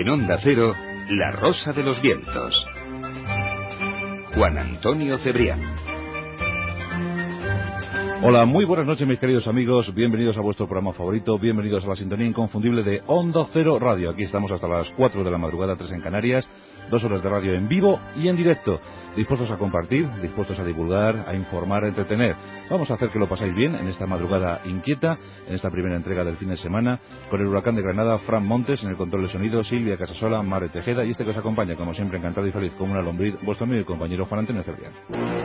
En Onda Cero, La Rosa de los Vientos. Juan Antonio Cebrián. Hola, muy buenas noches mis queridos amigos, bienvenidos a vuestro programa favorito, bienvenidos a la sintonía inconfundible de Onda Cero Radio. Aquí estamos hasta las 4 de la madrugada, 3 en Canarias, 2 horas de radio en vivo y en directo, dispuestos a compartir, dispuestos a divulgar, a informar, a entretener. Vamos a hacer que lo pasáis bien en esta madrugada inquieta, en esta primera entrega del fin de semana, con el Huracán de Granada, Fran Montes, en el control de sonido, Silvia Casasola, Mare Tejeda, y este que os acompaña, como siempre, encantado y feliz como una lombriz, vuestro amigo y compañero Juan Antonio Cebrián.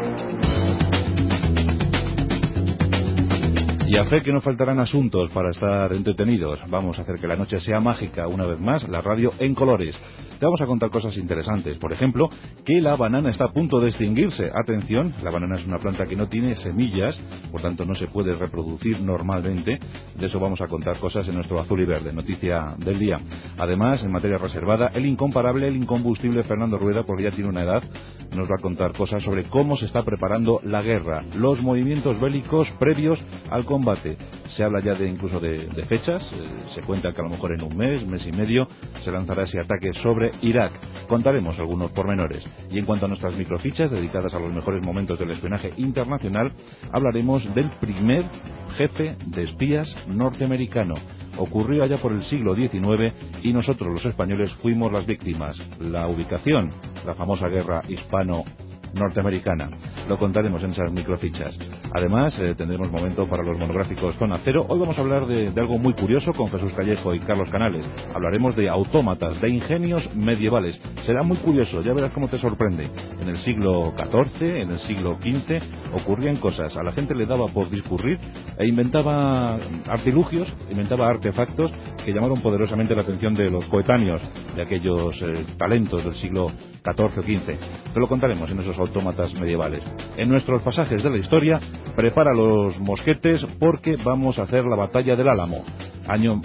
Y a fe que no faltarán asuntos para estar entretenidos. Vamos a hacer que la noche sea mágica una vez más, la radio en colores. Te vamos a contar cosas interesantes. Por ejemplo, que la banana está a punto de extinguirse. Atención, la banana es una planta que no tiene semillas, por tanto no se puede reproducir normalmente. De eso vamos a contar cosas en nuestro Azul y Verde, noticia del día. Además, en materia reservada, el incomparable, el incombustible Fernando Rueda, porque ya tiene una edad, nos va a contar cosas sobre cómo se está preparando la guerra, los movimientos bélicos previos al combate. Se habla ya incluso de fechas, se cuenta que a lo mejor en un mes y medio, se lanzará ese ataque sobre Irak. Contaremos algunos pormenores. Y en cuanto a nuestras microfichas dedicadas a los mejores momentos del espionaje internacional, hablaremos del primer jefe de espías norteamericano. Ocurrió allá por el siglo XIX y nosotros los españoles fuimos las víctimas. La ubicación, la famosa guerra hispano-norteamericana. Lo contaremos en esas microfichas. Además, tendremos momento para los monográficos Zona Cero. Hoy vamos a hablar de algo muy curioso con Jesús Callejo y Carlos Canales. Hablaremos de autómatas, de ingenios medievales. Será muy curioso, ya verás cómo te sorprende. En el siglo XIV, en el siglo XV, ocurrían cosas. A la gente le daba por discurrir e inventaba artilugios, inventaba artefactos que llamaron poderosamente la atención de los coetáneos de aquellos talentos del siglo XIV o XV. Te lo contaremos en esos autómatas medievales. En nuestros pasajes de la historia, prepara los mosquetes porque vamos a hacer la batalla del Álamo, año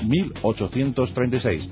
1836.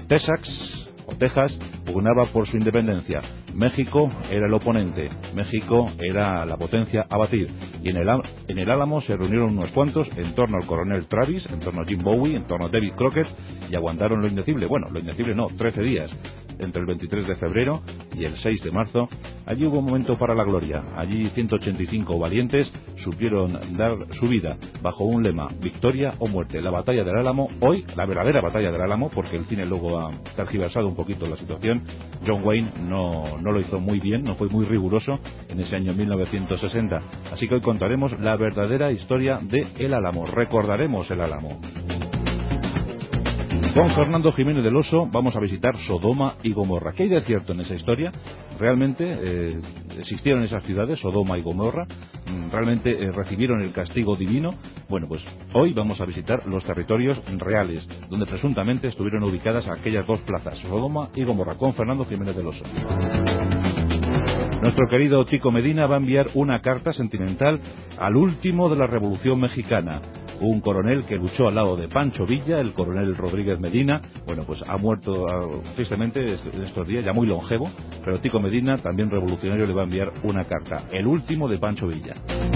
Texas pugnaba por su independencia. México era el oponente. México era la potencia a batir. Y en el Álamo se reunieron unos cuantos en torno al coronel Travis, en torno a Jim Bowie, en torno a David Crockett, y aguantaron lo indecible. Bueno, lo indecible no, 13 días. Entre el 23 de febrero y el 6 de marzo, allí hubo un momento para la gloria. Allí 185 valientes supieron dar su vida bajo un lema: victoria o muerte. La batalla del Álamo, hoy la verdadera batalla del Álamo, porque el cine luego ha tergiversado un poquito la situación. John Wayne no lo hizo muy bien, no fue muy riguroso en ese año 1960. Así que hoy contaremos la verdadera historia de El Álamo, recordaremos el Álamo. Con Fernando Jiménez del Oso vamos a visitar Sodoma y Gomorra. ¿Qué hay de cierto en esa historia? ¿Realmente existieron esas ciudades, Sodoma y Gomorra? ¿Realmente recibieron el castigo divino? Bueno, pues hoy vamos a visitar los territorios reales, donde presuntamente estuvieron ubicadas aquellas dos plazas, Sodoma y Gomorra, con Fernando Jiménez del Oso. Nuestro querido Tico Medina va a enviar una carta sentimental al último de la Revolución Mexicana. Un coronel que luchó al lado de Pancho Villa, el coronel Rodríguez Medina. Bueno, pues ha muerto tristemente estos días, ya muy longevo, pero Tico Medina, también revolucionario, le va a enviar una carta, el último de Pancho Villa.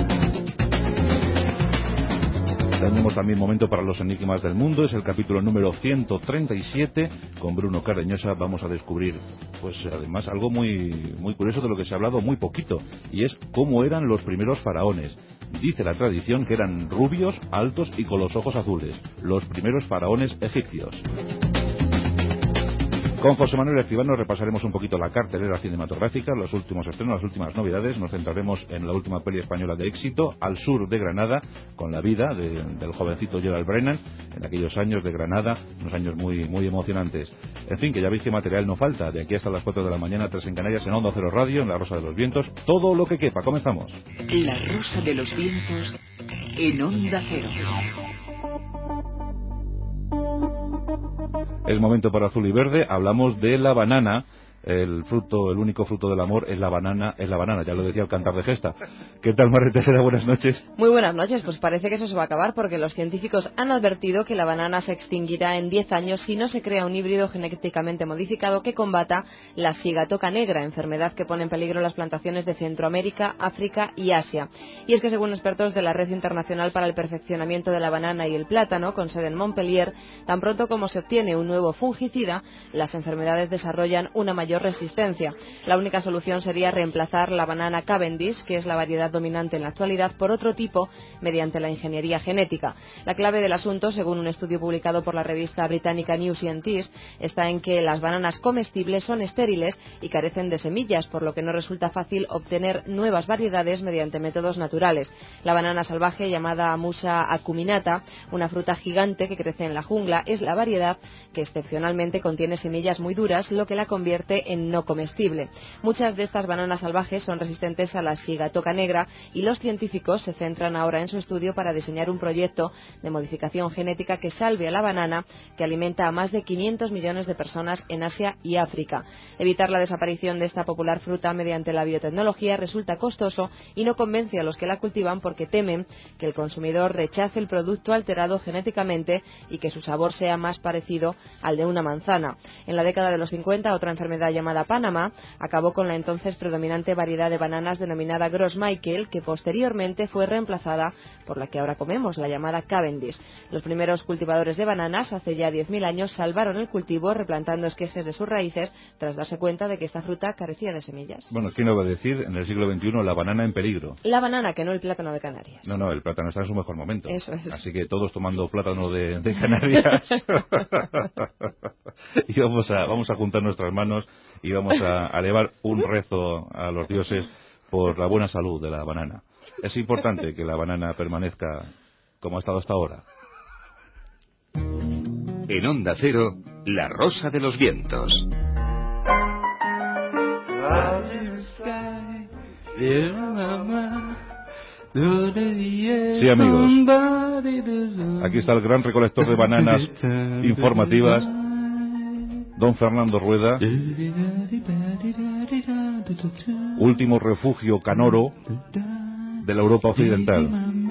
Tenemos también momento para los enigmas del mundo, es el capítulo número 137, con Bruno Cardeñosa vamos a descubrir, pues además algo muy curioso de lo que se ha hablado muy poquito, y es cómo eran los primeros faraones. Dice la tradición que eran rubios, altos y con los ojos azules, los primeros faraones egipcios. Con José Manuel Escribano repasaremos un poquito la cartelera cinematográfica, los últimos estrenos, las últimas novedades. Nos centraremos en la última peli española de éxito, Al sur de Granada, con la vida del jovencito Gerald Brennan en aquellos años de Granada, unos años muy emocionantes. En fin, que ya veis que material no falta. De aquí hasta las 4 de la mañana, 3 en Canarias, en Onda Cero Radio, en La Rosa de los Vientos, todo lo que quepa. Comenzamos. La Rosa de los Vientos en Onda Cero. Es momento para Azul y Verde. Hablamos de la banana, el único fruto del amor es la banana, ya lo decía el cantar de gesta. ¿Qué tal, María Tejera? Buenas noches. Muy buenas noches, pues parece que eso se va a acabar porque los científicos han advertido que la banana se extinguirá en 10 años si no se crea un híbrido genéticamente modificado que combata la sigatoca negra, enfermedad que pone en peligro las plantaciones de Centroamérica, África y Asia. Y es que según expertos de la Red Internacional para el Perfeccionamiento de la Banana y el Plátano, con sede en Montpellier, tan pronto como se obtiene un nuevo fungicida, las enfermedades desarrollan una mayor resistencia. La única solución sería reemplazar la banana Cavendish, que es la variedad dominante en la actualidad, por otro tipo mediante la ingeniería genética. La clave del asunto, según un estudio publicado por la revista británica New Scientist, está en que las bananas comestibles son estériles y carecen de semillas, por lo que no resulta fácil obtener nuevas variedades mediante métodos naturales. La banana salvaje, llamada Musa acuminata, una fruta gigante que crece en la jungla, es la variedad que excepcionalmente contiene semillas muy duras, lo que la convierte en no comestible. Muchas de estas bananas salvajes son resistentes a la sigatoca negra y los científicos se centran ahora en su estudio para diseñar un proyecto de modificación genética que salve a la banana, que alimenta a más de 500 millones de personas en Asia y África. Evitar la desaparición de esta popular fruta mediante la biotecnología resulta costoso y no convence a los que la cultivan porque temen que el consumidor rechace el producto alterado genéticamente y que su sabor sea más parecido al de una manzana. En la década de los 50, otra enfermedad llamada Panama acabó con la entonces predominante variedad de bananas denominada Gros Michael, que posteriormente fue reemplazada por la que ahora comemos, la llamada Cavendish. Los primeros cultivadores de bananas, hace ya 10.000 años, salvaron el cultivo replantando esquejes de sus raíces tras darse cuenta de que esta fruta carecía de semillas. Bueno, ¿quién lo va a decir en el siglo XXI la banana en peligro? La banana, que no el plátano de Canarias. No, el plátano está en su mejor momento. Eso es. Así que todos tomando plátano de Canarias. Y vamos a juntar nuestras manos y vamos a elevar un rezo a los dioses por la buena salud de la banana. Es importante que la banana permanezca como ha estado hasta ahora. En Onda Cero, La Rosa de los Vientos. Sí, amigos, aquí está el gran recolector de bananas informativas, don Fernando Rueda, último refugio canoro de la Europa occidental.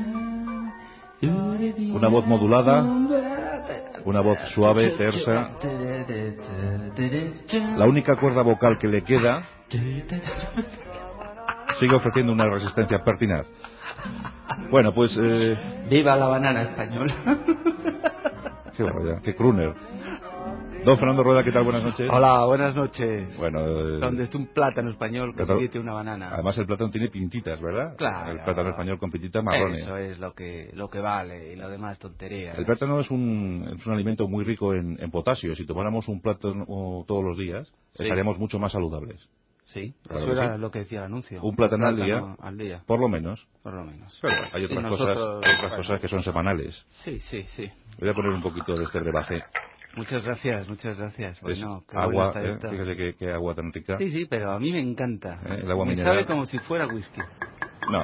Una voz modulada, una voz suave, tersa. La única cuerda vocal que le queda sigue ofreciendo una resistencia pertinaz. Bueno, pues... ¡Viva la banana española! Qué barbaridad, qué crooner. Don Fernando Rueda, ¿qué tal? Buenas noches. Hola, buenas noches. Bueno, donde está un plátano español que se dice una banana. Además el plátano tiene pintitas, ¿verdad? Claro. El plátano español con pintitas marrones. Eso es lo que vale y lo demás tonterías. El plátano es un alimento muy rico en potasio. Si tomáramos un plátano todos los días, sí, estaríamos mucho más saludables. Sí, claro, eso era lo que decía el anuncio. Un plátano al día. Por lo menos. Por lo menos. Pero hay otras cosas que son semanales. Sí. Voy a poner un poquito de este brebaje. Muchas gracias. Bueno, agua, fíjese que agua tan rica. Sí, pero a mí me encanta. El agua me mineral. sabe como si fuera whisky. No.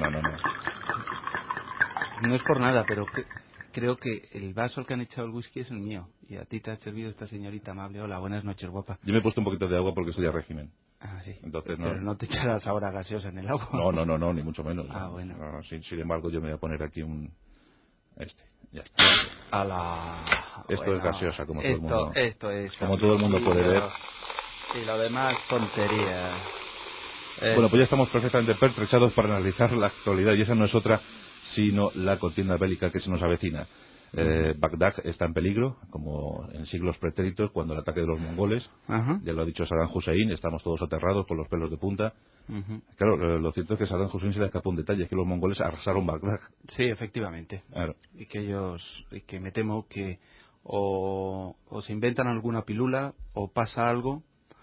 No es por nada, pero creo que el vaso al que han echado el whisky es el mío. Y a ti te ha servido esta señorita amable. Hola, buenas noches, guapa. Yo me he puesto un poquito de agua porque estoy a régimen. Ah, sí. Entonces, pero no te echarás ahora gaseosa en el agua. No, ni mucho menos. Ah, bueno. No, sin embargo, yo me voy a poner aquí ya está. Esto es gaseosa, como todo el mundo. Esto es. Como todo el mundo puede ver. Y lo demás, tonterías. Bueno, pues ya estamos perfectamente pertrechados para analizar la actualidad, y esa no es otra sino la contienda bélica que se nos avecina. Bagdad está en peligro, como en siglos pretéritos, cuando el ataque de los mongoles. Ajá. Ya lo ha dicho Saddam Hussein, estamos todos aterrados con los pelos de punta. Uh-huh. Claro, lo cierto es que Saddam Hussein se le escapó un detalle, es que los mongoles arrasaron Bagdad. Sí, efectivamente. Claro. Y que me temo que o se inventan alguna pilula, o pasa algo,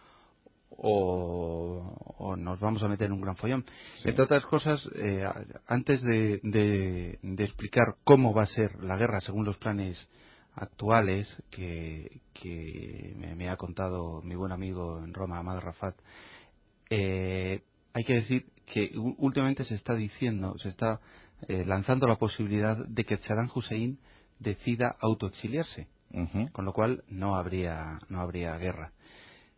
o nos vamos a meter en un gran follón. Sí. Entre otras cosas, antes de explicar cómo va a ser la guerra según los planes actuales que me ha contado mi buen amigo en Roma, Ahmad Rafat, hay que decir que últimamente se está lanzando la posibilidad de que Saddam Hussein decida autoexiliarse, uh-huh, con lo cual no habría guerra.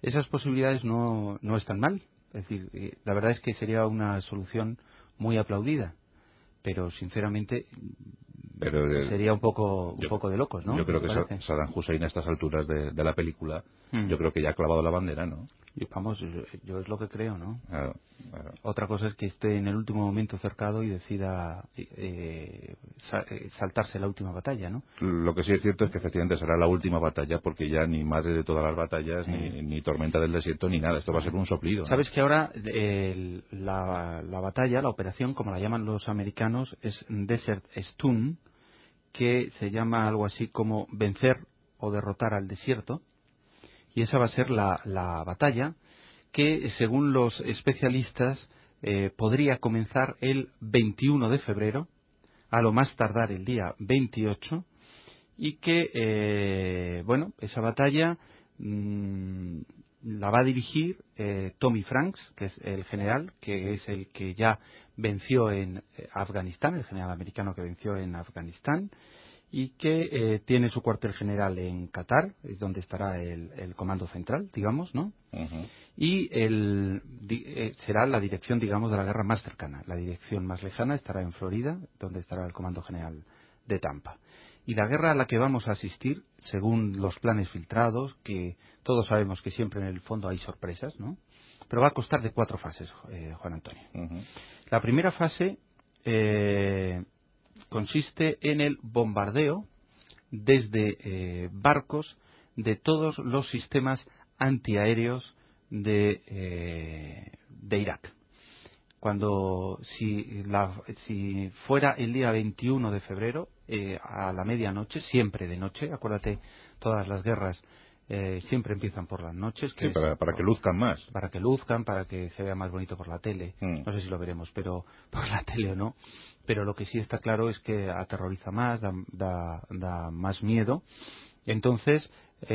esas posibilidades no están mal. Es decir, la verdad es que sería una solución muy aplaudida, pero sinceramente sería un poco de locos, ¿no? Yo creo que Saddam Hussein a estas alturas de la película, yo creo que ya ha clavado la bandera, ¿no? Y vamos, yo es lo que creo, ¿no? Claro. Otra cosa es que esté en el último momento cercado y decida saltarse la última batalla, ¿no? Lo que sí es cierto es que efectivamente será la última batalla, porque ya ni Madre de todas las batallas, ni Tormenta del Desierto, ni nada. Esto va a ser un soplido, ¿no? Sabes que ahora la batalla, la operación, como la llaman los americanos, es Desert Storm, que se llama algo así como vencer o derrotar al desierto, y esa va a ser la batalla que, según los especialistas, podría comenzar el 21 de febrero, a lo más tardar el día 28, y que, esa batalla la va a dirigir Tommy Franks, que es el general, que es el que ya venció en Afganistán, el general americano que venció en Afganistán, y que tiene su cuartel general en Qatar, es donde estará el comando central, digamos, ¿no? Uh-huh. Y será la dirección, digamos, de la guerra más cercana. La dirección más lejana estará en Florida, donde estará el comando general de Tampa. Y la guerra a la que vamos a asistir, según los planes filtrados, que todos sabemos que siempre en el fondo hay sorpresas, ¿no? Pero va a constar de 4 fases, Juan Antonio. Uh-huh. La primera fase consiste en el bombardeo desde barcos de todos los sistemas antiaéreos de Irak. Si fuera el día 21 de febrero a la medianoche, siempre de noche, acuérdate, todas las guerras siempre empiezan por las noches, que para que luzcan más, para que se vea más bonito por la tele. No sé si lo veremos, pero por la tele o no. Pero lo que sí está claro es que aterroriza más, da más miedo. Entonces,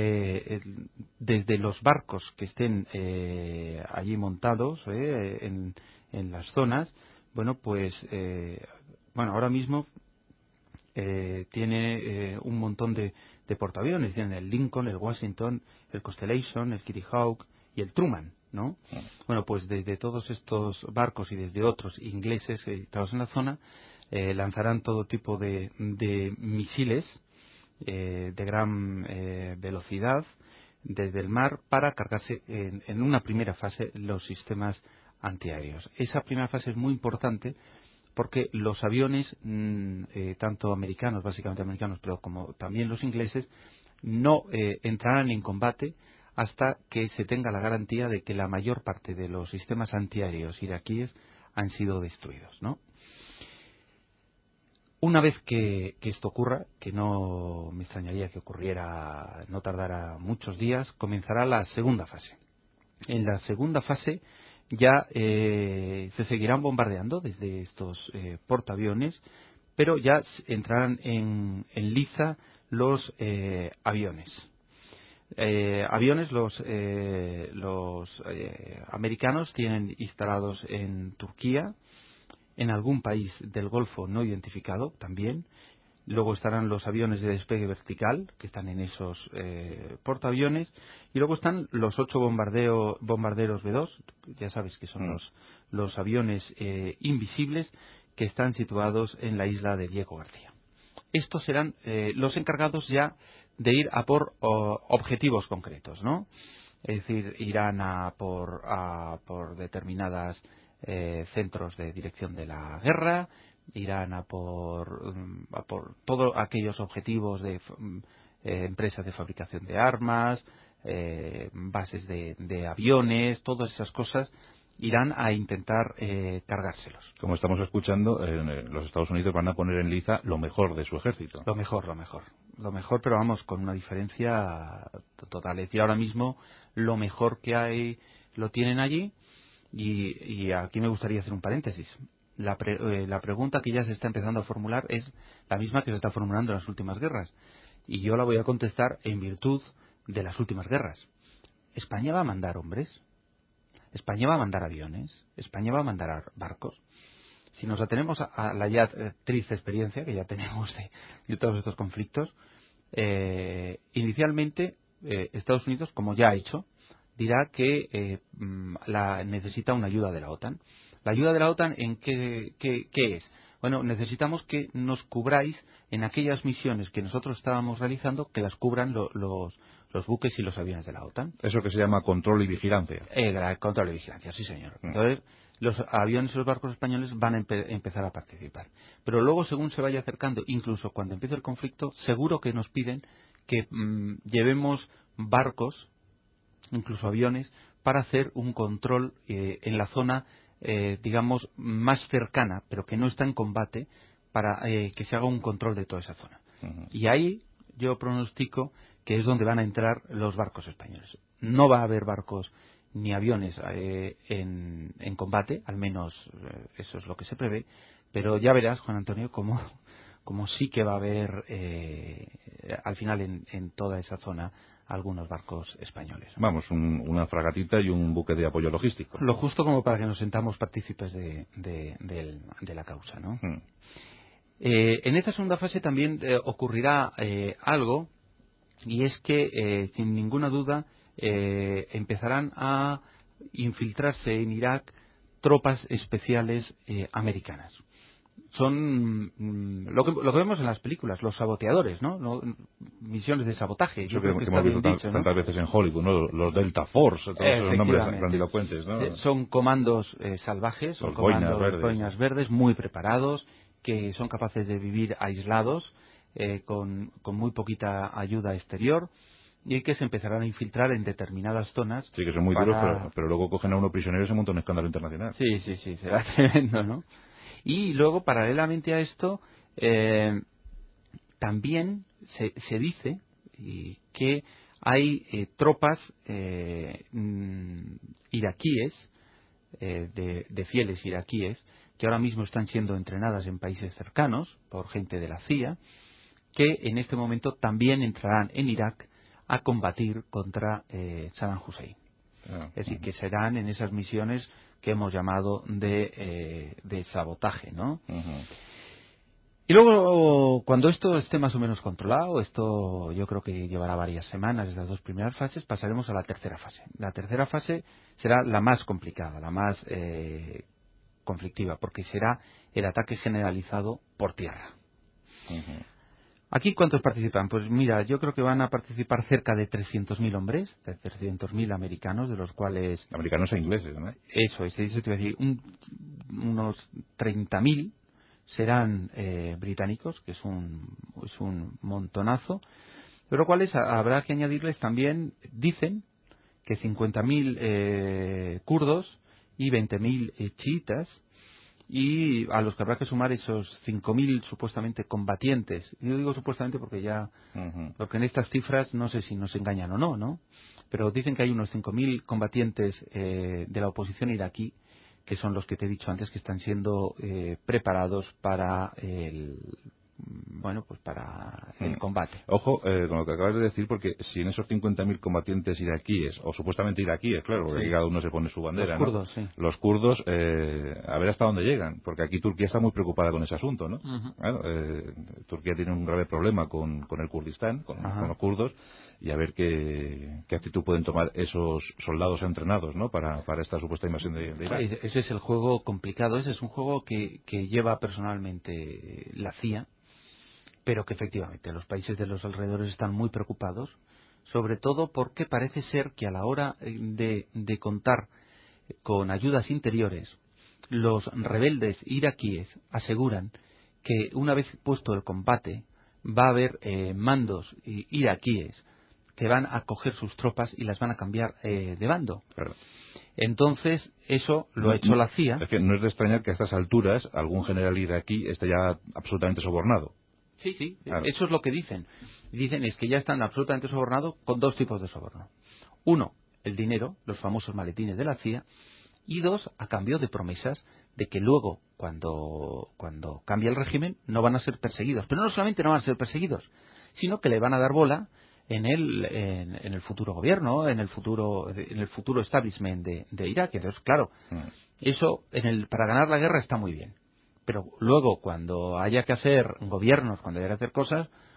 desde los barcos que estén allí montados en las zonas, ahora mismo tiene un montón de portaaviones. Tienen el Lincoln, el Washington, el Constellation, el Kitty Hawk y el Truman, ¿no? Bueno, pues desde todos estos barcos y desde otros ingleses situados en la zona lanzarán todo tipo de misiles de gran velocidad desde el mar para cargarse en una primera fase los sistemas antiaéreos. Esa primera fase es muy importante porque los aviones, tanto americanos, básicamente americanos, pero como también los ingleses, no entrarán en combate hasta que se tenga la garantía de que la mayor parte de los sistemas antiaéreos iraquíes han sido destruidos, ¿no? Una vez que esto ocurra, que no me extrañaría que ocurriera, no tardara muchos días, comenzará la segunda fase. En la segunda fase ya se seguirán bombardeando desde estos portaaviones, pero ya entrarán en liza los aviones. Los americanos tienen instalados en Turquía, en algún país del Golfo no identificado también. Luego estarán los aviones de despegue vertical, que están en esos portaaviones. Y luego están los 8 bombarderos B-2, ya sabes que son los aviones invisibles, que están situados en la isla de Diego García. Estos serán los encargados ya de ir a por objetivos concretos, ¿no? Es decir, irán a por determinadas centros de dirección de la guerra, irán a por todos aquellos objetivos de empresas de fabricación de armas, bases de aviones, todas esas cosas irán a intentar cargárselos. Como estamos escuchando, los Estados Unidos van a poner en liza lo mejor de su ejército. Lo mejor, pero vamos, con una diferencia total. Es decir, ahora mismo lo mejor que hay lo tienen allí. Y aquí me gustaría hacer un paréntesis. La pregunta que ya se está empezando a formular es la misma que se está formulando en las últimas guerras. Y yo la voy a contestar en virtud de las últimas guerras. ¿España va a mandar hombres? ¿España va a mandar aviones? ¿España va a mandar barcos? Si nos atenemos a la ya triste experiencia que ya tenemos de todos estos conflictos, inicialmente Estados Unidos, como ya ha hecho, dirá que necesita una ayuda de la OTAN. ¿La ayuda de la OTAN en qué es? Bueno, necesitamos que nos cubráis en aquellas misiones que nosotros estábamos realizando, que las cubran los buques y los aviones de la OTAN. Eso que se llama control y vigilancia. Control y vigilancia, sí señor. Entonces, los aviones y los barcos españoles van a empezar a participar. Pero luego, según se vaya acercando, incluso cuando empiece el conflicto, seguro que nos piden que llevemos barcos, incluso aviones, para hacer un control en la zona, digamos, más cercana, pero que no está en combate, para que se haga un control de toda esa zona. Y ahí yo pronostico que es donde van a entrar los barcos españoles. No va a haber barcos ni aviones en combate, al menos eso es lo que se prevé, pero ya verás, Juan Antonio, como sí que va a haber al final en toda esa zona algunos barcos españoles. Vamos, una fragatita y un buque de apoyo logístico. Lo justo como para que nos sentamos partícipes de la causa, ¿no? En esta segunda fase también ocurrirá algo, y es que sin ninguna duda empezarán a infiltrarse en Irak tropas especiales americanas. Son lo que vemos en las películas, los saboteadores, ¿no? Misiones de sabotaje. Yo creo que hemos visto tantas veces en Hollywood, ¿no? Los Delta Force, todos esos nombres grandilocuentes, ¿no? Son comandos salvajes, son comandos boinas verdes muy preparados, que son capaces de vivir aislados, con muy poquita ayuda exterior, y que se empezarán a infiltrar en determinadas zonas. Sí, que son muy duros, pero luego cogen a uno prisionero y se monta un escándalo internacional. Sí, será tremendo, ¿no? Y luego, paralelamente a esto, también se dice que hay tropas iraquíes, de fieles iraquíes, que ahora mismo están siendo entrenadas en países cercanos por gente de la CIA, que en este momento también entrarán en Irak a combatir contra Saddam Hussein. Es decir, que serán en esas misiones que hemos llamado de sabotaje, ¿no? Y luego, cuando esto esté más o menos controlado, esto yo creo que llevará varias semanas, estas dos primeras fases, pasaremos a la tercera fase. La tercera fase será la más complicada, la más conflictiva, porque será el ataque generalizado por tierra. ¿Aquí cuántos participan? Pues mira, yo creo que van a participar cerca de 300.000 hombres, de 300.000 americanos, de los cuales... Americanos e ingleses, ¿no? Eso te iba a decir, unos 30.000 serán británicos, que es un montonazo, de los cuales habrá que añadirles también, dicen, que 50.000 kurdos y 20.000 chiitas, y a los que habrá que sumar esos 5.000 supuestamente combatientes. Yo digo supuestamente porque ya, porque en estas cifras no sé si nos engañan o no, ¿no? Pero dicen que hay unos 5.000 combatientes de la oposición iraquí, que son los que te he dicho antes, que están siendo preparados para el combate. Ojo con lo que acabas de decir, porque si en esos 50.000 combatientes iraquíes, o supuestamente iraquíes, claro, porque aquí cada uno se pone su bandera, los kurdos, ¿no? Sí. Los kurdos, a ver hasta dónde llegan, porque aquí Turquía está muy preocupada con ese asunto, ¿no? Claro, Turquía tiene un grave problema con el Kurdistán, con los kurdos, y a ver qué actitud pueden tomar esos soldados entrenados, ¿no? Para esta supuesta invasión de Irak. Ese es el juego complicado, ese es un juego que lleva personalmente la CIA, pero que efectivamente los países de los alrededores están muy preocupados, sobre todo porque parece ser que a la hora de contar con ayudas interiores, los rebeldes iraquíes aseguran que una vez puesto el combate va a haber mandos iraquíes que van a coger sus tropas y las van a cambiar de bando. Claro. Entonces, eso lo ha hecho la CIA. Es que no es de extrañar que a estas alturas algún general iraquí esté ya absolutamente sobornado. Sí, claro. Eso es lo que dicen. Dicen es que ya están absolutamente sobornados con dos tipos de soborno. Uno, el dinero, los famosos maletines de la CIA, y dos, a cambio de promesas de que luego, cuando cambie el régimen, no van a ser perseguidos. Pero no solamente no van a ser perseguidos, sino que le van a dar bola en el futuro gobierno, en el futuro establishment de Irak. Entonces, claro, eso para ganar la guerra está muy bien. Pero luego, cuando haya que hacer gobiernos, cuando haya que hacer cosas,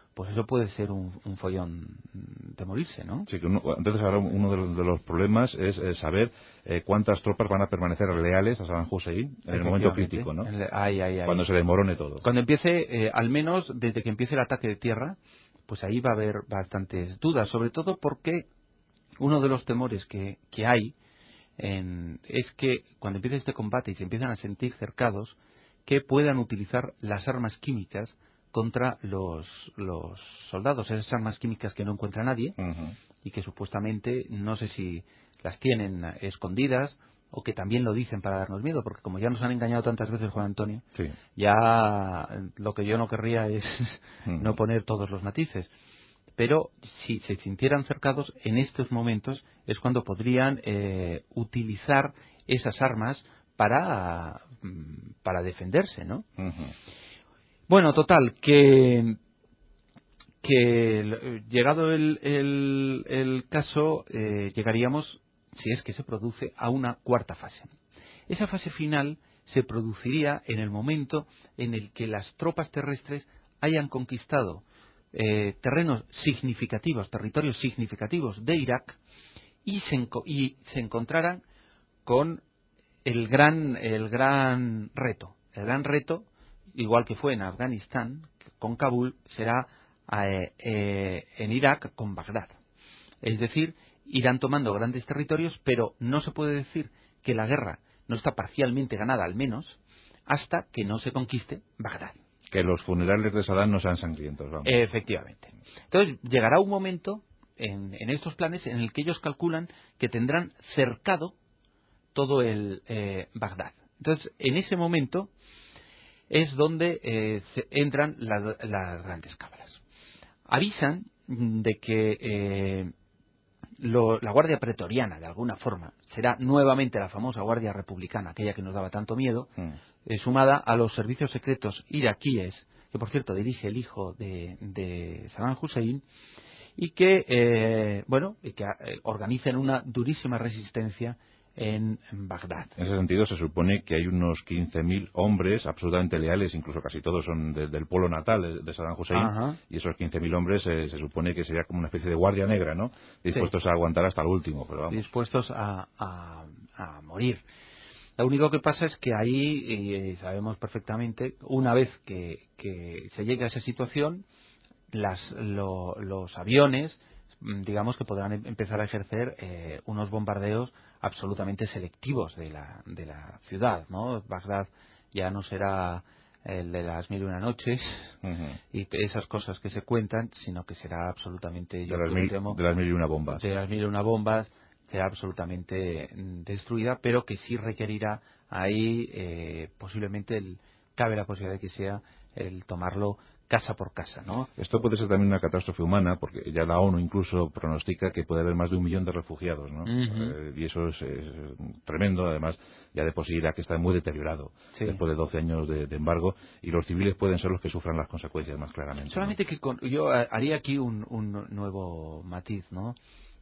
pues eso puede ser un follón de morirse, ¿no? Sí, que entonces ahora uno de los problemas es saber cuántas tropas van a permanecer leales a Saddam Hussein en el momento crítico, ¿no? Cuando se desmorone todo. Cuando empiece, al menos desde que empiece el ataque de tierra, pues ahí va a haber bastantes dudas, sobre todo porque uno de los temores que hay es que cuando empiece este combate y se empiezan a sentir cercados, que puedan utilizar las armas químicas contra los soldados, esas armas químicas que no encuentra nadie y que supuestamente no sé si las tienen escondidas o que también lo dicen para darnos miedo, porque como ya nos han engañado tantas veces, Juan Antonio, ya lo que yo no querría es no poner todos los matices. Pero si se sintieran cercados, en estos momentos es cuando podrían utilizar esas armas para defenderse, ¿no? Bueno, total, que llegado el caso, llegaríamos, si es que se produce, a una cuarta fase. Esa fase final se produciría en el momento en el que las tropas terrestres hayan conquistado terrenos significativos, territorios significativos de Irak y se encontraran con el gran reto. El gran reto, igual que fue en Afganistán, con Kabul, será en Irak con Bagdad. Es decir, irán tomando grandes territorios, pero no se puede decir que la guerra no está parcialmente ganada, al menos, hasta que no se conquiste Bagdad. Que los funerales de Saddam no sean sangrientos, vamos. Efectivamente. Entonces, llegará un momento en estos planes en el que ellos calculan que tendrán cercado todo el Bagdad. Entonces, en ese momento es donde entran las grandes cábalas. Avisan de que la Guardia Pretoriana, de alguna forma, será nuevamente la famosa Guardia Republicana, aquella que nos daba tanto miedo, sumada a los servicios secretos iraquíes, que por cierto dirige el hijo de Saddam Hussein, y que organizan una durísima resistencia en Bagdad. En ese sentido, se supone que hay unos 15.000 hombres absolutamente leales, incluso casi todos son del pueblo natal de Saddam Hussein, y esos 15.000 hombres se supone que sería como una especie de guardia negra, ¿no? Dispuestos a aguantar hasta el último, pero vamos. Dispuestos a morir. Lo único que pasa es que ahí sabemos perfectamente, una vez que se llegue a esa situación, los aviones, digamos que podrán empezar a ejercer unos bombardeos absolutamente selectivos de la ciudad, ¿no? Bagdad ya no será el de las 1001 noches y esas cosas que se cuentan, sino que será absolutamente de las 1001 bombas. De las 1001 bombas será absolutamente destruida, pero que sí requerirá ahí posiblemente cabe la posibilidad de que sea el tomarlo casa por casa, ¿no? Esto puede ser también una catástrofe humana, porque ya la ONU incluso pronostica que puede haber más de 1 millón de refugiados, ¿no? Y eso es tremendo, además, ya de por sí Irak está muy deteriorado después de 12 años de embargo, y los civiles pueden ser los que sufran las consecuencias más claramente. Solamente ¿no? Que yo haría aquí un nuevo matiz, ¿no?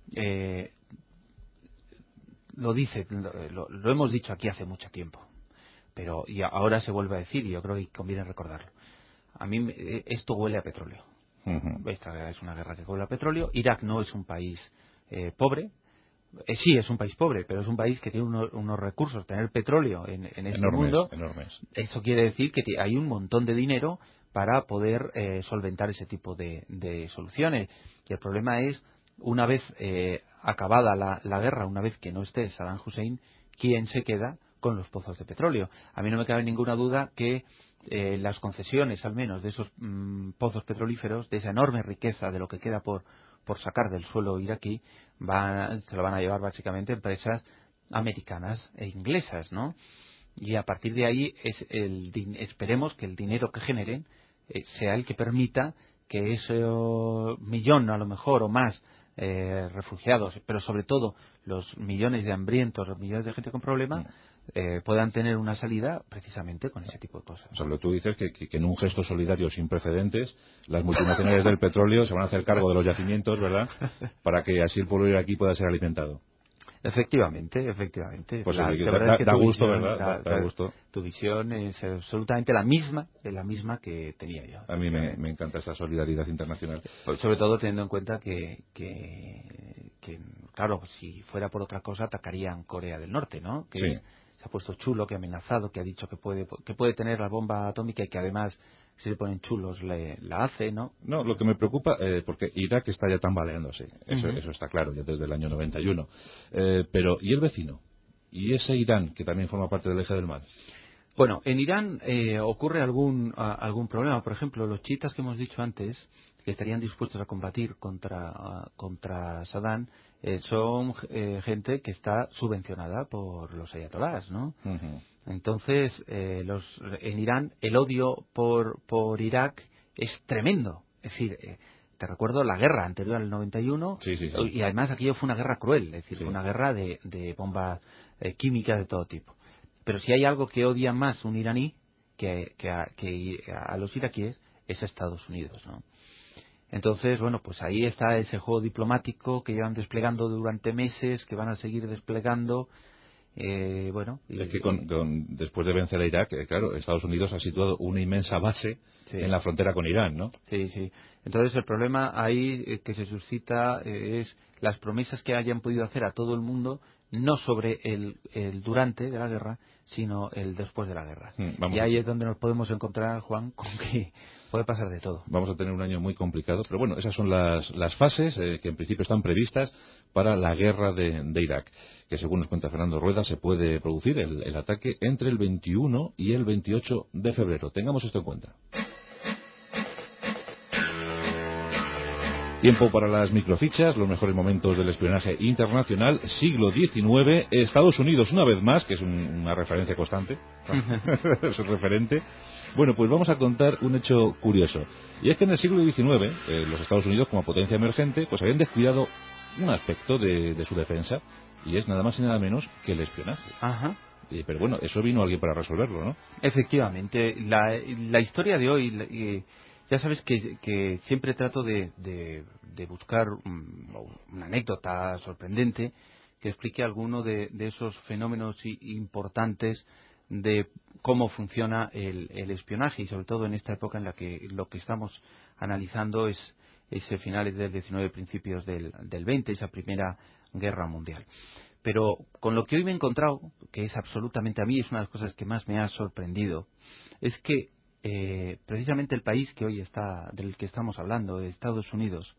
Lo hemos dicho aquí hace mucho tiempo, pero y ahora se vuelve a decir, y yo creo que conviene recordarlo. A mí esto huele a petróleo. Esta es una guerra que huele a petróleo. Irak no es un país pobre. Sí, es un país pobre, pero es un país que tiene unos recursos. Tener petróleo en este mundo, enormes. Eso quiere decir que hay un montón de dinero para poder solventar ese tipo de soluciones. Y el problema es, una vez acabada la guerra, una vez que no esté Saddam Hussein, ¿quién se queda con los pozos de petróleo? A mí no me cabe ninguna duda que las concesiones, al menos, de esos pozos petrolíferos, de esa enorme riqueza de lo que queda por sacar del suelo iraquí, se lo van a llevar básicamente empresas americanas e inglesas, ¿no? Y a partir de ahí esperemos que el dinero que generen sea el que permita que ese millón, a lo mejor, o más, refugiados, pero sobre todo los millones de hambrientos, los millones de gente con problemas, puedan tener una salida precisamente con ese tipo de cosas. O sea, lo que tú dices que en un gesto solidario sin precedentes, las multinacionales del petróleo se van a hacer cargo de los yacimientos, ¿verdad? Para que así el pueblo iraquí pueda ser alimentado. Efectivamente. Pues La sí, verdad es que da tu gusto, visión, ¿verdad? Da gusto. Tu visión es absolutamente la misma que tenía yo. A mí me encanta esa solidaridad internacional. Pues sobre todo teniendo en cuenta que claro, si fuera por otra cosa atacarían Corea del Norte, ¿no? Que Sí. se ha puesto chulo, que ha amenazado, que ha dicho que puede tener la bomba atómica y que además, si le ponen chulos, la hace, ¿no? No, lo que me preocupa, porque Irak está ya tambaleándose, Uh-huh. eso está claro, ya desde el año 91. Pero, ¿y el vecino? ¿Y ese Irán, que también forma parte del eje del mal? Bueno, en Irán ocurre algún problema. Por ejemplo, los chiitas que hemos dicho antes, que estarían dispuestos a combatir contra Saddam, son gente que está subvencionada por los ayatolás, ¿no? Uh-huh. Entonces, en Irán el odio por Irak es tremendo. Es decir, te recuerdo la guerra anterior al 91, Sí. y además aquello fue una guerra cruel, es decir, Sí. fue una guerra de bombas químicas de todo tipo. Pero si hay algo que odia más un iraní que a los iraquíes, es Estados Unidos, ¿no? Entonces, bueno, pues ahí está ese juego diplomático que llevan desplegando durante meses, que van a seguir desplegando. Es que después de vencer a Irak, claro, Estados Unidos ha situado una inmensa base en la frontera con Irán, ¿no? Sí. Entonces el problema ahí que se suscita es las promesas que hayan podido hacer a todo el mundo, no sobre el durante de la guerra, sino el después de la guerra. Y ahí es donde nos podemos encontrar, Juan, con que puede pasar de todo. Vamos a tener un año muy complicado, pero bueno, esas son las fases que en principio están previstas para la guerra de Irak, que según nos cuenta Fernando Rueda se puede producir el ataque entre el 21 y el 28 de febrero. Tengamos esto en cuenta. Tiempo para las microfichas, los mejores momentos del espionaje internacional, siglo XIX, Estados Unidos una vez más, que es una referencia constante, es un referente. Bueno, pues vamos a contar un hecho curioso, y es que en el siglo XIX, los Estados Unidos como potencia emergente, pues habían descuidado un aspecto de su defensa, y es nada más y nada menos que el espionaje. Ajá. Pero bueno, eso vino alguien para resolverlo, ¿no? Efectivamente, la historia de hoy, ya sabes que siempre trato de buscar una anécdota sorprendente que explique alguno de esos fenómenos importantes de cómo funciona el espionaje, y sobre todo en esta época en la que lo que estamos analizando es finales del 19, principios del 20, esa primera guerra mundial. Pero con lo que hoy me he encontrado, que es absolutamente, a mí es una de las cosas que más me ha sorprendido, es que precisamente el país que hoy del que estamos hablando, de Estados Unidos,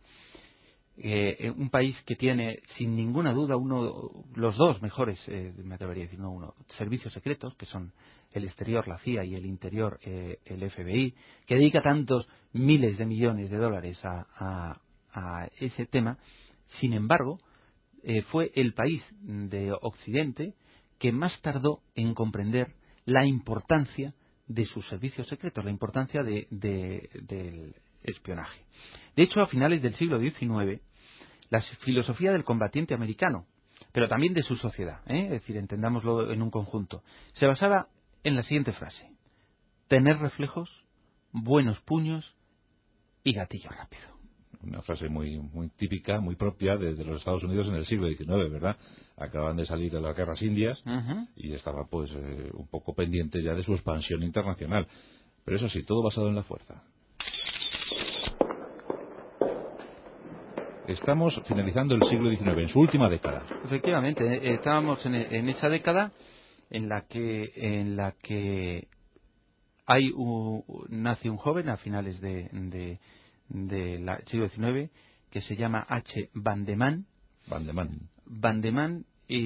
un país que tiene sin ninguna duda los dos mejores, me atrevería a decir, no uno, servicios secretos, que son el exterior, la CIA, y el interior, el FBI, que dedica tantos miles de millones de dólares a ese tema. Sin embargo, fue el país de Occidente que más tardó en comprender la importancia de sus servicios secretos, la importancia del espionaje. De hecho, a finales del siglo XIX, la filosofía del combatiente americano, pero también de su sociedad, es decir, entendámoslo en un conjunto, se basaba en la siguiente frase: tener reflejos, buenos puños y gatillo rápido. Una frase muy típica, muy propia de los Estados Unidos en el siglo XIX, ¿verdad? Acaban de salir de las guerras indias y estaban pues un poco pendientes ya de su expansión internacional. Pero eso sí, todo basado en la fuerza. Estamos finalizando el siglo XIX, en su última década. Efectivamente, estábamos en esa década en la que nace un joven a finales del siglo XIX que se llama H. Van de Man. Van de Man,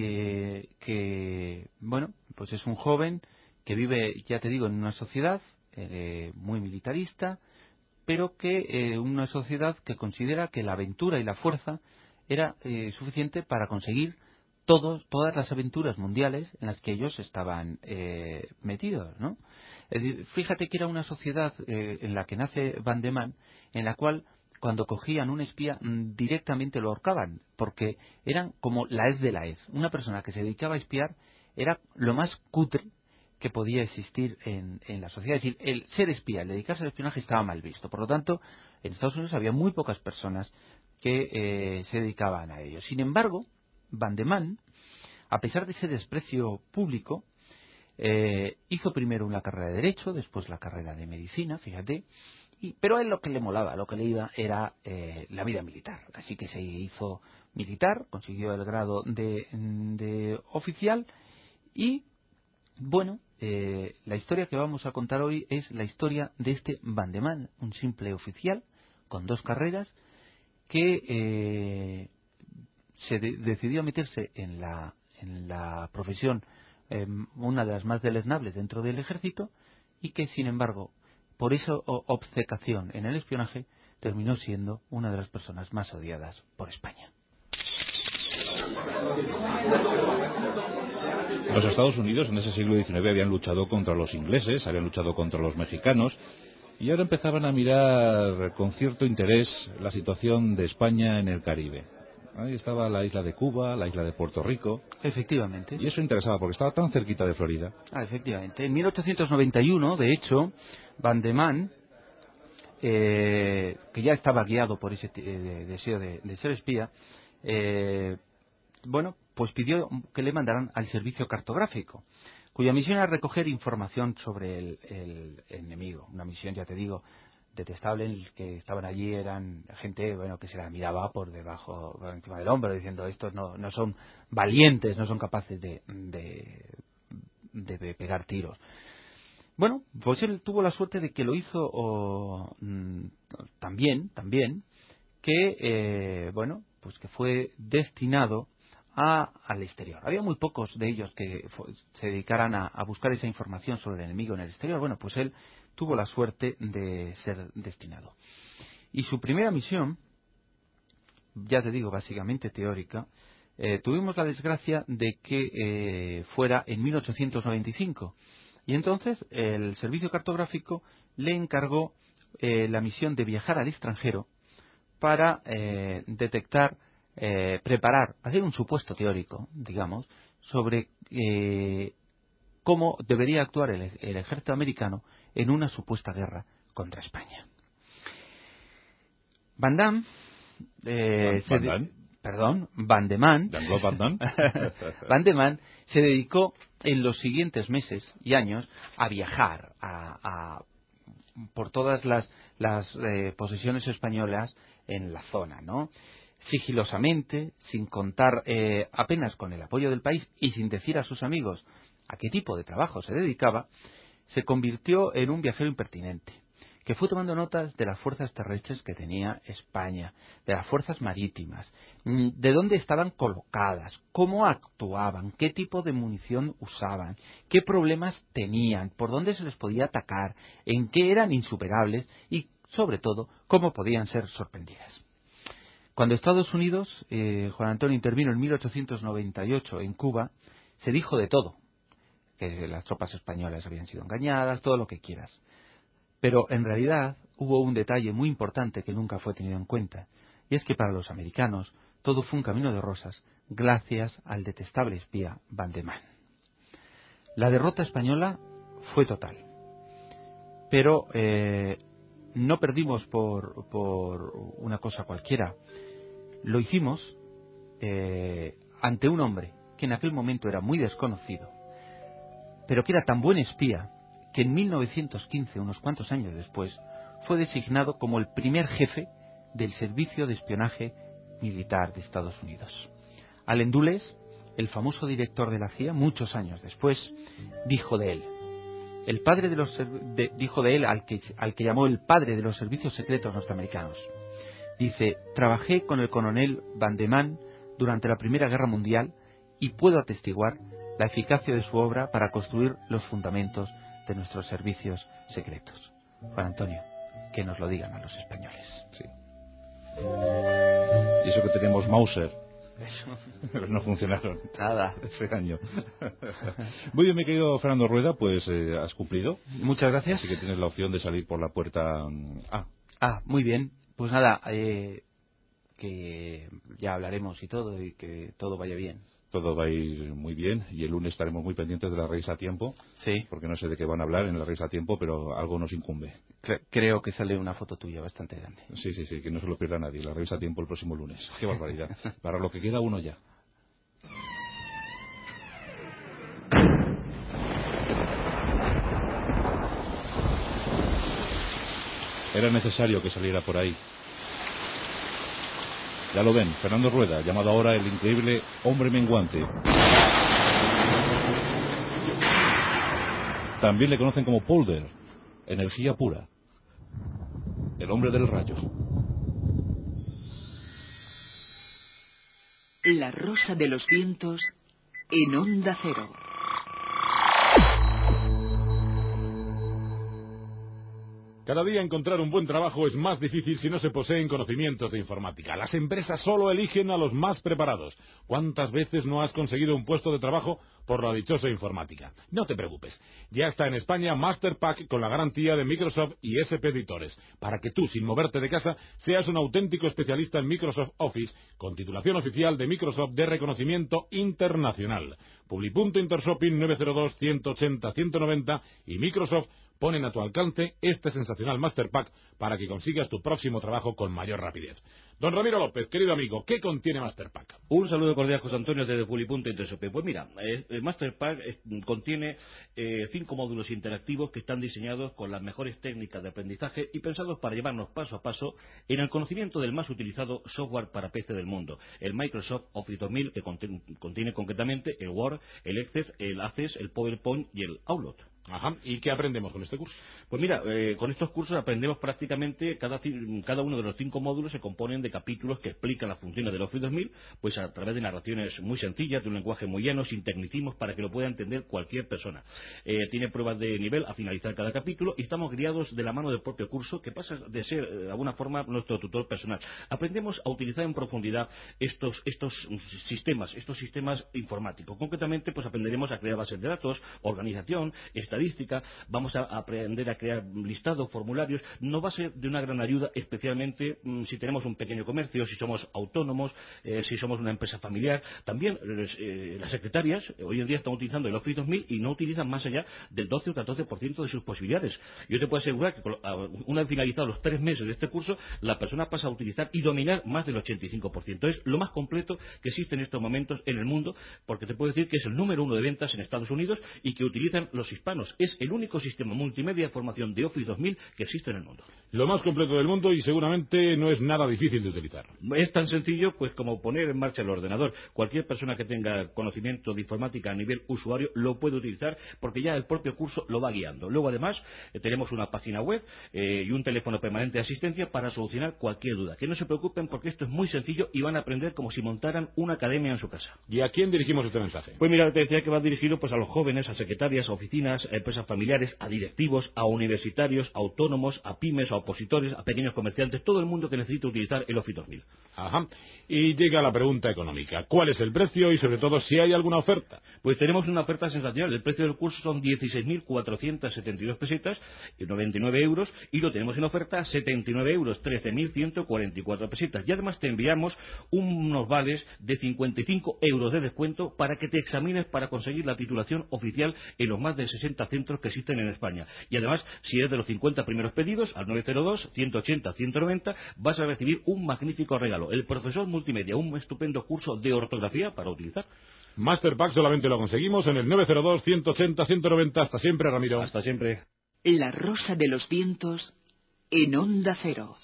que, bueno, pues es un joven que vive, ya te digo, en una sociedad muy militarista, pero que una sociedad que considera que la aventura y la fuerza era suficiente para conseguir todas las aventuras mundiales en las que ellos estaban metidos, ¿no? Es decir, fíjate que era una sociedad en la que nace Van de Man, en la cual cuando cogían un espía directamente lo ahorcaban, porque eran como la hez de la hez. Una persona que se dedicaba a espiar era lo más cutre que podía existir en la sociedad. Es decir, el ser espía, el dedicarse al espionaje estaba mal visto. Por lo tanto, en Estados Unidos había muy pocas personas que se dedicaban a ello. Sin embargo, Van de Man a pesar de ese desprecio público, hizo primero una carrera de Derecho, después la carrera de Medicina, fíjate, pero a él lo que le molaba, lo que le iba era la vida militar. Así que se hizo militar, consiguió el grado de oficial y, bueno, la historia que vamos a contar hoy es la historia de este Vandeman, un simple oficial con 2 carreras que decidió a meterse en la profesión, una de las más deleznables dentro del ejército, y que, sin embargo, por esa obcecación en el espionaje, terminó siendo una de las personas más odiadas por España. Los Estados Unidos en ese siglo XIX habían luchado contra los ingleses, habían luchado contra los mexicanos, y ahora empezaban a mirar con cierto interés la situación de España en el Caribe. Ahí estaba la isla de Cuba, la isla de Puerto Rico. Efectivamente. Y eso interesaba porque estaba tan cerquita de Florida. Efectivamente. En 1891, de hecho, Vandeman, que ya estaba guiado por ese deseo de ser espía, bueno, pues pidió que le mandaran al servicio cartográfico, cuya misión era recoger información sobre el enemigo. Una misión, ya te digo, detestable, en el que estaban allí eran gente, bueno, que se la miraba por debajo, por encima del hombro, diciendo estos no son valientes, no son capaces de pegar tiros. Bueno, pues él tuvo la suerte de que lo hizo también que bueno, pues que fue destinado al exterior. Había muy pocos de ellos que se dedicaran a buscar esa información sobre el enemigo en el exterior. Bueno, pues él tuvo la suerte de ser destinado. Y su primera misión, ya te digo, básicamente teórica, tuvimos la desgracia de que fuera en 1895. Y entonces el servicio cartográfico le encargó la misión de viajar al extranjero para detectar, preparar, hacer un supuesto teórico, digamos, sobre cómo debería actuar el ejército americano en una supuesta guerra contra España. Vandeman se dedicó en los siguientes meses y años a viajar por todas las posesiones españolas en la zona, ¿no? Sigilosamente, sin contar apenas con el apoyo del país y sin decir a sus amigos a qué tipo de trabajo se dedicaba, se convirtió en un viajero impertinente, que fue tomando notas de las fuerzas terrestres que tenía España, de las fuerzas marítimas, de dónde estaban colocadas, cómo actuaban, qué tipo de munición usaban, qué problemas tenían, por dónde se les podía atacar, en qué eran insuperables y, sobre todo, cómo podían ser sorprendidas. Cuando Estados Unidos, Juan Antonio, intervino en 1898 en Cuba, se dijo de todo, que las tropas españolas habían sido engañadas, todo lo que quieras. Pero en realidad hubo un detalle muy importante que nunca fue tenido en cuenta, y es que para los americanos todo fue un camino de rosas gracias al detestable espía Vandeman. La derrota española fue total, pero no perdimos por una cosa cualquiera. Lo hicimos ante un hombre que en aquel momento era muy desconocido, pero que era tan buen espía que en 1915, unos cuantos años después, fue designado como el primer jefe del Servicio de Espionaje Militar de Estados Unidos. Allen Dulles, el famoso director de la CIA, muchos años después, dijo de él al que llamó el padre de los servicios secretos norteamericanos. Dice: trabajé con el coronel Vandeman durante la Primera Guerra Mundial y puedo atestiguar la eficacia de su obra para construir los fundamentos de nuestros servicios secretos. Juan Antonio, que nos lo digan a los españoles. Sí. Y eso que teníamos Mauser. Pero no funcionaron. Nada. Ese año. Muy bien, mi querido Fernando Rueda, pues has cumplido. Muchas gracias. Así que tienes la opción de salir por la puerta A. Muy bien. Pues nada, que ya hablaremos y todo, y que todo vaya bien. Todo va a ir muy bien y el lunes estaremos muy pendientes de la Reis a Tiempo. Sí. Porque no sé de qué van a hablar en la Reis a Tiempo, pero algo nos incumbe. Creo que sale una foto tuya bastante grande. Sí, que no se lo pierda nadie. La Reis a Tiempo el próximo lunes. Qué barbaridad. Para lo que queda uno ya. Era necesario que saliera por ahí. Ya lo ven, Fernando Rueda, llamado ahora el increíble hombre menguante. También le conocen como Polder, energía pura. El hombre del rayo. La rosa de los vientos en Onda Cero. Cada día encontrar un buen trabajo es más difícil si no se poseen conocimientos de informática. Las empresas solo eligen a los más preparados. ¿Cuántas veces no has conseguido un puesto de trabajo por la dichosa informática? No te preocupes. Ya está en España Masterpack con la garantía de Microsoft y SP Editores, para que tú, sin moverte de casa, seas un auténtico especialista en Microsoft Office, con titulación oficial de Microsoft de reconocimiento internacional. Publipunto Intershopping 902-180-190 y Microsoft ponen a tu alcance este sensacional Masterpack para que consigas tu próximo trabajo con mayor rapidez. Don Ramiro López, querido amigo, ¿qué contiene Masterpack? Un saludo cordial, José Antonio, desde Publipunto Intershopping. Pues mira, el Masterpack contiene 5 módulos interactivos que están diseñados con las mejores técnicas de aprendizaje y pensados para llevarnos paso a paso en el conocimiento del más utilizado software para PC del mundo, el Microsoft Office 2000, que contiene concretamente el Word, el Excel, el Access, el PowerPoint y el Outlook. Ajá, ¿y qué aprendemos con este curso? Pues mira, con estos cursos aprendemos prácticamente, cada uno de los 5 módulos se componen de capítulos que explican las funciones del Office 2000, pues a través de narraciones muy sencillas, de un lenguaje muy llano, sin tecnicismos, para que lo pueda entender cualquier persona. Tiene pruebas de nivel a finalizar cada capítulo y estamos guiados de la mano del propio curso, que pasa de ser, de alguna forma, nuestro tutor personal. Aprendemos a utilizar en profundidad estos sistemas informáticos. Concretamente, pues aprenderemos a crear bases de datos, organización, estadística, vamos a aprender a crear listados, formularios. Nos va a ser de una gran ayuda, especialmente si tenemos un pequeño comercio, si somos autónomos, si somos una empresa familiar. También las secretarias hoy en día están utilizando el Office 2000 y no utilizan más allá del 12 o 14% de sus posibilidades. Yo te puedo asegurar que una vez finalizados los 3 meses de este curso, la persona pasa a utilizar y dominar más del 85%. Es lo más completo que existe en estos momentos en el mundo, porque te puedo decir que es el número 1 de ventas en Estados Unidos y que utilizan los hispanos. Es el único sistema multimedia de formación de Office 2000 que existe en el mundo. Lo más completo del mundo y seguramente no es nada difícil de utilizar. Es tan sencillo pues como poner en marcha el ordenador. Cualquier persona que tenga conocimiento de informática a nivel usuario lo puede utilizar, porque ya el propio curso lo va guiando. Luego además tenemos una página web y un teléfono permanente de asistencia para solucionar cualquier duda. Que no se preocupen, porque esto es muy sencillo y van a aprender como si montaran una academia en su casa. ¿Y a quién dirigimos este mensaje? Pues mira, te decía que va dirigido pues a los jóvenes, a secretarias, a oficinas, a empresas familiares, a directivos, a universitarios, a autónomos, a pymes, a opositores, a pequeños comerciantes, todo el mundo que necesite utilizar el Office 2000. Ajá. Y llega la pregunta económica. ¿Cuál es el precio y sobre todo si hay alguna oferta? Pues tenemos una oferta sensacional. El precio del curso son 16.472 pesetas y 99 euros, y lo tenemos en oferta a 79 euros, 13.144 pesetas. Y además te enviamos unos vales de 55 euros de descuento para que te examines para conseguir la titulación oficial en los más de 60 centros que existen en España. Y además, si eres de los 50 primeros pedidos, al 902-180-190, vas a recibir un magnífico regalo: el profesor multimedia, un estupendo curso de ortografía para utilizar. Masterpack solamente lo conseguimos en el 902-180-190. Hasta siempre, Ramiro. Hasta siempre. La rosa de los vientos en Onda Cero.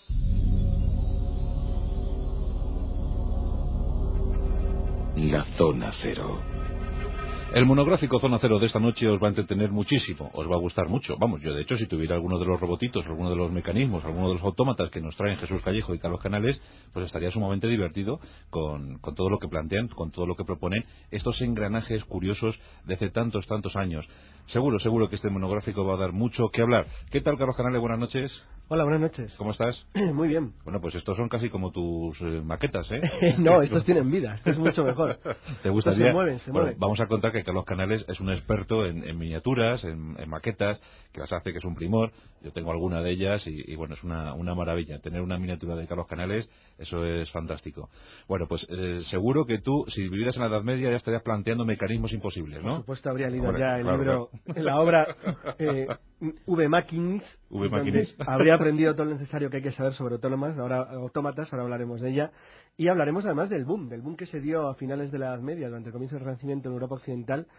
La Zona Cero. El monográfico Zona Cero de esta noche os va a entretener muchísimo, os va a gustar mucho. Vamos, yo de hecho, si tuviera alguno de los robotitos, alguno de los mecanismos, alguno de los autómatas que nos traen Jesús Callejo y Carlos Canales, pues estaría sumamente divertido con todo lo que plantean, con todo lo que proponen, estos engranajes curiosos de hace tantos años. Seguro que este monográfico va a dar mucho que hablar. ¿Qué tal, Carlos Canales? Buenas noches. Hola, buenas noches. ¿Cómo estás? Muy bien. Bueno, pues estos son casi como tus maquetas, ¿eh? No, estos tienen vida, esto es mucho mejor. ¿Te gustaría? Se mueven. Bueno, vamos a contar que Carlos Canales es un experto en miniaturas, en maquetas, que las hace, que es un primor. Yo tengo alguna de ellas y bueno, es una maravilla. Tener una miniatura de Carlos Canales, eso es fantástico. Bueno, pues seguro que tú, si vivieras en la Edad Media, ya estarías planteando mecanismos imposibles, ¿no? Por supuesto, habría leído Hombre, ya el claro, libro, la obra V. Machines, donde habría aprendido todo lo necesario que hay que saber sobre autómatas, ahora hablaremos de ella. Y hablaremos además del boom que se dio a finales de la Edad Media, durante el comienzo del Renacimiento en Europa Occidental,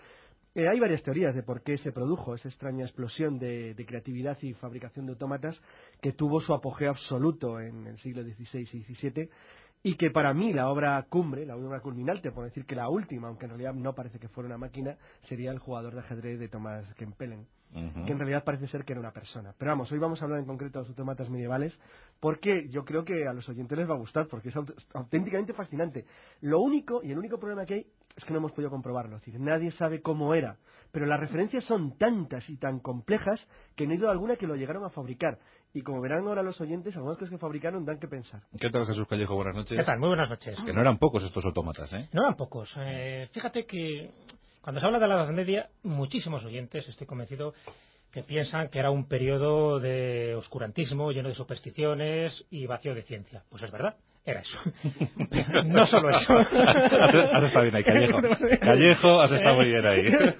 Hay varias teorías de por qué se produjo esa extraña explosión de creatividad y fabricación de autómatas que tuvo su apogeo absoluto en el siglo XVI y XVII, y que para mí la obra cumbre, la obra culminante, por decir que la última, aunque en realidad no parece que fuera una máquina, sería el jugador de ajedrez de Thomas Kempelen, que en realidad parece ser que era una persona. Pero vamos, hoy vamos a hablar en concreto de los autómatas medievales, porque yo creo que a los oyentes les va a gustar, porque es auténticamente fascinante. Lo único, y el único problema que hay, es que no hemos podido comprobarlo, es decir, nadie sabe cómo era, pero las referencias son tantas y tan complejas que no hay duda alguna que lo llegaron a fabricar. Y como verán ahora los oyentes, algunas cosas que fabricaron dan que pensar. ¿Qué tal, Jesús Callejo? Buenas noches. ¿Qué tal? Muy buenas noches. Que no eran pocos estos autómatas, ¿eh? No eran pocos. Fíjate que cuando se habla de la Edad Media, muchísimos oyentes, estoy convencido, que piensan que era un periodo de oscurantismo, lleno de supersticiones y vacío de ciencia. Pues es verdad, era eso. Pero no solo eso. Has estado bien ahí, Callejo. Callejo, has estado muy bien ahí.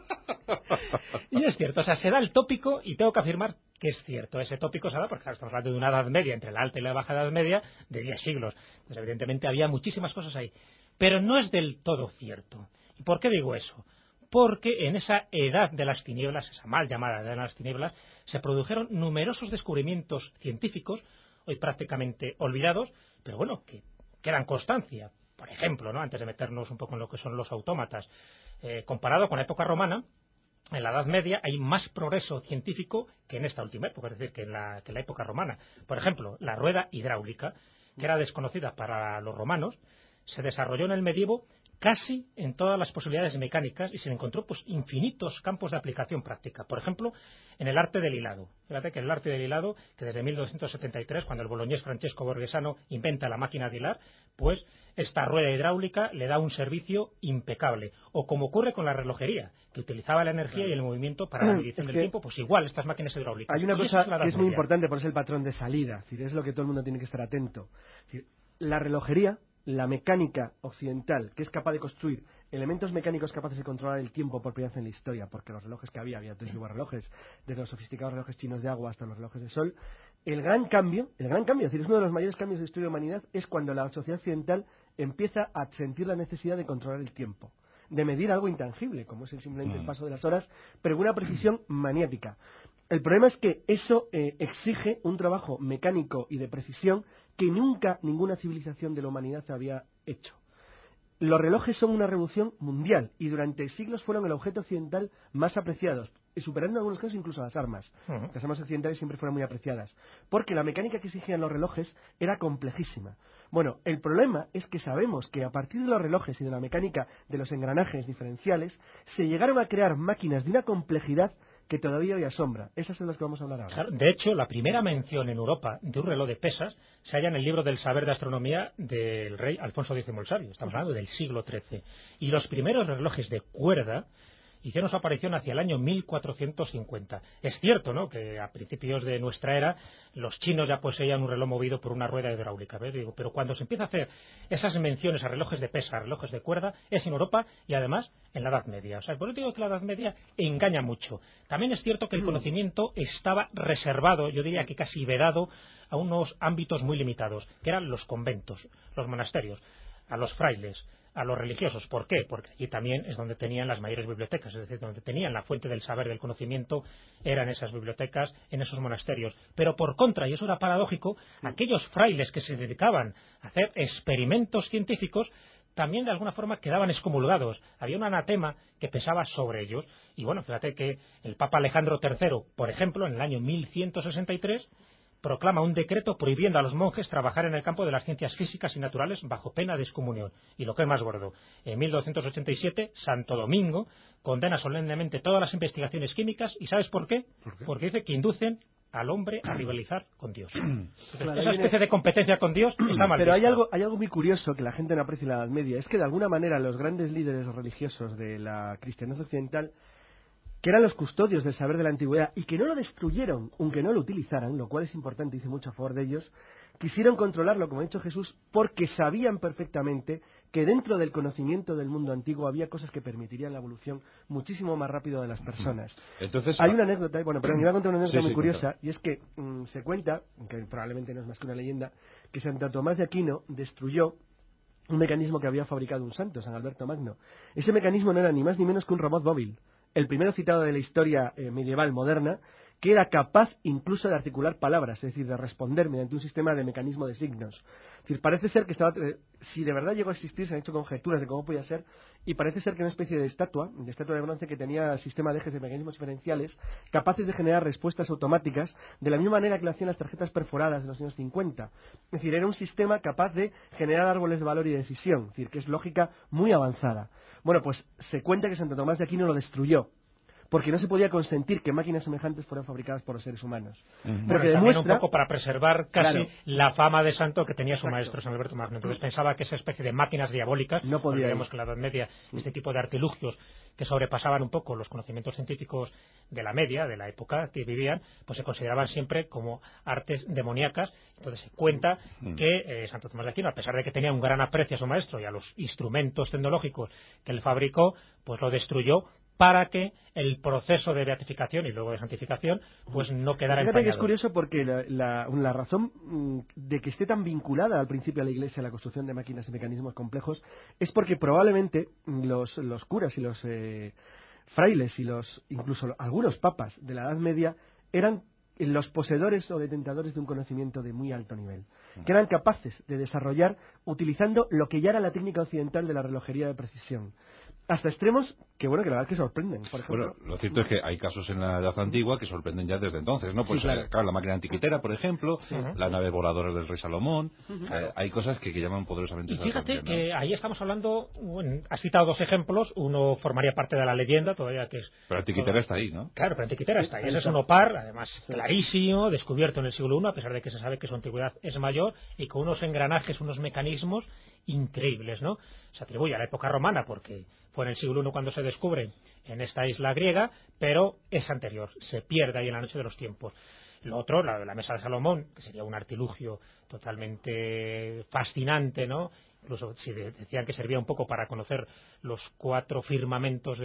Y es cierto, o sea, se da el tópico y tengo que afirmar que es cierto. Ese tópico se da porque claro, estamos hablando de una Edad Media, entre la Alta y la Baja Edad Media, de 10 siglos. Entonces, evidentemente, había muchísimas cosas ahí. Pero no es del todo cierto. ¿Y por qué digo eso? Porque en esa edad de las tinieblas, esa mal llamada edad de las tinieblas, se produjeron numerosos descubrimientos científicos, hoy prácticamente olvidados, pero bueno, que dan constancia. Por ejemplo, ¿no? Antes de meternos un poco en lo que son los autómatas, comparado con la época romana, en la Edad Media hay más progreso científico que en esta última época, es decir, que en la época romana. Por ejemplo, la rueda hidráulica, que era desconocida para los romanos, se desarrolló en el medievo casi en todas las posibilidades mecánicas y se encontró pues infinitos campos de aplicación práctica. Por ejemplo, en el arte del hilado. Fíjate que el arte del hilado, que desde 1273, cuando el boloñés Francesco Borghesano inventa la máquina de hilar, pues esta rueda hidráulica le da un servicio impecable. O como ocurre con la relojería, que utilizaba la energía y el movimiento para la medición del tiempo, pues igual estas máquinas hidráulicas. Hay una cosa que es muy importante, por eso el patrón de salida. Es decir, es lo que todo el mundo tiene que estar atento. Es decir, la relojería, la mecánica occidental, que es capaz de construir elementos mecánicos capaces de controlar el tiempo por primera vez en la historia, porque los relojes que había 3 relojes, desde los sofisticados relojes chinos de agua hasta los relojes de sol, el gran cambio, es decir, es uno de los mayores cambios de la historia de la humanidad, es cuando la sociedad occidental empieza a sentir la necesidad de controlar el tiempo, de medir algo intangible, como es simplemente el paso de las horas, pero con una precisión maniática. El problema es que eso exige un trabajo mecánico y de precisión que nunca ninguna civilización de la humanidad había hecho. Los relojes son una revolución mundial y durante siglos fueron el objeto occidental más apreciado, superando en algunos casos incluso las armas. Las armas occidentales siempre fueron muy apreciadas, porque la mecánica que exigían los relojes era complejísima. Bueno, el problema es que sabemos que a partir de los relojes y de la mecánica de los engranajes diferenciales, se llegaron a crear máquinas de una complejidad que todavía hoy asombra. Esas son las que vamos a hablar ahora. Claro, de hecho, la primera mención en Europa de un reloj de pesas se halla en el libro del saber de astronomía del rey Alfonso X el Sabio. Estamos hablando del siglo XIII. Y los primeros relojes de cuerda hicieron su aparición hacia el año 1450. Es cierto, ¿no?, que a principios de nuestra era los chinos ya poseían un reloj movido por una rueda hidráulica, ¿ves? Digo, pero cuando se empieza a hacer esas menciones a relojes de pesa, a relojes de cuerda, es en Europa y además en la Edad Media. O sea, por eso digo que la Edad Media engaña mucho. También es cierto que el conocimiento estaba reservado, yo diría que casi vedado, a unos ámbitos muy limitados, que eran los conventos, los monasterios, a los frailes, a los religiosos. ¿Por qué? Porque allí también es donde tenían las mayores bibliotecas, es decir, donde tenían la fuente del saber, del conocimiento, eran esas bibliotecas, en esos monasterios. Pero por contra, y eso era paradójico, aquellos frailes que se dedicaban a hacer experimentos científicos también de alguna forma quedaban excomulgados. Había un anatema que pesaba sobre ellos. Y bueno, fíjate que el Papa Alejandro III, por ejemplo, en el año 1163, proclama un decreto prohibiendo a los monjes trabajar en el campo de las ciencias físicas y naturales bajo pena de excomunión. Y lo que es más gordo, en 1287, Santo Domingo condena solemnemente todas las investigaciones químicas. ¿Y sabes por qué? Porque dice que inducen al hombre a rivalizar con Dios. Entonces, claro, esa especie de competencia con Dios está mal Pero vista. hay algo muy curioso que la gente no aprecia en la Edad Media, es que de alguna manera los grandes líderes religiosos de la cristiandad occidental, que eran los custodios del saber de la antigüedad y que no lo destruyeron, aunque no lo utilizaran, lo cual es importante, dice mucho a favor de ellos, quisieron controlarlo, como ha dicho Jesús, porque sabían perfectamente que dentro del conocimiento del mundo antiguo había cosas que permitirían la evolución muchísimo más rápido de las personas. Entonces, hay una anécdota, bueno, pero me iba a contar una anécdota muy curiosa, cuenta. y es que se cuenta, que probablemente no es más que una leyenda, que Santo Tomás de Aquino destruyó un mecanismo que había fabricado un santo, San Alberto Magno. Ese mecanismo no era ni más ni menos que un robot móvil, el primero citado de la historia medieval moderna, que era capaz incluso de articular palabras, es decir, de responder mediante un sistema de mecanismo de signos. Es decir, parece ser que estaba, si de verdad llegó a existir, se han hecho conjeturas de cómo podía ser, y parece ser que una especie de estatua de bronce que tenía el sistema de ejes de mecanismos diferenciales capaces de generar respuestas automáticas de la misma manera que lo hacían las tarjetas perforadas de los años 50. Es decir, era un sistema capaz de generar árboles de valor y de decisión, es decir, que es lógica muy avanzada. Bueno, pues se cuenta que Santo Tomás de Aquino lo destruyó, porque no se podía consentir que máquinas semejantes fueran fabricadas por los seres humanos. Pero que demuestra un demuestra poco para preservar casi la fama de santo que tenía su Exacto. maestro San Alberto Magno. Entonces pensaba que esa especie de máquinas diabólicas, no podía vemos que en la Edad Media este tipo de artilugios que sobrepasaban un poco los conocimientos científicos de la media, de la época que vivían, pues se consideraban siempre como artes demoníacas. Entonces se cuenta que Santo Tomás de Aquino, a pesar de que tenía un gran aprecio a su maestro y a los instrumentos tecnológicos que él fabricó, pues lo destruyó para que el proceso de beatificación y luego de santificación pues no quedara empañado. Fíjate que es curioso porque la razón de que esté tan vinculada al principio a la Iglesia la construcción de máquinas y mecanismos complejos es porque probablemente los curas y los frailes y incluso algunos papas de la Edad Media eran los poseedores o detentadores de un conocimiento de muy alto nivel, que eran capaces de desarrollar utilizando lo que ya era la técnica occidental de la relojería de precisión. Hasta extremos que, bueno, que la verdad que sorprenden. Por ejemplo, bueno, lo cierto es que hay casos en la Edad Antigua que sorprenden ya desde entonces, ¿no? Pues sí, claro. La máquina antiquitera, por ejemplo, la nave voladora del rey Salomón, hay cosas que llaman poderosamente. Y fíjate atención, ¿no? que ahí estamos hablando, bueno, has citado dos ejemplos, uno formaría parte de la leyenda, todavía que es... Pero antiquitera está ahí, ¿no? Claro, pero antiquitera está ahí. Ese es un opar, además clarísimo, descubierto en el siglo I, a pesar de que se sabe que su antigüedad es mayor, y con unos engranajes, unos mecanismos increíbles, ¿no? Se atribuye a la época romana porque fue en el siglo I cuando se descubre en esta isla griega, pero es anterior, se pierde ahí en la noche de los tiempos. Lo otro, la mesa de Salomón, que sería un artilugio totalmente fascinante, ¿no? Incluso si decían que servía un poco para conocer los 4 firmamentos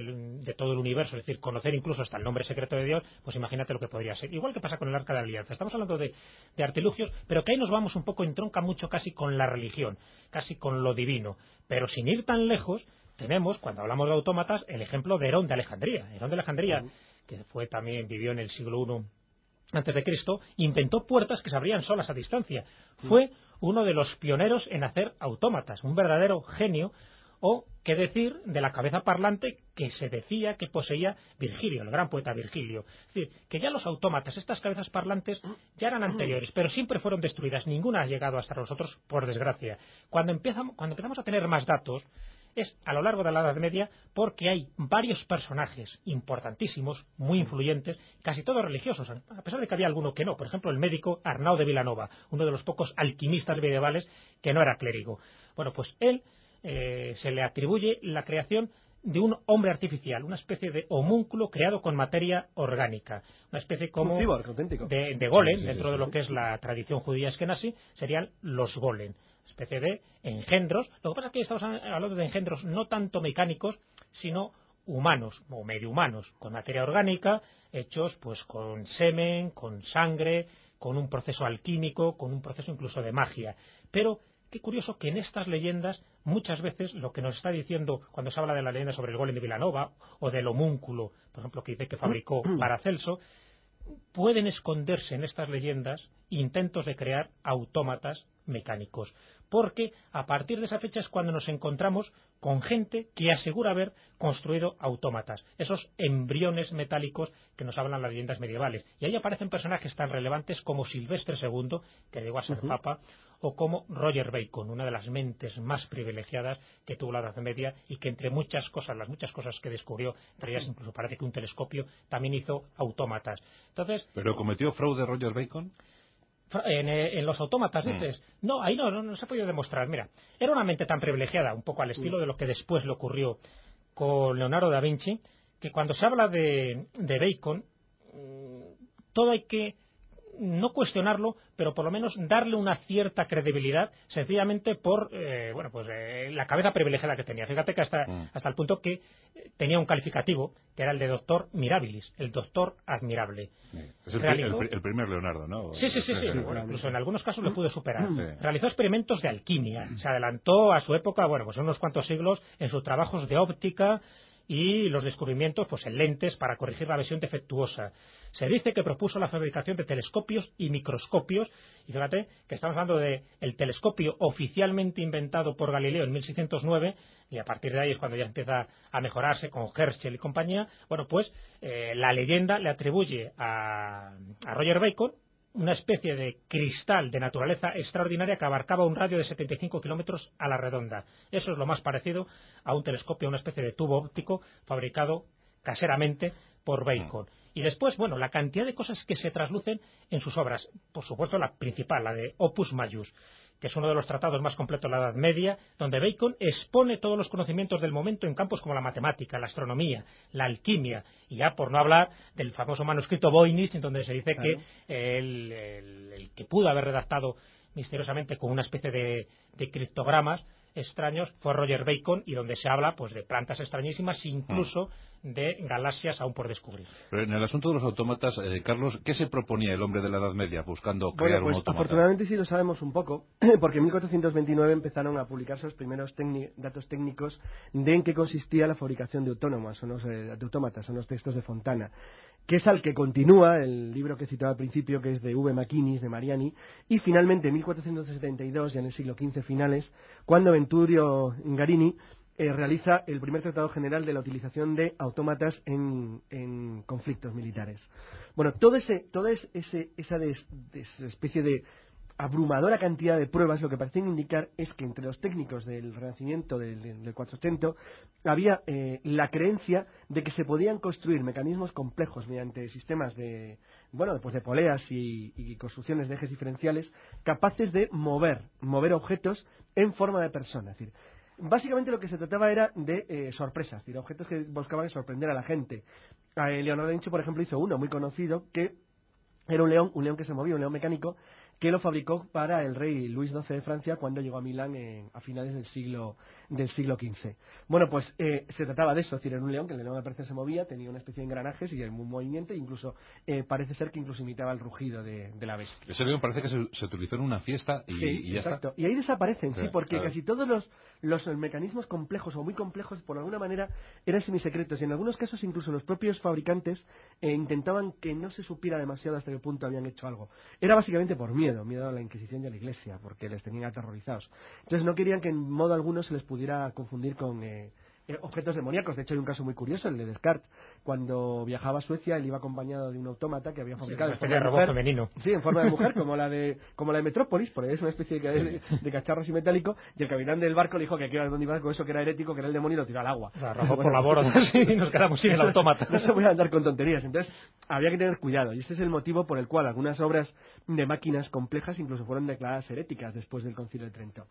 de todo el universo, es decir, conocer incluso hasta el nombre secreto de Dios, pues imagínate lo que podría ser. Igual que pasa con el Arca de la Alianza. Estamos hablando de artilugios, pero que ahí nos vamos un poco, entronca mucho casi con la religión, casi con lo divino. Pero sin ir tan lejos, tenemos, cuando hablamos de autómatas, el ejemplo de Herón de Alejandría. Herón de Alejandría, que vivió en el siglo I antes de Cristo, inventó puertas que se abrían solas a distancia. Fue uno de los pioneros en hacer autómatas, un verdadero genio, o qué decir de la cabeza parlante que se decía que poseía Virgilio, el gran poeta Virgilio. Es decir, que ya los autómatas, estas cabezas parlantes, ya eran anteriores, pero siempre fueron destruidas. Ninguna ha llegado hasta nosotros, por desgracia. Cuando empezamos a tener más datos, es a lo largo de la Edad Media, porque hay varios personajes importantísimos, muy influyentes, casi todos religiosos, a pesar de que había alguno que no. Por ejemplo, el médico Arnau de Vilanova, uno de los pocos alquimistas medievales que no era clérigo. Bueno, pues él se le atribuye la creación de un hombre artificial, una especie de homúnculo creado con materia orgánica, una especie como de golem, dentro de lo que es la tradición judía eskenazi, serían los golem, especie de engendros. Lo que pasa es que estamos hablando de engendros no tanto mecánicos, sino humanos o medio humanos, con materia orgánica, hechos pues con semen, con sangre, con un proceso alquímico, con un proceso incluso de magia. Pero qué curioso que en estas leyendas muchas veces lo que nos está diciendo cuando se habla de la leyenda sobre el golem de Vilanova o del homúnculo, por ejemplo, que dice que fabricó Paracelso, pueden esconderse en estas leyendas intentos de crear autómatas mecánicos, porque a partir de esa fecha es cuando nos encontramos con gente que asegura haber construido autómatas, esos embriones metálicos que nos hablan las leyendas medievales, y ahí aparecen personajes tan relevantes como Silvestre II, que llegó a ser papa, o como Roger Bacon, una de las mentes más privilegiadas que tuvo la Edad Media, y que entre muchas cosas, las muchas cosas que descubrió, entre ellas incluso parece que un telescopio, también hizo autómatas. Entonces, ¿pero cometió fraude Roger Bacon? En los autómatas, dices. No, ahí no se ha podido demostrar. Mira, era una mente tan privilegiada, un poco al estilo de lo que después le ocurrió con Leonardo da Vinci, que cuando se habla de Bacon, todo hay que no cuestionarlo, pero por lo menos darle una cierta credibilidad, sencillamente por la cabeza privilegiada que tenía. Fíjate que hasta el punto que tenía un calificativo que era el de doctor mirabilis, el doctor admirable. Es el primer Leonardo, ¿no? Sí. Bueno, incluso en algunos casos lo pudo superar. Realizó experimentos de alquimia, se adelantó a su época, unos cuantos siglos en sus trabajos de óptica y los descubrimientos en lentes para corregir la visión defectuosa. Se dice que propuso la fabricación de telescopios y microscopios, y fíjate que estamos hablando de el telescopio oficialmente inventado por Galileo en 1609, y a partir de ahí es cuando ya empieza a mejorarse con Herschel y compañía. La leyenda le atribuye a Roger Bacon una especie de cristal de naturaleza extraordinaria que abarcaba un radio de 75 kilómetros a la redonda. Eso es lo más parecido a un telescopio, una especie de tubo óptico fabricado caseramente por Bacon. Y después, la cantidad de cosas que se traslucen en sus obras. Por supuesto, la principal, la de Opus Maius, que es uno de los tratados más completos de la Edad Media, donde Bacon expone todos los conocimientos del momento en campos como la matemática, la astronomía, la alquimia, y ya por no hablar del famoso manuscrito Voynich, en donde se dice que el que pudo haber redactado misteriosamente con una especie de criptogramas extraños fue Roger Bacon, y donde se habla de plantas extrañísimas, incluso de galaxias aún por descubrir. Pero en el asunto de los autómatas, Carlos, ¿qué se proponía el hombre de la Edad Media buscando crear un autómata? Afortunadamente sí lo sabemos un poco, porque en 1429 empezaron a publicarse los primeros datos técnicos de en qué consistía la fabricación de autómatas, son los textos de Fontana, que es al que continúa el libro que citaba al principio, que es de V. Maquinis, de Mariani, y finalmente en 1472, ya en el siglo XV finales, cuando Venturio Garini realiza el primer tratado general de la utilización de autómatas en conflictos militares. Toda esa especie de abrumadora cantidad de pruebas lo que parecen indicar es que entre los técnicos del Renacimiento del 400 había la creencia de que se podían construir mecanismos complejos mediante sistemas de poleas y construcciones de ejes diferenciales capaces de mover objetos en forma de persona. Es decir, básicamente lo que se trataba era de sorpresas, es decir, objetos que buscaban sorprender a la gente. Leonardo da Vinci, por ejemplo, hizo uno muy conocido que era un león que se movía, un león mecánico, que lo fabricó para el rey Luis XII de Francia cuando llegó a Milán a finales del siglo XV. Se trataba de eso, es decir, era un león que el león al parecer se movía, tenía una especie de engranajes y un movimiento, incluso parece ser que incluso imitaba el rugido de la bestia. Ese león parece que se utilizó en una fiesta y ya exacto. está. Y ahí desaparecen, porque claro. casi todos los mecanismos complejos o muy complejos, por alguna manera, eran semisecretos, y en algunos casos incluso los propios fabricantes intentaban que no se supiera demasiado hasta qué punto habían hecho algo. Era básicamente por miedo a la Inquisición y a la Iglesia, porque les tenían aterrorizados. Entonces no querían que en modo alguno se les pudiera confundir con objetos demoníacos. De hecho hay un caso muy curioso, el de Descartes. Cuando viajaba a Suecia, él iba acompañado de un autómata que había fabricado en forma de robot femenino. Sí, en forma de mujer, como la de Metrópolis, porque es una especie de cacharro así metálico, y el capitán del barco le dijo que aquí iba donde iba con eso, que era herético, que era el demonio, y lo tiró al agua. La arrojó por la borda y nos quedamos sin el autómata. No se voy a andar con tonterías. Entonces había que tener cuidado, y este es el motivo por el cual algunas obras de máquinas complejas incluso fueron declaradas heréticas después del Concilio de Trento.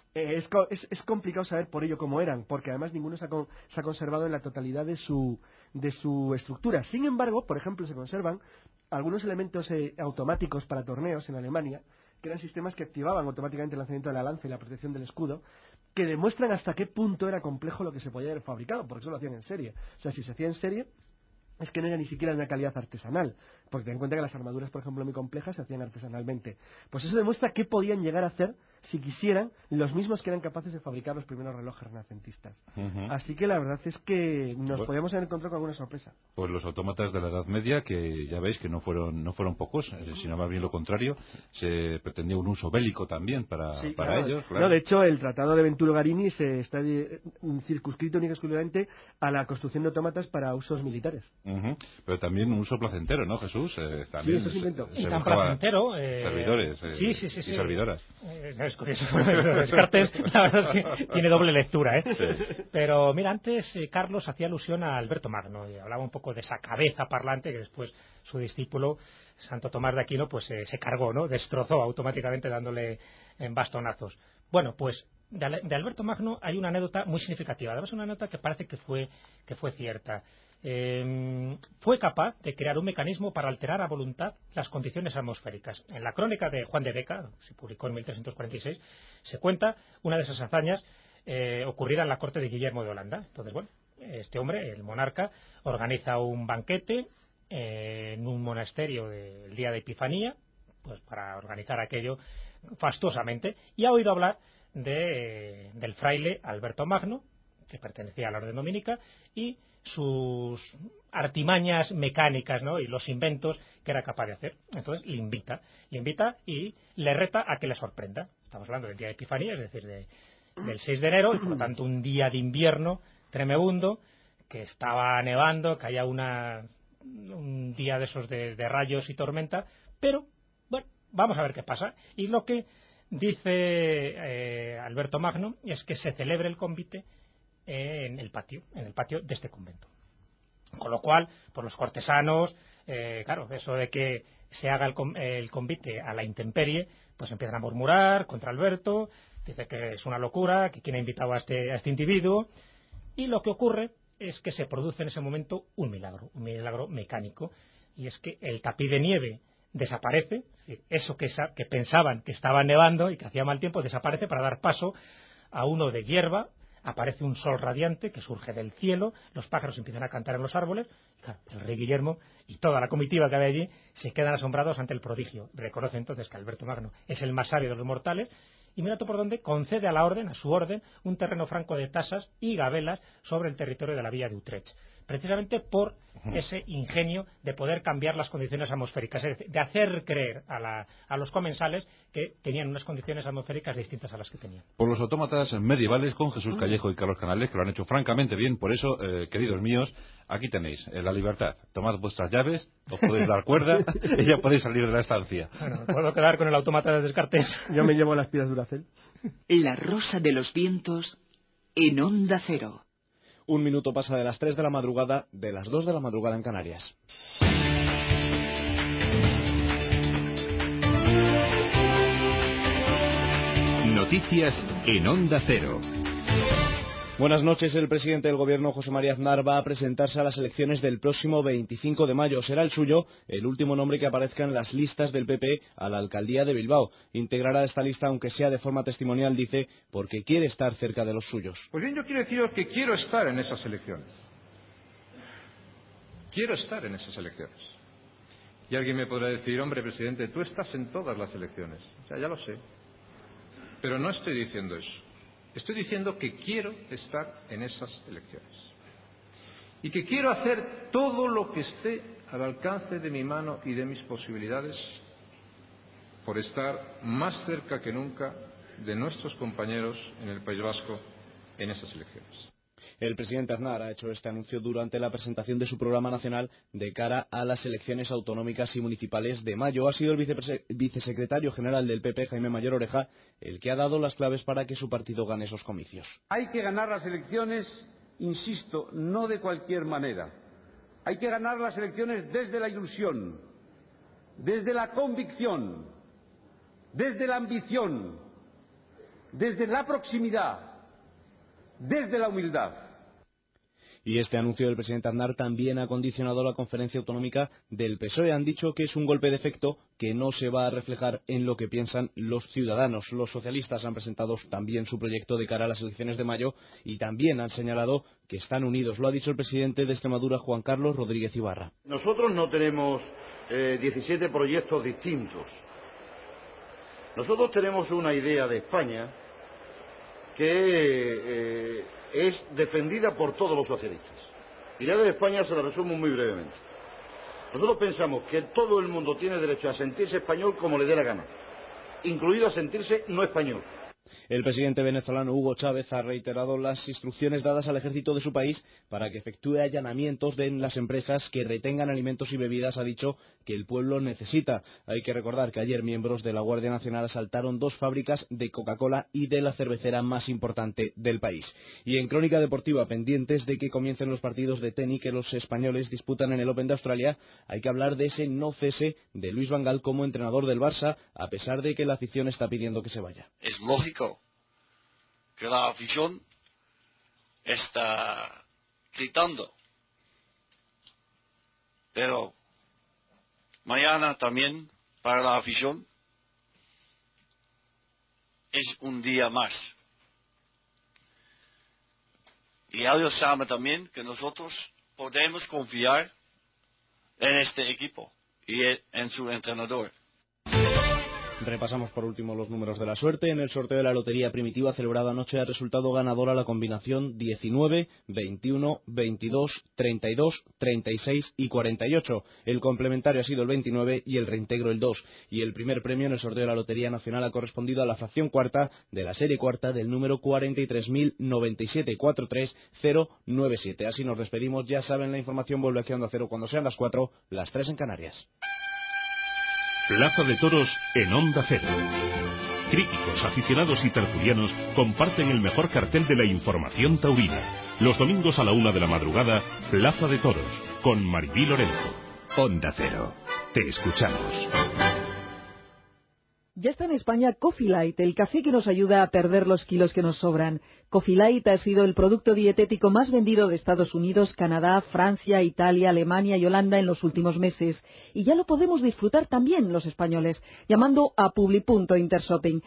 Es complicado saber por ello cómo eran, porque además ninguno se ha conservado en la totalidad de su estructura. Sin embargo, por ejemplo, se conservan algunos elementos automáticos para torneos en Alemania, que eran sistemas que activaban automáticamente el lanzamiento de la lanza y la protección del escudo, que demuestran hasta qué punto era complejo lo que se podía haber fabricado, porque eso lo hacían en serie. O sea, si se hacía en serie, es que no era ni siquiera de una calidad artesanal, porque ten en cuenta que las armaduras, por ejemplo, muy complejas, se hacían artesanalmente. Pues eso demuestra qué podían llegar a hacer, si quisieran, los mismos que eran capaces de fabricar los primeros relojes renacentistas. Así que la verdad es que nos podíamos haber encontrado con alguna sorpresa. Pues los autómatas de la Edad Media, que ya veis que no fueron pocos, sino más bien lo contrario, se pretendía un uso bélico también para ellos. Claro. No, de hecho, el tratado de Venturio Garini se está circunscrito únicamente exclusivamente a la construcción de autómatas para usos militares. Pero también un uso placentero, ¿no, Jesús? También sí, eso se inventó. Y tan placentero. Servidores y servidoras. Es curioso. Descartes, la verdad es que tiene doble lectura, ¿eh? Sí. Pero mira, antes Carlos hacía alusión a Alberto Magno y hablaba un poco de esa cabeza parlante que después su discípulo Santo Tomás de Aquino pues se cargó, ¿no? Destrozó automáticamente dándole en bastonazos. Bueno, pues de Alberto Magno hay una anécdota muy significativa. Además, una anécdota que parece que fue cierta. fue capaz de crear un mecanismo para alterar a voluntad las condiciones atmosféricas. En la crónica de Juan de Beca, se publicó en 1346, se cuenta una de esas hazañas ocurrida en la corte de Guillermo de Holanda. Entonces, bueno, este hombre, el monarca, organiza un banquete en un monasterio del día de Epifanía, pues para organizar aquello fastuosamente, y ha oído hablar del fraile Alberto Magno, que pertenecía a la orden dominica, y sus artimañas mecánicas, ¿no?, y los inventos que era capaz de hacer. Entonces le invita y le reta a que le sorprenda. Estamos hablando del día de Epifanía, es decir, del 6 de enero, y por lo tanto un día de invierno tremebundo, que estaba nevando, que haya un día de esos de rayos y tormenta, pero bueno, vamos a ver qué pasa. Y lo que dice Alberto Magno es que se celebre el convite en el patio de este convento. Con lo cual, por los cortesanos, claro, eso de que se haga el convite a la intemperie, pues empiezan a murmurar contra Alberto, dice que es una locura, que quién ha invitado a este individuo, y lo que ocurre es que se produce en ese momento un milagro mecánico, y es que el tapiz de nieve desaparece, es decir, eso que pensaban que estaba nevando y que hacía mal tiempo, desaparece para dar paso a uno de hierba. Aparece un sol radiante que surge del cielo, los pájaros empiezan a cantar en los árboles, y claro, el rey Guillermo y toda la comitiva que había allí se quedan asombrados ante el prodigio. Reconoce entonces que Alberto Magno es el más sabio de los mortales, y mira tú por dónde concede a su orden, un terreno franco de tasas y gabelas sobre el territorio de la villa de Utrecht, precisamente por ese ingenio de poder cambiar las condiciones atmosféricas, es decir, de hacer creer a los comensales que tenían unas condiciones atmosféricas distintas a las que tenían. Por los autómatas medievales con Jesús Callejo y Carlos Canales, que lo han hecho francamente bien. Por eso, queridos míos, aquí tenéis la libertad. Tomad vuestras llaves, os podéis dar cuerda y ya podéis salir de la estancia. Bueno, me puedo quedar con el autómata de Descartes. Yo me llevo las pilas Duracell. La Rosa de los Vientos en Onda Cero. 1 minuto pasa de las 3 de la madrugada, de las 2 de la madrugada en Canarias. Noticias en Onda Cero. Buenas noches. El presidente del Gobierno, José María Aznar, va a presentarse a las elecciones del próximo 25 de mayo. Será el suyo el último nombre que aparezca en las listas del PP a la alcaldía de Bilbao. Integrará esta lista, aunque sea de forma testimonial, dice, porque quiere estar cerca de los suyos. Pues bien, yo quiero deciros que quiero estar en esas elecciones. Quiero estar en esas elecciones. Y alguien me podrá decir, hombre, presidente, tú estás en todas las elecciones. O sea, ya lo sé. Pero no estoy diciendo eso. Estoy diciendo que quiero estar en esas elecciones y que quiero hacer todo lo que esté al alcance de mi mano y de mis posibilidades por estar más cerca que nunca de nuestros compañeros en el País Vasco en esas elecciones. El presidente Aznar ha hecho este anuncio durante la presentación de su programa nacional de cara a las elecciones autonómicas y municipales de mayo. Ha sido el vicesecretario general del PP, Jaime Mayor Oreja, el que ha dado las claves para que su partido gane esos comicios. Hay que ganar las elecciones, insisto, no de cualquier manera. Hay que ganar las elecciones desde la ilusión, desde la convicción, desde la ambición, desde la proximidad, desde la humildad. Y este anuncio del presidente Aznar también ha condicionado la conferencia autonómica del PSOE. Han dicho que es un golpe de efecto que no se va a reflejar en lo que piensan los ciudadanos. Los socialistas han presentado también su proyecto de cara a las elecciones de mayo y también han señalado que están unidos. Lo ha dicho el presidente de Extremadura, Juan Carlos Rodríguez Ibarra. Nosotros no tenemos 17 proyectos distintos. Nosotros tenemos una idea de España que es defendida por todos los socialistas. Y la idea de España se la resumo muy brevemente. Nosotros pensamos que todo el mundo tiene derecho a sentirse español como le dé la gana, incluido a sentirse no español. El presidente venezolano Hugo Chávez ha reiterado las instrucciones dadas al ejército de su país para que efectúe allanamientos en las empresas que retengan alimentos y bebidas. Ha dicho que el pueblo necesita. Hay que recordar que ayer miembros de la Guardia Nacional asaltaron 2 fábricas de Coca-Cola y de la cervecera más importante del país. Y en crónica deportiva, pendientes de que comiencen los partidos de tenis que los españoles disputan en el Open de Australia, hay que hablar de ese no cese de Luis Van Gaal como entrenador del Barça, a pesar de que la afición está pidiendo que se vaya. Es lógico que la afición está gritando pero mañana también para la afición es un día más. Y ellos saben también que nosotros podemos confiar en este equipo y en su entrenador. Repasamos por último los números de la suerte. En el sorteo de la Lotería Primitiva celebrado anoche ha resultado ganadora la combinación 19, 21, 22, 32, 36 y 48. El complementario ha sido el 29 y el reintegro el 2. Y el primer premio en el sorteo de la Lotería Nacional ha correspondido a la fracción cuarta de la serie cuarta del número 43.097-43097. Así nos despedimos. Ya saben, la información vuelve aquí a Onda Cero cuando sean las 4, las 3 en Canarias. Plaza de Toros en Onda Cero. Críticos, aficionados y tertulianos comparten el mejor cartel de la información taurina. Los domingos a la 1 de la madrugada, Plaza de Toros, con Maribí Lorenzo. Onda Cero. Te escuchamos. Ya está en España Coffee Light, el café que nos ayuda a perder los kilos que nos sobran. Coffee Light ha sido el producto dietético más vendido de Estados Unidos, Canadá, Francia, Italia, Alemania y Holanda en los últimos meses. Y ya lo podemos disfrutar también los españoles, llamando a publi.intershopping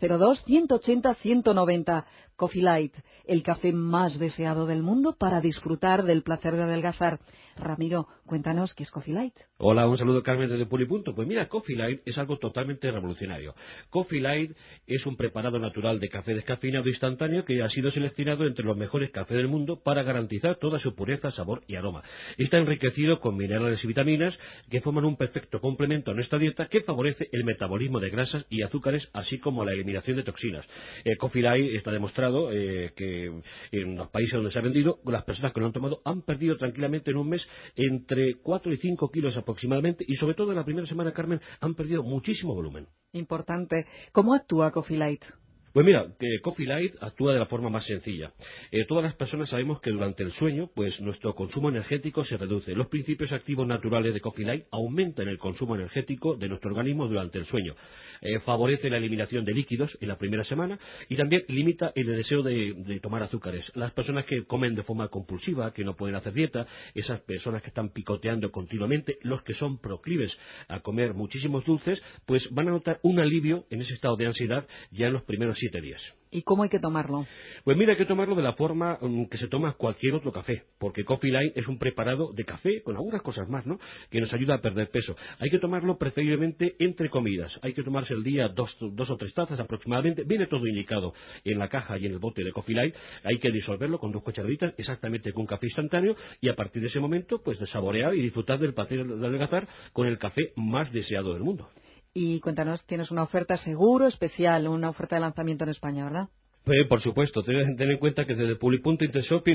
902-180-190. Coffee Light, el café más deseado del mundo para disfrutar del placer de adelgazar. Ramiro, cuéntanos qué es Coffee Light. Hola, un saludo Carmen desde Pulipunto. Pues mira, Coffee Light es algo totalmente revolucionario. Coffee Light es un preparado natural de café descafeinado instantáneo que ha sido seleccionado entre los mejores cafés del mundo para garantizar toda su pureza, sabor y aroma. Está enriquecido con minerales y vitaminas que forman un perfecto complemento a nuestra dieta que favorece el metabolismo de grasas y azúcares, así como la eliminación de toxinas. Coffee Light está demostrado que en los países donde se ha vendido, las personas que lo han tomado han perdido tranquilamente en un mes entre 4 y 5 kilos aproximadamente, y sobre todo en la primera semana, Carmen, han perdido muchísimo volumen. Importante. ¿Cómo actúa Coffee Light? Pues mira, que Coffee Light actúa de la forma más sencilla. Todas las personas sabemos que durante el sueño, pues nuestro consumo energético se reduce. Los principios activos naturales de Coffee Light aumentan el consumo energético de nuestro organismo durante el sueño. Favorece la eliminación de líquidos en la primera semana y también limita el deseo de tomar azúcares. Las personas que comen de forma compulsiva, que no pueden hacer dieta, esas personas que están picoteando continuamente, los que son proclives a comer muchísimos dulces, pues van a notar un alivio en ese estado de ansiedad ya en los primeros 7 días. ¿Y cómo hay que tomarlo? Pues mira, hay que tomarlo de la forma que se toma cualquier otro café, porque Coffee Light es un preparado de café con algunas cosas más, ¿no?, que nos ayuda a perder peso. Hay que tomarlo preferiblemente entre comidas. Hay que tomarse el día dos o tres tazas aproximadamente. Viene todo indicado en la caja y en el bote de Coffee Light. Hay que disolverlo con 2 cucharaditas, exactamente con un café instantáneo, y a partir de ese momento, pues de saborear y disfrutar del placer de adelgazar con el café más deseado del mundo. Y cuéntanos, tienes una oferta seguro especial, una oferta de lanzamiento en España, ¿verdad? Por supuesto, ten en cuenta que desde Publi.intershopping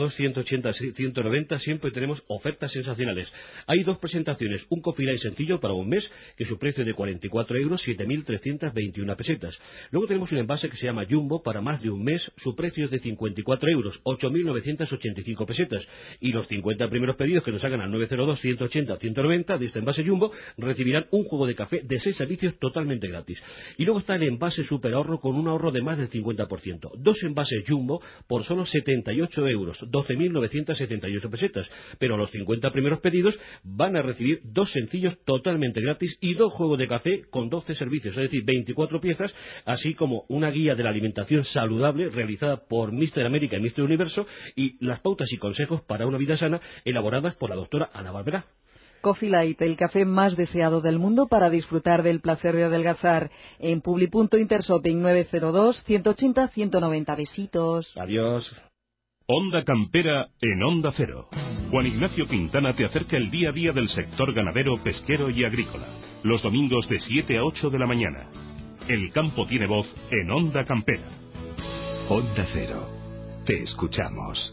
902-180-190 siempre tenemos ofertas sensacionales. Hay 2 presentaciones, un Coffee Light sencillo para un mes, que su precio es de 44 euros, 7.321 pesetas. Luego tenemos un envase que se llama Jumbo para más de un mes, su precio es de 54 euros, 8.985 pesetas. Y los 50 primeros pedidos que nos hagan al 902-180-190 de este envase Jumbo recibirán un juego de café de 6 servicios totalmente gratis. Y luego está el envase Super Ahorro con un ahorro de más del 50%. 2 envases Jumbo por solo 78 euros, 12.978 pesetas. Pero los 50 primeros pedidos van a recibir 2 sencillos totalmente gratis y 2 juegos de café con 12 servicios, es decir, 24 piezas, así como una guía de la alimentación saludable realizada por Mr. América y Mr. Universo, y las pautas y consejos para una vida sana elaboradas por la doctora Ana Barberá. Coffee Light, el café más deseado del mundo para disfrutar del placer de adelgazar. En Publi.intershopping 902-180-190. Besitos. Adiós. Onda Campera en Onda Cero. Juan Ignacio Quintana te acerca el día a día del sector ganadero, pesquero y agrícola. Los domingos de 7 a 8 de la mañana. El campo tiene voz en Onda Campera. Onda Cero. Te escuchamos.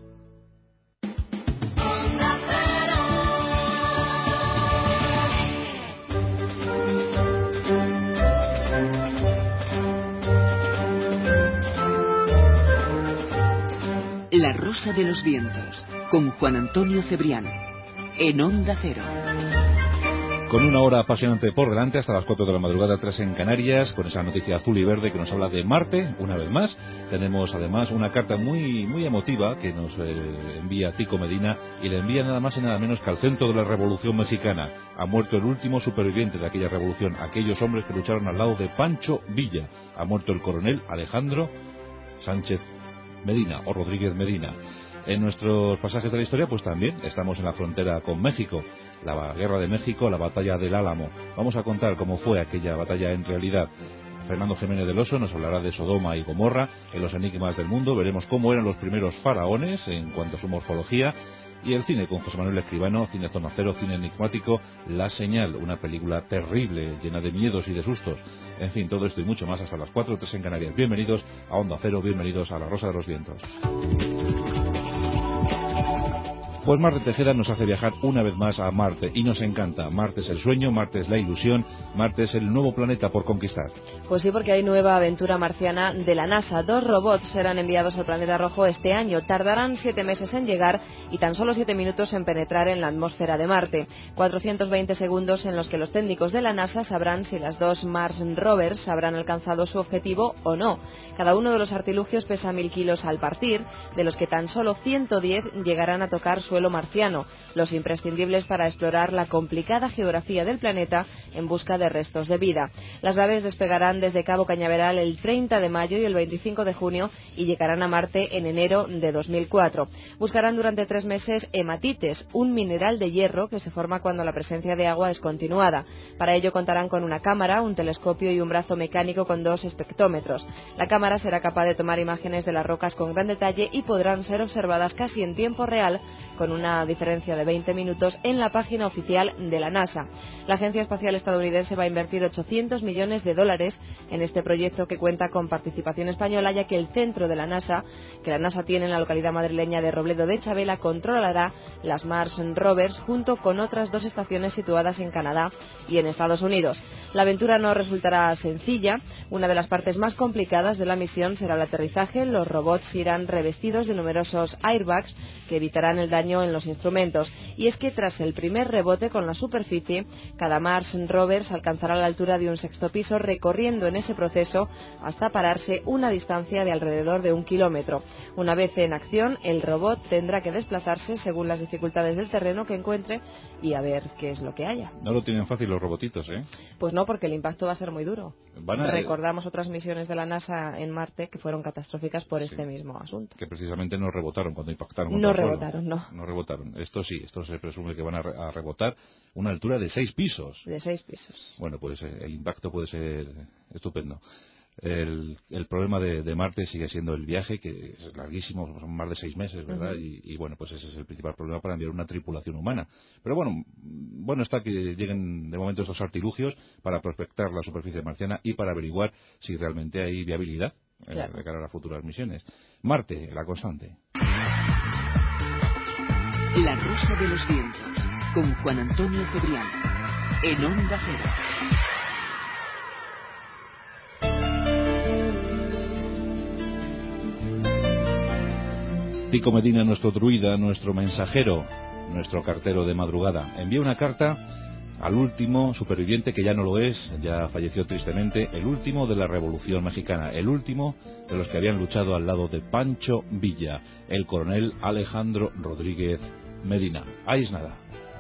La Rosa de los Vientos, con Juan Antonio Cebrián, en Onda Cero. Con una hora apasionante por delante, hasta las 4 de la madrugada, 3 en Canarias, con esa noticia azul y verde que nos habla de Marte, una vez más. Tenemos además una carta muy emotiva que nos envía Tico Medina, y le envía nada más y nada menos que al centro de la Revolución Mexicana. Ha muerto el último superviviente de aquella revolución, aquellos hombres que lucharon al lado de Pancho Villa. Ha muerto el coronel Alejandro Sánchez Medina, o Rodríguez Medina. En nuestros pasajes de la historia, pues también estamos en la frontera con México, la Guerra de México, la Batalla del Álamo. Vamos a contar cómo fue aquella batalla en realidad. Fernando Jiménez del Oso nos hablará de Sodoma y Gomorra, en los enigmas del mundo. Veremos cómo eran los primeros faraones en cuanto a su morfología. Y el cine con José Manuel Escribano, cine Zona Cero, cine enigmático, La Señal, una película terrible, llena de miedos y de sustos. En fin, todo esto y mucho más hasta las 4, 3 en Canarias. Bienvenidos a Onda Cero, bienvenidos a La Rosa de los Vientos. Pues Marte Tejeda nos hace viajar una vez más a Marte y nos encanta. Marte es el sueño, Marte es la ilusión, Marte es el nuevo planeta por conquistar. Pues sí, porque hay nueva aventura marciana de la NASA. 2 robots serán enviados al planeta rojo este año. Tardarán 7 meses en llegar y tan solo 7 minutos en penetrar en la atmósfera de Marte. 420 segundos en los que los técnicos de la NASA sabrán si las 2 Mars Rovers habrán alcanzado su objetivo o no. Cada uno de los artilugios pesa 1000 kilos al partir, de los que tan solo 110 llegarán a tocar suelo marciano, los imprescindibles para explorar la complicada geografía del planeta en busca de restos de vida. Las naves despegarán desde Cabo Cañaveral el 30 de mayo y el 25 de junio y llegarán a Marte en enero de 2004. Buscarán durante 3 meses hematites, un mineral de hierro que se forma cuando la presencia de agua es continuada. Para ello contarán con una cámara, un telescopio y un brazo mecánico con 2 espectrómetros. La cámara será capaz de tomar imágenes de las rocas con gran detalle y podrán ser observadas casi en tiempo real, con una diferencia de 20 minutos en la página oficial de la NASA. La Agencia Espacial Estadounidense va a invertir $800 millones en este proyecto, que cuenta con participación española, ya que el centro de la NASA, que la NASA tiene en la localidad madrileña de Robledo de Chabela, controlará las Mars Rovers junto con otras 2 estaciones situadas en Canadá y en Estados Unidos. La aventura no resultará sencilla. Una de las partes más complicadas de la misión será el aterrizaje. Los robots irán revestidos de numerosos airbags que evitarán el daño en los instrumentos. Y es que tras el primer rebote con la superficie, cada Mars Rovers alcanzará la altura de un 6º piso, recorriendo en ese proceso hasta pararse una distancia de alrededor de 1 kilómetro. Una vez en acción, el robot tendrá que desplazarse según las dificultades del terreno que encuentre y a ver qué es lo que haya. No lo tienen fácil los robotitos, ¿eh? Pues no, porque el impacto va a ser muy duro. Recordamos otras misiones de la NASA en Marte que fueron catastróficas por este mismo asunto. Que precisamente no rebotaron cuando impactaron. No rebotaron, no. No rebotaron. Esto sí, esto se presume que van a rebotar una altura de 6 pisos. De 6 pisos. Bueno, pues el impacto puede ser estupendo. El problema de Marte sigue siendo el viaje, que es larguísimo, son más de 6 meses, ¿verdad? Uh-huh. Y bueno, pues ese es el principal problema para enviar una tripulación humana. Pero bueno está que lleguen de momento estos artilugios para prospectar la superficie marciana y para averiguar si realmente hay viabilidad de cara a las futuras misiones. Marte, la constante. La Rosa de los Vientos, con Juan Antonio Cebrián, en Onda Cero. Tico Medina, nuestro druida, nuestro mensajero, nuestro cartero de madrugada, envía una carta al último superviviente, que ya no lo es, ya falleció tristemente, el último de la Revolución Mexicana, el último de los que habían luchado al lado de Pancho Villa, el coronel Alejandro Rodríguez Medina. Ahí es nada.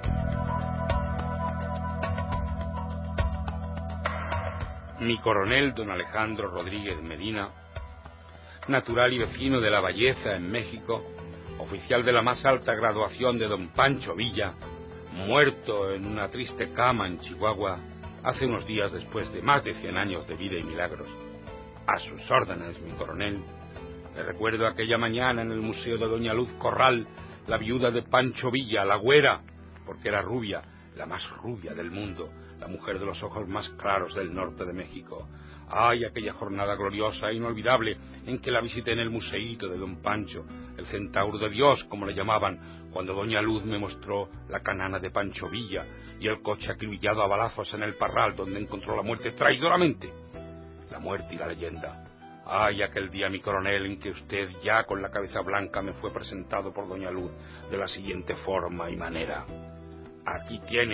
Mi coronel don Alejandro Rodríguez Medina, natural y vecino de La Belleza en México, oficial de la más alta graduación de don Pancho Villa, muerto en una triste cama en Chihuahua hace unos días después de más de 100 años de vida y milagros. A sus órdenes, mi coronel. Le recuerdo aquella mañana en el Museo de Doña Luz Corral, la viuda de Pancho Villa, la güera, porque era rubia, la más rubia del mundo, la mujer de los ojos más claros del norte de México. Ay, aquella jornada gloriosa e inolvidable en que la visité en el museíto de don Pancho, el centauro de Dios, como le llamaban, cuando doña Luz me mostró la canana de Pancho Villa y el coche acribillado a balazos en el Parral, donde encontró la muerte traidoramente. La muerte y la leyenda. Ay, aquel día, mi coronel, en que usted, ya con la cabeza blanca, me fue presentado por doña Luz de la siguiente forma y manera. Aquí tiene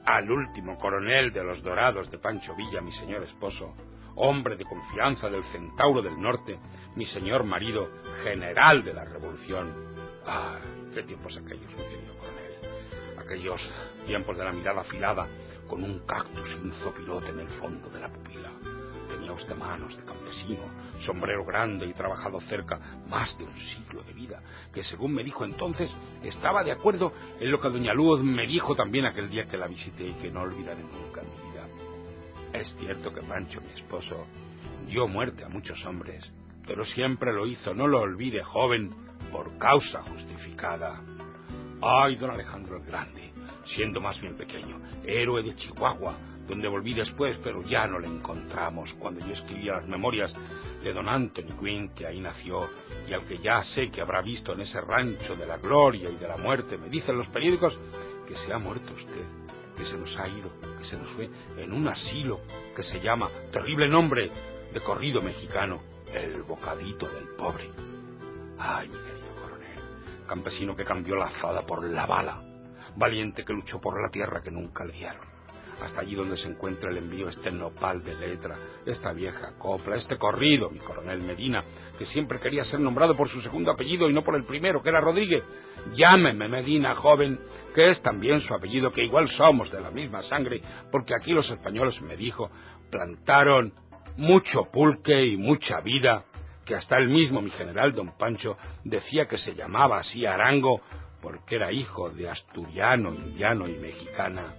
al último coronel de los Dorados de Pancho Villa, mi señor esposo, hombre de confianza del Centauro del Norte, mi señor marido, general de la Revolución. ¡Ah, qué tiempos aquellos, mi querido coronel! Aquellos tiempos de la mirada afilada, con un cactus y un zopilote en el fondo de la pupila. Tenía usted manos de campesino, sombrero grande y trabajado cerca más de un siglo de vida, que según me dijo entonces, estaba de acuerdo en lo que doña Luz me dijo también aquel día que la visité y que no olvidaré nunca en mi vida. Es cierto que Pancho, mi esposo, dio muerte a muchos hombres, pero siempre lo hizo, no lo olvide, joven, por causa justificada. ¡Ay, don Alejandro el Grande! Siendo más bien pequeño, héroe de Chihuahua, donde volví después, pero ya no le encontramos cuando yo escribía las memorias de don Anthony Quinn, que ahí nació, y al que ya sé que habrá visto en ese rancho de la gloria y de la muerte. Me dicen los periódicos que se ha muerto usted, que se nos ha ido, que se nos fue en un asilo que se llama, terrible nombre de corrido mexicano, el Bocadito del Pobre. Ay, mi querido coronel, campesino que cambió la azada por la bala, valiente que luchó por la tierra que nunca le dieron. Hasta allí donde se encuentra el envío este nopal de letra, esta vieja copla, este corrido, mi coronel Medina, que siempre quería ser nombrado por su segundo apellido y no por el primero, que era Rodríguez. Llámeme Medina, joven, que es también su apellido, que igual somos de la misma sangre, porque aquí los españoles, me dijo, plantaron mucho pulque y mucha vida, que hasta el mismo mi general don Pancho decía que se llamaba así Arango, porque era hijo de asturiano, indiano y mexicana.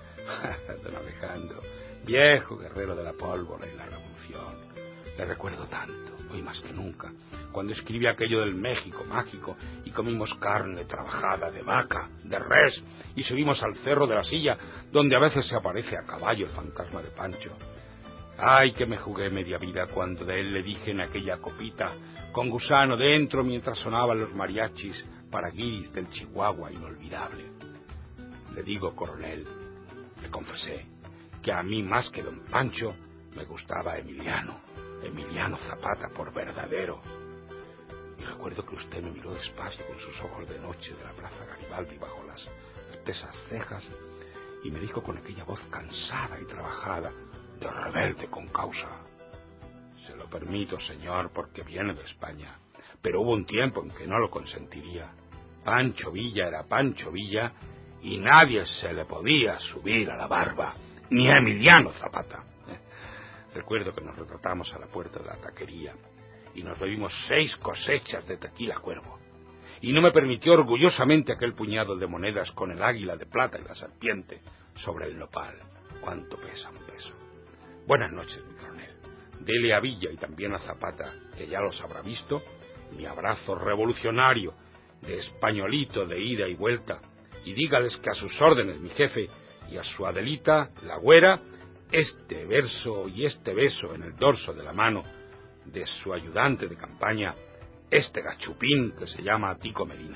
Don Alejandro, viejo guerrero de la pólvora y la revolución, le recuerdo tanto, hoy más que nunca, cuando escribí aquello del México mágico y comimos carne trabajada de vaca, de res, y subimos al cerro de la Silla, donde a veces se aparece a caballo el fantasma de Pancho. Ay, que me jugué media vida cuando de él le dije en aquella copita, con gusano dentro mientras sonaban los mariachis para guiris del Chihuahua inolvidable. Le digo, coronel, le confesé que a mí más que don Pancho me gustaba Emiliano Zapata por verdadero. Y recuerdo que usted me miró despacio con sus ojos de noche de la Plaza Garibaldi bajo las espesas cejas y me dijo con aquella voz cansada y trabajada de rebelde con causa: se lo permito, señor, porque viene de España, pero hubo un tiempo en que no lo consentiría. Pancho Villa era Pancho Villa y nadie se le podía subir a la barba, ni a Emiliano Zapata. Recuerdo que nos retratamos a la puerta de la taquería y nos bebimos 6 cosechas de tequila Cuervo, y no me permitió orgullosamente aquel puñado de monedas con el águila de plata y la serpiente sobre el nopal. ¿Cuánto pesa un peso? Buenas noches, mi coronel. Dele a Villa y también a Zapata, que ya los habrá visto, mi abrazo revolucionario de españolito de ida y vuelta, y dígales que a sus órdenes, mi jefe, y a su Adelita, la güera, este verso y este beso en el dorso de la mano de su ayudante de campaña, este gachupín que se llama Tico Medina.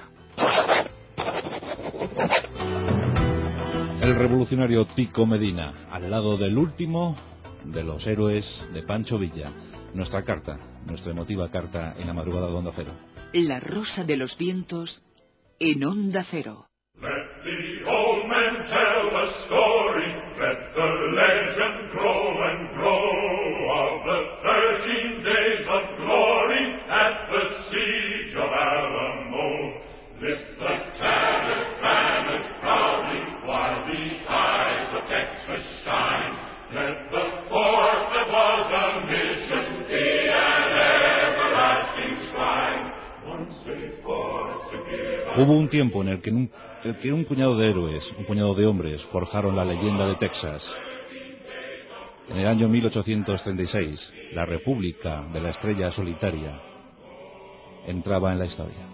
El revolucionario Tico Medina, al lado del último de los héroes de Pancho Villa. Nuestra carta, nuestra emotiva carta en la madrugada de Onda Cero. La Rosa de los Vientos en Onda Cero. Let the old men tell the story, let the legend grow and grow of the 13 days of glory at the siege of Alamo. Lift the tattered banners proudly while the eyes of Texas shine. Let the fort that was a mission be an everlasting shrine. Once they fought to give up. Hubo un tiempo en el que un puñado de héroes, un puñado de hombres, forjaron la leyenda de Texas. En el año 1836, la República de la Estrella Solitaria entraba en la historia.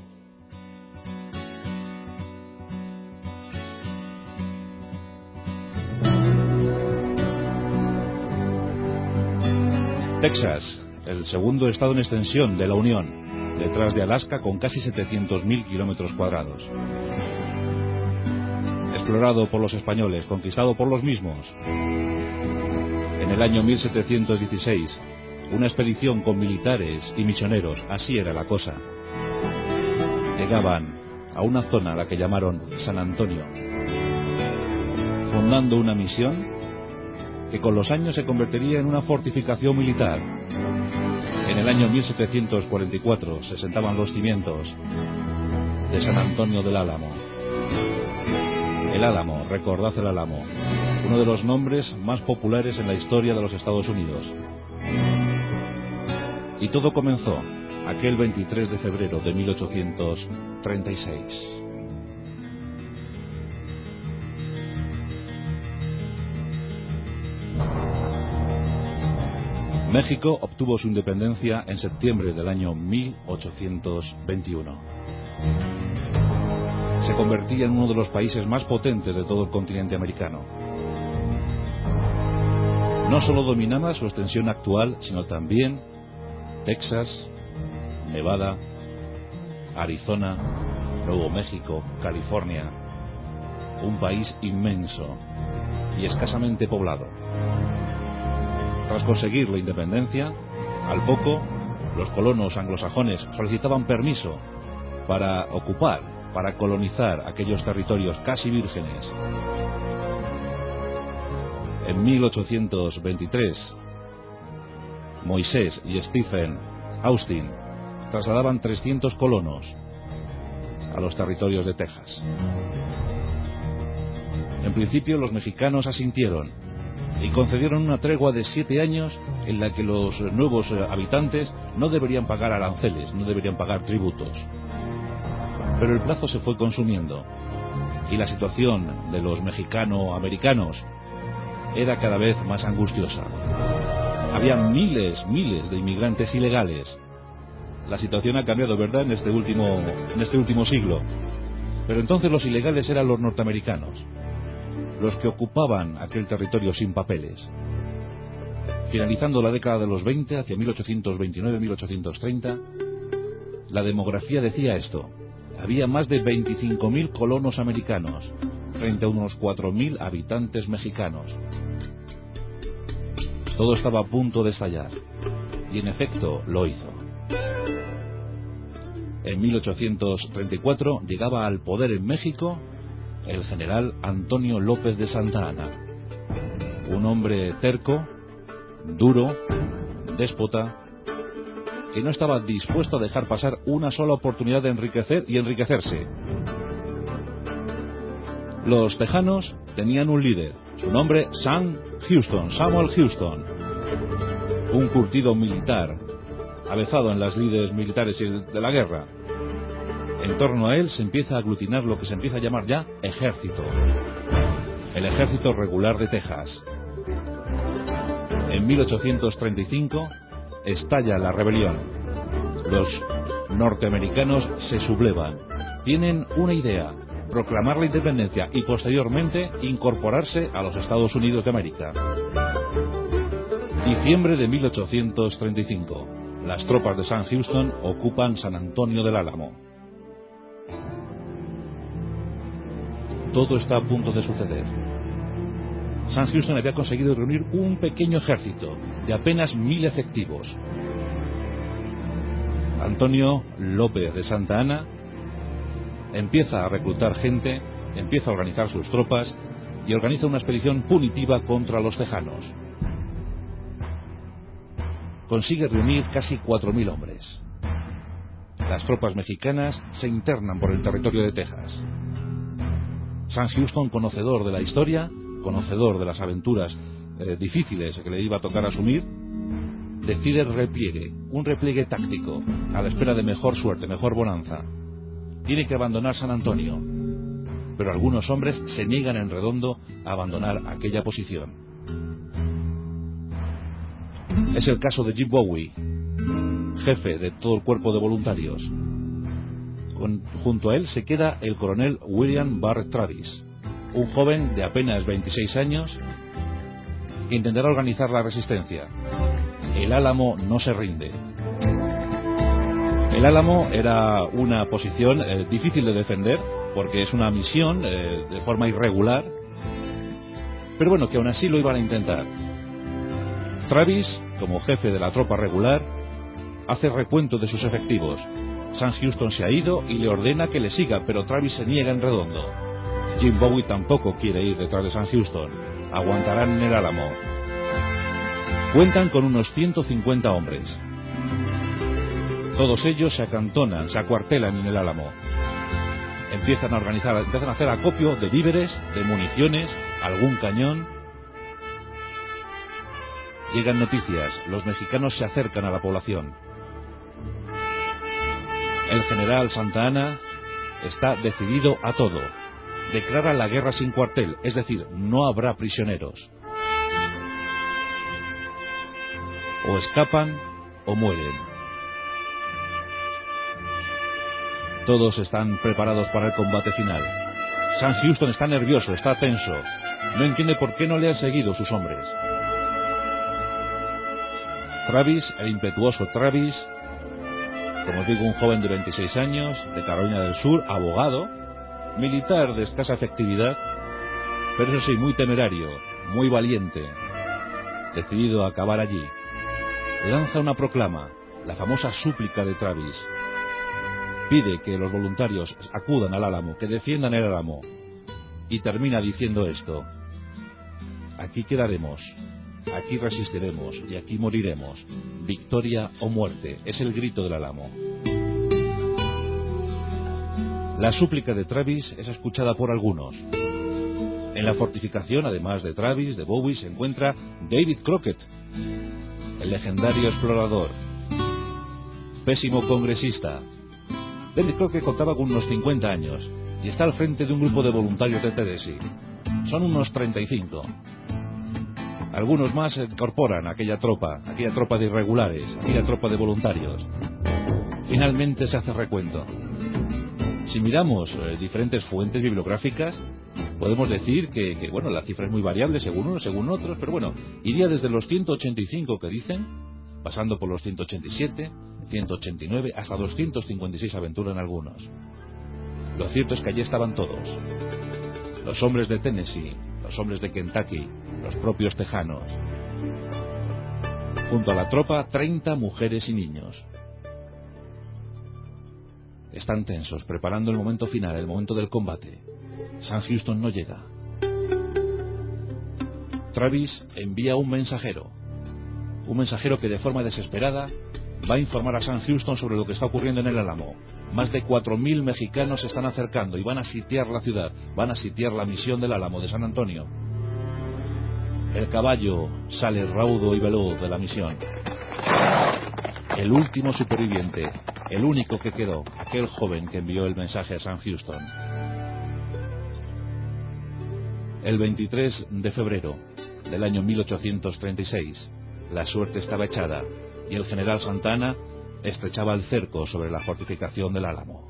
Texas, el segundo estado en extensión de la Unión, detrás de Alaska con casi 700.000 kilómetros cuadrados. Explorado por los españoles, conquistado por los mismos. En el año 1716, una expedición con militares y misioneros, así era la cosa. Llegaban a una zona a la que llamaron San Antonio. fundando una misión que con los años se convertiría en una fortificación militar. En el año 1744 se sentaban los cimientos de San Antonio del Álamo. El Álamo, recordad el Álamo, uno de los nombres más populares en la historia de los Estados Unidos. Y todo comenzó aquel 23 de febrero de 1836. México obtuvo su independencia en septiembre del año 1821. Se convertía en uno de los países más potentes de todo el continente americano. No solo dominaba su extensión actual, sino también Texas, Nevada, Arizona, Nuevo México, California. Un país inmenso y escasamente poblado. Tras conseguir la independencia, al poco, los colonos anglosajones solicitaban permiso para ocupar, para colonizar aquellos territorios casi vírgenes. En 1823, Moisés y Stephen Austin trasladaban 300 colonos a los territorios de Texas. En principio, los mexicanos asintieron y concedieron una tregua de 7 años en la que los nuevos habitantes no deberían pagar aranceles, no deberían pagar tributos. Pero el plazo se fue consumiendo y la situación de los mexicano-americanos era cada vez más angustiosa. Había miles de inmigrantes ilegales. La situación ha cambiado, ¿verdad?, en este último siglo. Pero entonces los ilegales eran los norteamericanos, los que ocupaban aquel territorio sin papeles. Finalizando la década de los 20, hacia 1829-1830, la demografía decía esto: había más de 25.000 colonos americanos frente a unos 4.000 habitantes mexicanos. Todo estaba a punto de estallar, y en efecto lo hizo. En 1834 llegaba al poder en México el general Antonio López de Santa Anna, un hombre terco, duro, déspota, que no estaba dispuesto a dejar pasar una sola oportunidad de enriquecer y enriquecerse. Los tejanos tenían un líder, su nombre Samuel Houston, un curtido militar, avezado en las lides militares de la guerra. En torno a él se empieza a aglutinar lo que se empieza a llamar ya ejército, el ejército regular de Texas. En 1835 estalla la rebelión. Los norteamericanos se sublevan. Tienen una idea: proclamar la independencia y posteriormente incorporarse a los Estados Unidos de América. Diciembre de 1835. Las tropas de Sam Houston ocupan San Antonio del Álamo. Todo está a punto de suceder. Sam Houston había conseguido reunir un pequeño ejército de apenas 1.000 efectivos. Antonio López de Santa Anna empieza a reclutar gente, empieza a organizar sus tropas y organiza una expedición punitiva contra los tejanos. Consigue reunir casi 4.000 hombres. Las tropas mexicanas se internan por el territorio de Texas. Sam Houston, conocedor de la historia, conocedor de las aventuras difíciles que le iba a tocar asumir, decide el repliegue, un repliegue táctico, a la espera de mejor suerte, mejor bonanza. Tiene que abandonar San Antonio, pero algunos hombres se niegan en redondo a abandonar aquella posición. Es el caso de Jim Bowie, jefe de todo el cuerpo de voluntarios. Junto a él se queda el coronel William Barrett Travis, un joven de apenas 26 años que intentará organizar la resistencia. El Álamo no se rinde. El Álamo era una posición difícil de defender porque es una misión de forma irregular, pero bueno, que aún así lo iban a intentar. Travis, como jefe de la tropa regular, hace recuento de sus efectivos. Sam Houston se ha ido y le ordena que le siga, pero Travis se niega en redondo. Jim Bowie tampoco quiere ir detrás de Sam Houston. Aguantarán en el Álamo. Cuentan con unos 150 hombres. Todos ellos se acantonan, se acuartelan en el Álamo. Empiezan a hacer acopio de víveres, de municiones, algún cañón. Llegan noticias, los mexicanos se acercan a la población. El general Santa Anna está decidido a todo. Declara la guerra sin cuartel, es decir, no habrá prisioneros. O escapan o mueren. Todos están preparados para el combate final. Sam Houston está nervioso, está tenso. No entiende por qué no le han seguido sus hombres. Travis, el impetuoso Travis, como os digo, un joven de 26 años, de Carolina del Sur, abogado, militar de escasa efectividad, pero eso sí, muy temerario, muy valiente, decidido a acabar allí. Lanza una proclama, la famosa súplica de Travis. Pide que los voluntarios acudan al Álamo, que defiendan el Álamo. Y termina diciendo esto: aquí quedaremos, aquí resistiremos y aquí moriremos. Victoria o muerte, es el grito del Álamo. La súplica de Travis es escuchada por algunos. En la fortificación, además de Travis, de Bowie, se encuentra David Crockett, el legendario explorador, pésimo congresista. David Crockett contaba con unos 50 años y está al frente de un grupo de voluntarios de Tennessee. Son unos 35. Algunos más se incorporan a aquella tropa de irregulares, aquella tropa de voluntarios. Finalmente se hace recuento. Si miramos diferentes fuentes bibliográficas, podemos decir que bueno, la cifra es muy variable según unos, según otros, pero bueno, iría desde los 185 que dicen, pasando por los 187, 189, hasta 256 aventuras en algunos. Lo cierto es que allí estaban todos. Los hombres de Tennessee, los hombres de Kentucky, los propios tejanos. Junto a la tropa, 30 mujeres y niños. Están tensos, preparando el momento final, el momento del combate. Sam Houston no llega. Travis envía un mensajero que de forma desesperada va a informar a Sam Houston sobre lo que está ocurriendo en el Álamo. Más de 4.000 mexicanos se están acercando y van a sitiar la ciudad, van a sitiar la misión del Álamo de San Antonio. El caballo sale raudo y veloz de la misión. El último superviviente, el único que quedó, aquel joven que envió el mensaje a Sam Houston. El 23 de febrero del año 1836, la suerte estaba echada y el general Santa Anna estrechaba el cerco sobre la fortificación del Álamo.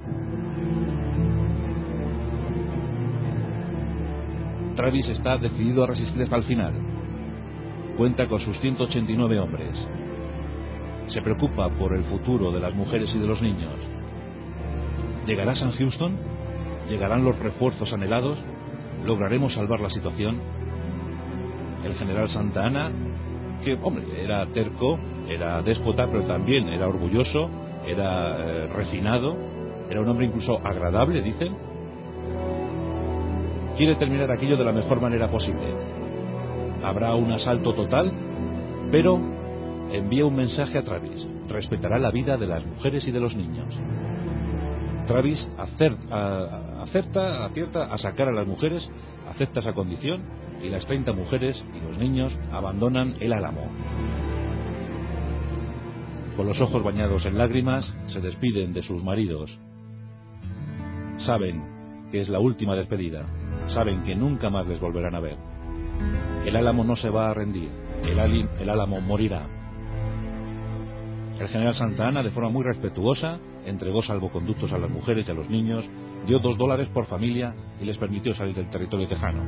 Travis está decidido a resistir hasta el final. Cuenta con sus 189 hombres. Se preocupa por el futuro de las mujeres y de los niños. ¿Llegará Sam Houston? ¿Llegarán los refuerzos anhelados? ¿Lograremos salvar la situación? El general Santa Anna, que, hombre, era terco, era déspota, pero también era orgulloso, era refinado, era un hombre incluso agradable, dicen. Quiere terminar aquello de la mejor manera posible. Habrá un asalto total, pero envía un mensaje a Travis: respetará la vida de las mujeres y de los niños. Travis acierta a sacar a las mujeres, acepta esa condición, y las 30 mujeres y los niños abandonan el Álamo. Con los ojos bañados en lágrimas, se despiden de sus maridos. Saben que es la última despedida, saben que nunca más les volverán a ver. El Álamo no se va a rendir, el Álamo morirá. El general Santa Anna, de forma muy respetuosa, entregó salvoconductos a las mujeres y a los niños, dio $2 por familia y les permitió salir del territorio tejano.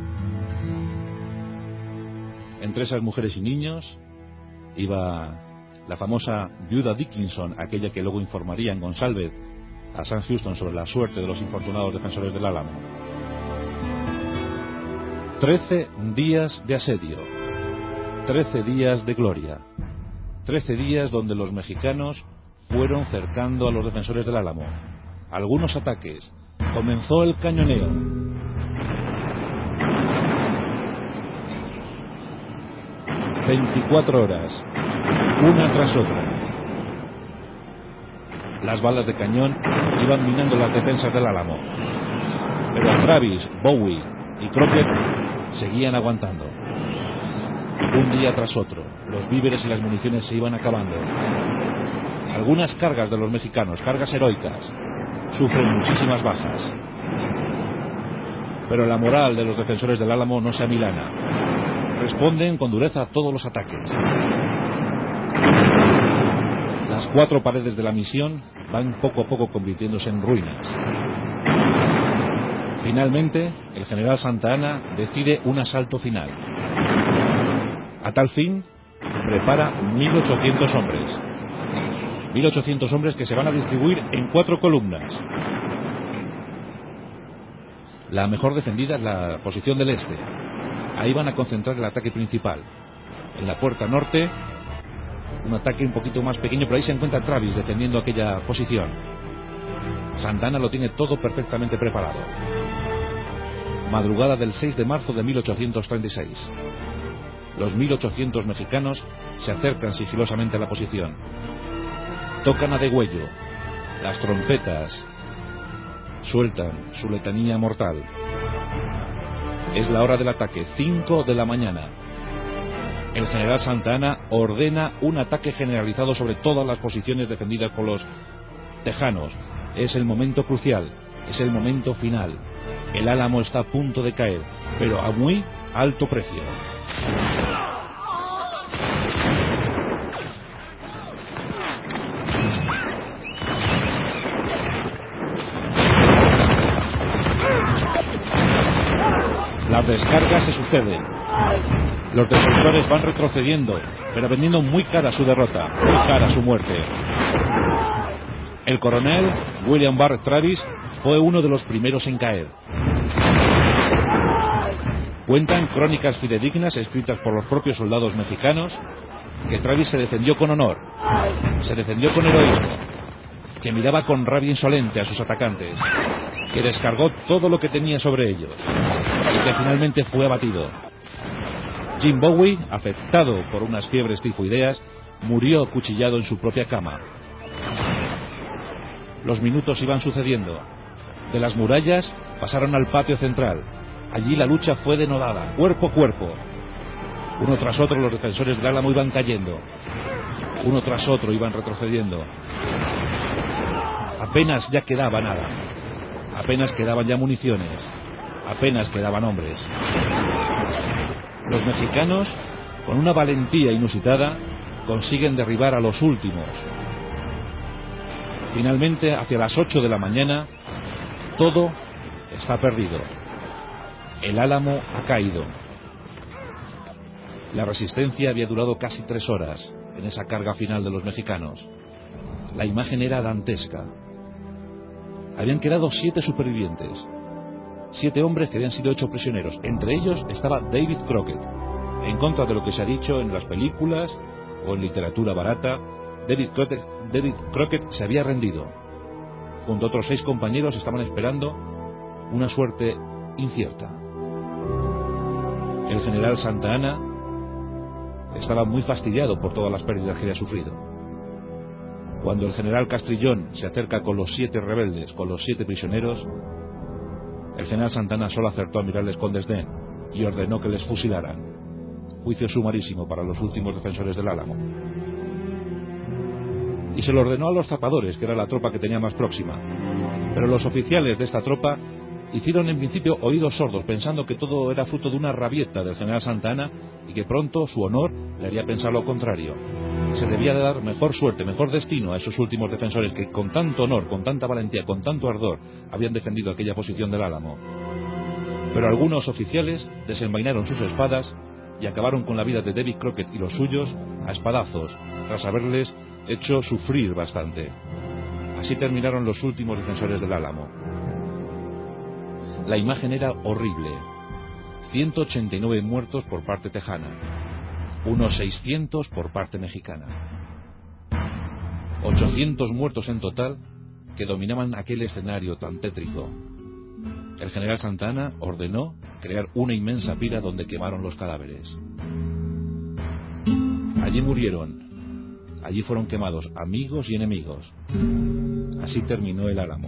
Entre esas mujeres y niños iba la famosa viuda Dickinson, aquella que luego informaría en González a Sam Houston sobre la suerte de los infortunados defensores del Álamo. 13 días de asedio, 13 días de gloria, 13 días donde los mexicanos fueron cercando a los defensores del Álamo. Algunos ataques, comenzó el cañoneo. 24 horas, una tras otra. Las balas de cañón iban minando las defensas del Álamo, pero Travis, Bowie y Crockett seguían aguantando. Un día tras otro, los víveres y las municiones se iban acabando. Algunas cargas de los mexicanos, cargas heroicas, sufren muchísimas bajas. Pero la moral de los defensores del Álamo no se amilana. Responden con dureza a todos los ataques. Las 4 paredes de la misión van poco a poco convirtiéndose en ruinas. Finalmente, el general Santa Anna decide un asalto final. A tal fin, prepara 1.800 hombres. 1.800 hombres que se van a distribuir en 4 columnas. La mejor defendida es la posición del este. Ahí van a concentrar el ataque principal. En la puerta norte, un ataque un poquito más pequeño, pero ahí se encuentra Travis defendiendo aquella posición. Santa Anna lo tiene todo perfectamente preparado. Madrugada del 6 de marzo de 1836. Los 1.800 mexicanos se acercan sigilosamente a la posición. Tocan a degüello. Las trompetas sueltan su letanía mortal. Es la hora del ataque, 5 de la mañana. El general Santa Anna ordena un ataque generalizado sobre todas las posiciones defendidas por los tejanos. Es el momento crucial, es el momento final. El Álamo está a punto de caer, pero a muy alto precio. Las descargas se suceden. Los defensores van retrocediendo, pero vendiendo muy cara su derrota, muy cara su muerte. El coronel William Barr Travis fue uno de los primeros en caer. Cuentan crónicas fidedignas escritas por los propios soldados mexicanos que Travis se defendió con honor, se defendió con heroísmo, que miraba con rabia insolente a sus atacantes, que descargó todo lo que tenía sobre ellos y que finalmente fue abatido. Jim Bowie, afectado por unas fiebres tifoideas, murió acuchillado en su propia cama. Los minutos iban sucediendo. De las murallas pasaron al patio central. Allí la lucha fue denodada, cuerpo a cuerpo. Uno tras otro los defensores del Álamo iban cayendo. Uno tras otro iban retrocediendo. Apenas ya quedaba nada. Apenas quedaban ya municiones. Apenas quedaban hombres. Los mexicanos, con una valentía inusitada, consiguen derribar a los últimos. Finalmente, hacia las 8 de la mañana, todo está perdido. El Álamo ha caído. La resistencia había durado casi 3 horas en esa carga final de los mexicanos. La imagen era dantesca. Habían quedado 7 supervivientes. 7 hombres que habían sido hechos prisioneros. Entre ellos estaba David Crockett. En contra de lo que se ha dicho en las películas o en literatura barata, David Crockett se había rendido. Junto a otros 6 compañeros estaban esperando una suerte incierta. El general Santa Anna estaba muy fastidiado por todas las pérdidas que había sufrido. Cuando el general Castrillón se acerca con los 7 rebeldes, con los 7 prisioneros, el general Santa Anna solo acertó a mirarles con desdén y ordenó que les fusilaran. Juicio sumarísimo para los últimos defensores del Álamo. Y se lo ordenó a los zapadores, que era la tropa que tenía más próxima. Pero los oficiales de esta tropa hicieron en principio oídos sordos, pensando que todo era fruto de una rabieta del general Santa Anna y que pronto su honor le haría pensar lo contrario. Se debía de dar mejor suerte, mejor destino a esos últimos defensores que con tanto honor, con tanta valentía, con tanto ardor habían defendido aquella posición del Álamo. Pero algunos oficiales desenvainaron sus espadas y acabaron con la vida de David Crockett y los suyos a espadazos, tras haberles hecho sufrir bastante. Así terminaron los últimos defensores del Álamo. La imagen era horrible. 189 muertos por parte tejana, unos 600 por parte mexicana. 800 muertos en total que dominaban aquel escenario tan tétrico. El general Santa Anna ordenó crear una inmensa pira donde quemaron los cadáveres. Allí murieron, allí fueron quemados amigos y enemigos. Así terminó el Álamo.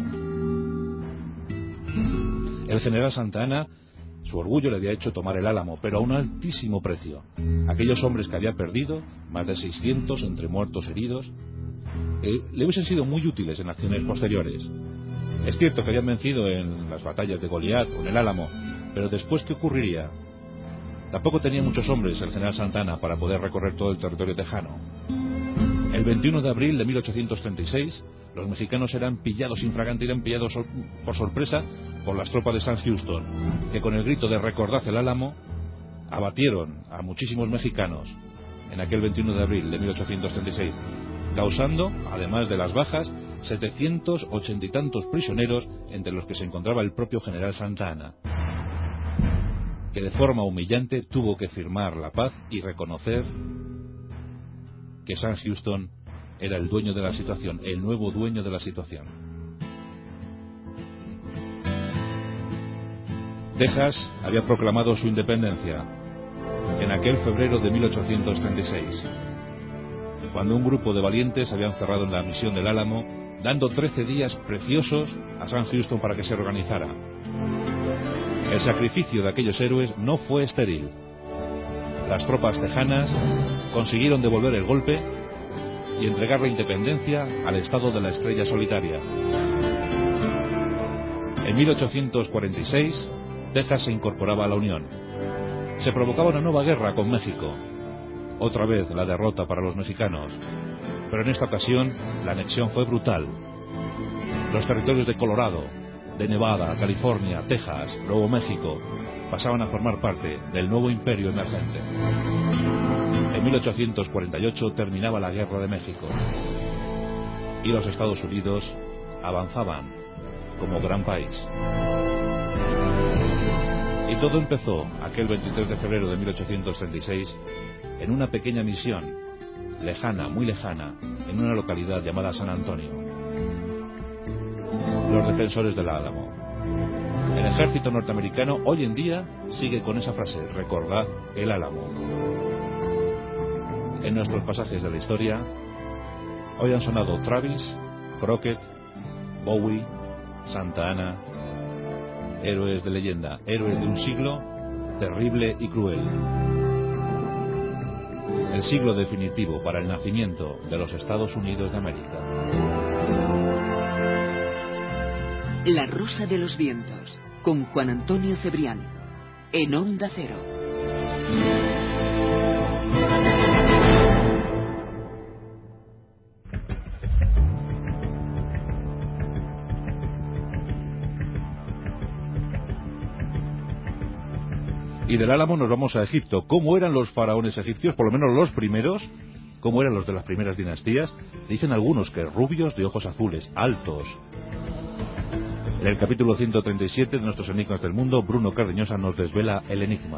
El general Santa Anna, su orgullo le había hecho tomar el Álamo, pero a un altísimo precio. Aquellos hombres que había perdido, más de 600 entre muertos y heridos, le hubiesen sido muy útiles en acciones posteriores. Es cierto que habían vencido en las batallas de Goliat o en el Álamo, pero después, ¿qué ocurriría? Tampoco tenía muchos hombres el general Santa Anna para poder recorrer todo el territorio tejano. El 21 de abril de 1836, los mexicanos eran pillados infraganti, eran pillados por sorpresa por las tropas de Sam Houston, que con el grito de "recordad el Álamo", abatieron a muchísimos mexicanos en aquel 21 de abril de 1836, causando, además de las bajas, 780 y tantos prisioneros, entre los que se encontraba el propio general Santa Anna, que de forma humillante tuvo que firmar la paz y reconocer que Sam Houston era el dueño de la situación, el nuevo dueño de la situación. Texas había proclamado su independencia en aquel febrero de 1836, cuando un grupo de valientes habían cerrado en la misión del Álamo, dando 13 días preciosos a Sam Houston para que se organizara. El sacrificio de aquellos héroes no fue estéril. Las tropas tejanas consiguieron devolver el golpe y entregar la independencia al estado de la estrella solitaria. En 1846, Texas se incorporaba a la Unión. Se provocaba una nueva guerra con México. Otra vez la derrota para los mexicanos. Pero en esta ocasión la anexión fue brutal. Los territorios de Colorado, de Nevada, California, Texas, Nuevo México, pasaban a formar parte del nuevo imperio emergente. En 1848 terminaba la Guerra de México y los Estados Unidos avanzaban como gran país. Y todo empezó aquel 23 de febrero de 1836 en una pequeña misión, lejana, muy lejana, en una localidad llamada San Antonio. Los defensores del Álamo. El ejército norteamericano hoy en día sigue con esa frase: recordad el Álamo. En nuestros pasajes de la historia hoy han sonado Travis, Crockett, Bowie, Santa Anna, héroes de leyenda, héroes de un siglo terrible y cruel. El siglo definitivo para el nacimiento de los Estados Unidos de América. La Rosa de los Vientos, con Juan Antonio Cebrián, en Onda Cero. Y del Álamo nos vamos a Egipto. ¿Cómo eran los faraones egipcios? Por lo menos los primeros. ¿Cómo eran los de las primeras dinastías? Dicen algunos que rubios de ojos azules, altos. En el capítulo 137 de Nuestros Enigmas del Mundo, Bruno Cardeñosa nos desvela el enigma.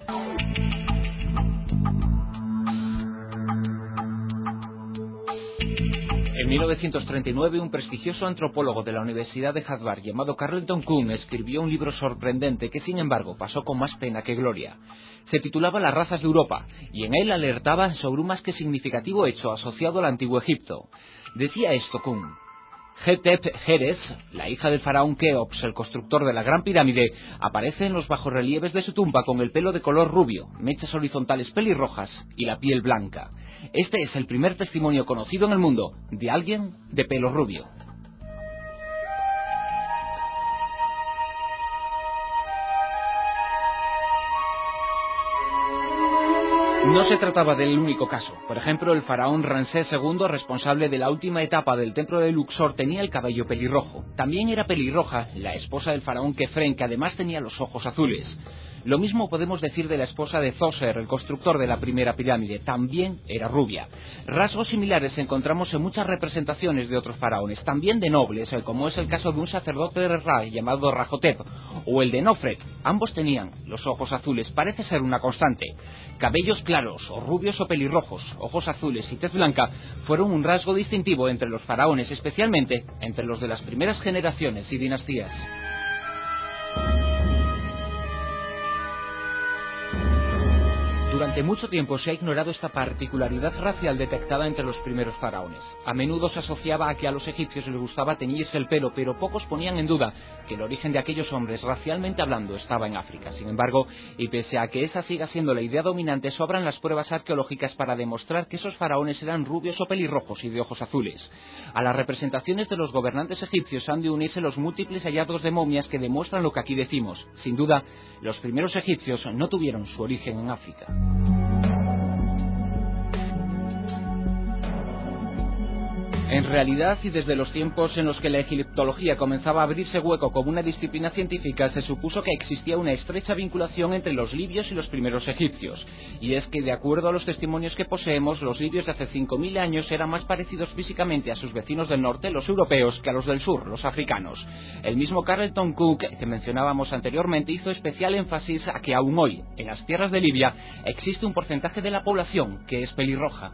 En 1939, un prestigioso antropólogo de la Universidad de Harvard llamado Carleton Coon escribió un libro sorprendente que, sin embargo, pasó con más pena que gloria. Se titulaba Las razas de Europa, y en él alertaba sobre un más que significativo hecho asociado al antiguo Egipto. Decía esto Coon: Hetep-Heres, la hija del faraón Keops, el constructor de la Gran Pirámide, aparece en los bajorrelieves de su tumba con el pelo de color rubio, mechas horizontales pelirrojas y la piel blanca. Este es el primer testimonio conocido en el mundo de alguien de pelo rubio. No se trataba del único caso. Por ejemplo, el faraón Ramsés II, responsable de la última etapa del templo de Luxor, tenía el cabello pelirrojo. También era pelirroja la esposa del faraón Kefren, que además tenía los ojos azules. Lo mismo podemos decir de la esposa de Zoser, el constructor de la primera pirámide. También era rubia. Rasgos similares encontramos en muchas representaciones de otros faraones, también de nobles, como es el caso de un sacerdote de Ra llamado Rahotep, o el de Nofret. Ambos tenían los ojos azules, parece ser una constante. Cabellos claros, o rubios o pelirrojos, ojos azules y tez blanca fueron un rasgo distintivo entre los faraones, especialmente entre los de las primeras generaciones y dinastías. Durante mucho tiempo se ha ignorado esta particularidad racial detectada entre los primeros faraones. A menudo se asociaba a que a los egipcios les gustaba teñirse el pelo, pero pocos ponían en duda que el origen de aquellos hombres, racialmente hablando, estaba en África. Sin embargo, y pese a que esa siga siendo la idea dominante, sobran las pruebas arqueológicas para demostrar que esos faraones eran rubios o pelirrojos y de ojos azules. A las representaciones de los gobernantes egipcios han de unirse los múltiples hallazgos de momias que demuestran lo que aquí decimos. Sin duda, los primeros egipcios no tuvieron su origen en África. En realidad, y desde los tiempos en los que la egiptología comenzaba a abrirse hueco como una disciplina científica, se supuso que existía una estrecha vinculación entre los libios y los primeros egipcios. Y es que, de acuerdo a los testimonios que poseemos, los libios de hace 5.000 años eran más parecidos físicamente a sus vecinos del norte, los europeos, que a los del sur, los africanos. El mismo Carleton Cook, que mencionábamos anteriormente, hizo especial énfasis a que aún hoy, en las tierras de Libia, existe un porcentaje de la población que es pelirroja.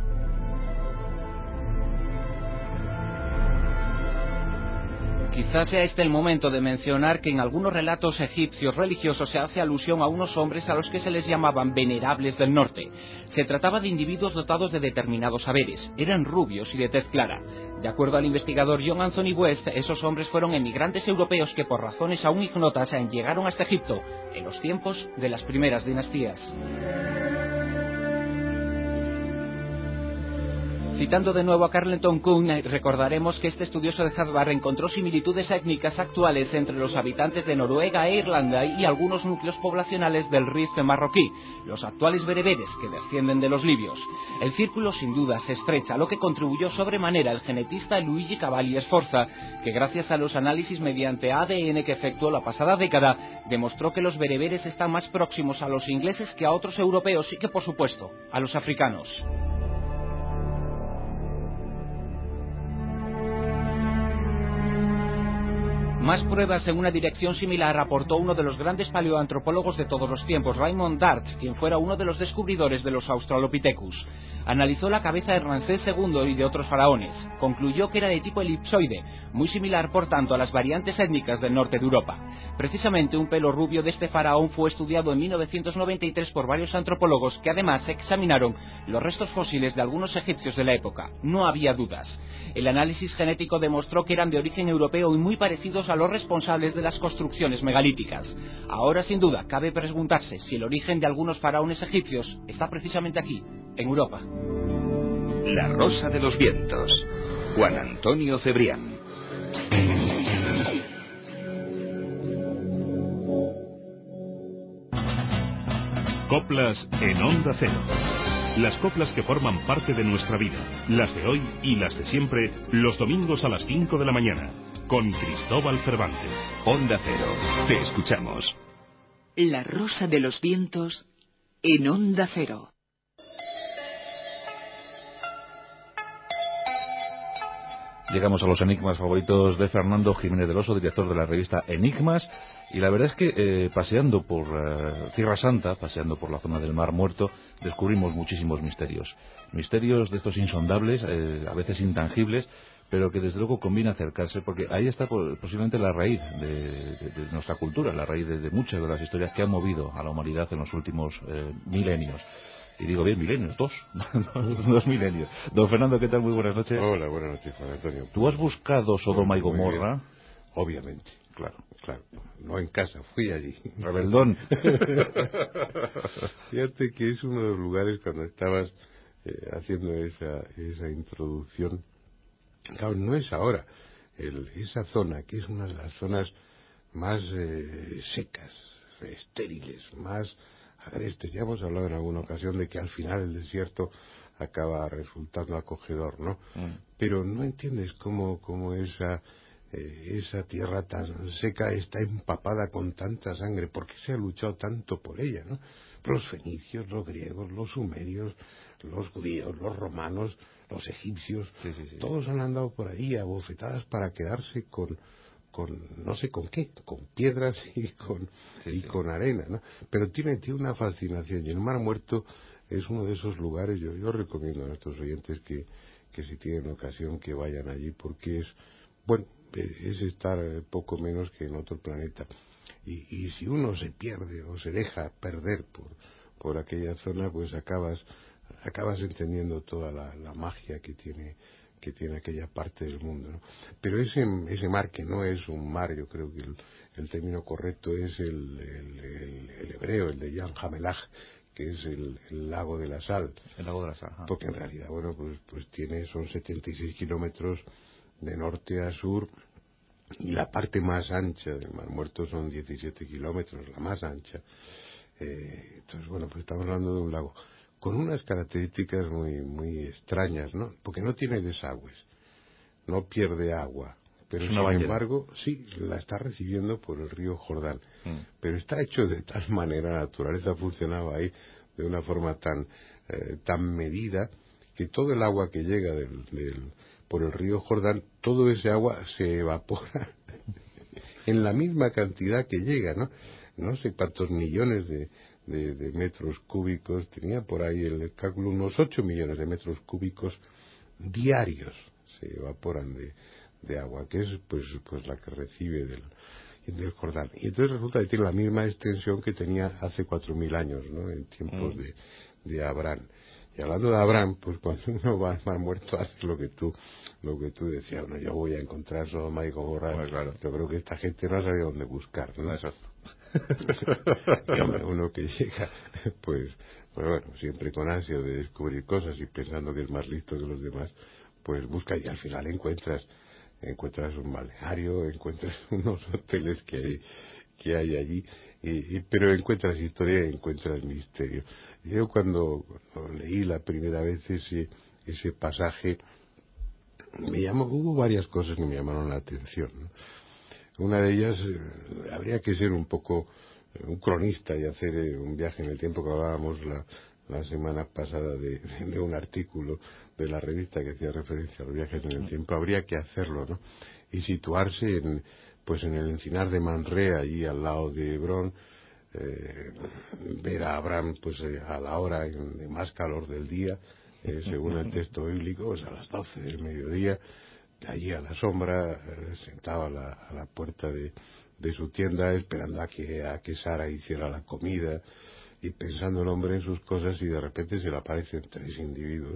Quizás sea este el momento de mencionar que en algunos relatos egipcios religiosos se hace alusión a unos hombres a los que se les llamaban venerables del norte. Se trataba de individuos dotados de determinados saberes, eran rubios y de tez clara. De acuerdo al investigador John Anthony West, esos hombres fueron emigrantes europeos que por razones aún ignotas llegaron hasta Egipto en los tiempos de las primeras dinastías. Citando de nuevo a Carleton Cook, recordaremos que este estudioso de Harvard encontró similitudes étnicas actuales entre los habitantes de Noruega e Irlanda y algunos núcleos poblacionales del Rif marroquí, los actuales bereberes que descienden de los libios. El círculo sin duda se estrecha, lo que contribuyó sobremanera el genetista Luigi Cavalli Sforza, que gracias a los análisis mediante ADN que efectuó la pasada década, demostró que los bereberes están más próximos a los ingleses que a otros europeos y que, por supuesto, a los africanos. Más pruebas en una dirección similar aportó uno de los grandes paleoantropólogos de todos los tiempos, Raymond Dart, quien fuera uno de los descubridores de los Australopithecus. Analizó la cabeza de Ramsés II y de otros faraones. Concluyó que era de tipo elipsoide, muy similar por tanto a las variantes étnicas del norte de Europa. Precisamente un pelo rubio de este faraón fue estudiado en 1993 por varios antropólogos que además examinaron los restos fósiles de algunos egipcios de la época. No había dudas. El análisis genético demostró que eran de origen europeo y muy parecidos a los responsables de las construcciones megalíticas. Ahora, sin duda, cabe preguntarse si el origen de algunos faraones egipcios está precisamente aquí, en Europa. La Rosa de los Vientos. Juan Antonio Cebrián. Coplas en Onda Cero. Las coplas que forman parte de nuestra vida, las de hoy y las de siempre, los domingos a las 5 de la mañana, con Cristóbal Cervantes. Onda Cero, te escuchamos. La Rosa de los Vientos en Onda Cero. Llegamos a los enigmas favoritos de Fernando Jiménez del Oso, director de la revista Enigmas, y la verdad es que paseando por Tierra Santa, paseando por la zona del Mar Muerto, descubrimos muchísimos misterios. Misterios de estos insondables, a veces intangibles, pero que desde luego conviene acercarse, porque ahí está posiblemente la raíz de nuestra cultura, la raíz de muchas de las historias que han movido a la humanidad en los últimos milenios. Y digo bien, milenios, dos milenios. Don Fernando, ¿qué tal? Muy buenas noches. Hola, buenas noches, Juan Antonio. ¿Tú has buscado Sodoma y Gomorra? Obviamente, claro. No en casa, fui allí. Rebeldón. Fíjate que es uno de los lugares cuando estabas haciendo esa introducción. Claro, no es ahora. Esa zona, que es una de las zonas más secas, estériles, más agrestes. Ya hemos hablado en alguna ocasión de que al final el desierto acaba resultando acogedor, ¿no? Pero no entiendes cómo esa tierra tan seca está empapada con tanta sangre. ¿Por qué se ha luchado tanto por ella, no? Los fenicios, los griegos, los sumerios, los judíos, los romanos, los egipcios, sí. Todos han andado por ahí a bofetadas para quedarse con no sé con qué, con piedras y con arena, ¿no? Pero tiene una fascinación, y el Mar Muerto es uno de esos lugares. Yo recomiendo a nuestros oyentes que si tienen ocasión que vayan allí, porque es estar poco menos que en otro planeta. Y si uno se pierde o se deja perder por aquella zona, pues acabas entendiendo toda la magia que tiene aquella parte del mundo, ¿no? Pero ese mar, que no es un mar, yo creo que el término correcto es el hebreo, el de Yan Hamelach, que es el lago de la sal. El lago de la sal. Ajá. Porque en realidad, bueno, pues son 76 kilómetros de norte a sur, y la parte más ancha del Mar Muerto son 17 kilómetros, la más ancha. Entonces, bueno, pues estamos hablando de un lago con unas características muy extrañas, ¿no? Porque no tiene desagües, no pierde agua, pero sin embargo, sí, la está recibiendo por el río Jordán. Pero está hecho de tal manera, la naturaleza funcionaba ahí de una forma tan medida, que todo el agua que llega por el río Jordán, todo ese agua se evapora en la misma cantidad que llega, ¿no? No sé cuántos millones de metros cúbicos, tenía por ahí el cálculo, unos 8 millones de metros cúbicos diarios se evaporan de agua, que es pues la que recibe del Jordán. Y entonces resulta que tiene la misma extensión que tenía hace 4.000 años, ¿no? En tiempos de Abraham. Y hablando de Abraham, pues cuando uno va al Mar Muerto hace lo que tú decías, bueno, yo voy a encontrar Sodoma y Gomorra. Pues claro. Yo creo que esta gente no sabe dónde buscar, ¿no? Exacto. Y hombre, uno que llega, pues bueno, siempre con ansia de descubrir cosas y pensando que es más listo que los demás, pues busca y al final encuentras un balneario, encuentras unos hoteles que hay allí, pero encuentras historia y encuentras misterio. Yo cuando leí la primera vez ese pasaje, hubo varias cosas que me llamaron la atención, ¿no? Una de ellas, habría que ser un poco un cronista y hacer un viaje en el tiempo, que hablábamos la semana pasada de un artículo de la revista que hacía referencia a los viajes en el tiempo. Habría que hacerlo, ¿no? Y situarse en el encinar de Manre, allí al lado de Hebrón, ver a Abraham pues a la hora de más calor del día, según el texto bíblico, pues a las 12 del mediodía, allí a la sombra, sentado a la puerta de su tienda, esperando a que Sara hiciera la comida, y pensando el hombre en sus cosas, y de repente se le aparecen 3 individuos.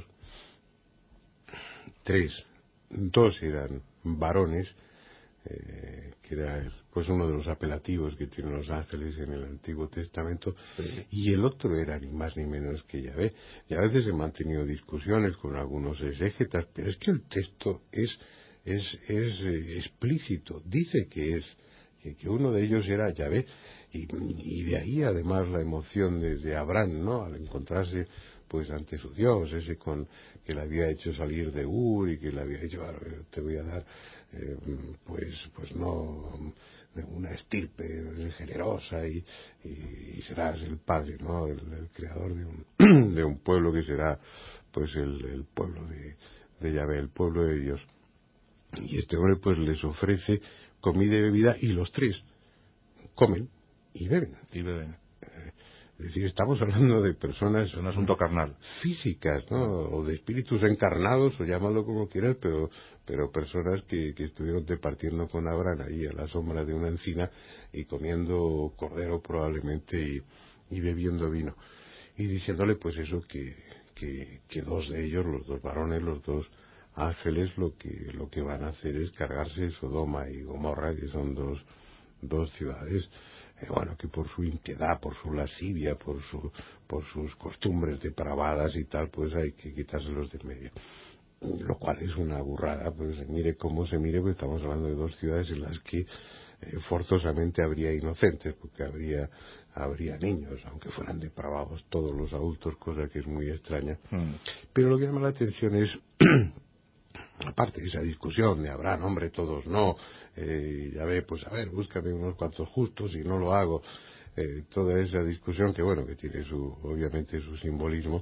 2 eran varones, que era pues uno de los apelativos que tienen los ángeles en el Antiguo Testamento, y el otro era ni más ni menos que Yahvé. Y a veces he mantenido discusiones con algunos exégetas, pero es que el texto es explícito, dice que uno de ellos era Yahvé, y de ahí además la emoción de Abraham, ¿no? Al encontrarse pues ante su Dios, ese que le había hecho salir de Ur y que le había dicho, te voy a dar pues no una estirpe generosa y serás el padre, ¿no? El creador de un pueblo que será pues el pueblo de Yahvé, el pueblo de Dios. Y este hombre pues les ofrece comida y bebida, y los 3 comen y beben. Es decir, estamos hablando de personas... Es un asunto carnal. Físicas, ¿no? O de espíritus encarnados, o llámalo como quieras, pero personas que estuvieron departiendo con Abraham ahí a la sombra de una encina y comiendo cordero probablemente y bebiendo vino. Y diciéndole pues eso, que 2 de ellos, los 2 varones, los 2 ángeles, lo que van a hacer es cargarse Sodoma y Gomorra, que son dos ciudades, bueno, que por su impiedad, por su lascivia, por sus costumbres depravadas y tal, pues hay que quitárselos de medio. Lo cual es una burrada, pues se mire como se mire, pues estamos hablando de 2 ciudades en las que forzosamente habría inocentes, porque habría niños, aunque fueran depravados todos los adultos, cosa que es muy extraña. Pero lo que llama la atención es aparte de esa discusión de Abraham, hombre, todos no, Yahvé, pues a ver, búscame unos cuantos justos y no lo hago, toda esa discusión que bueno, que tiene obviamente su simbolismo.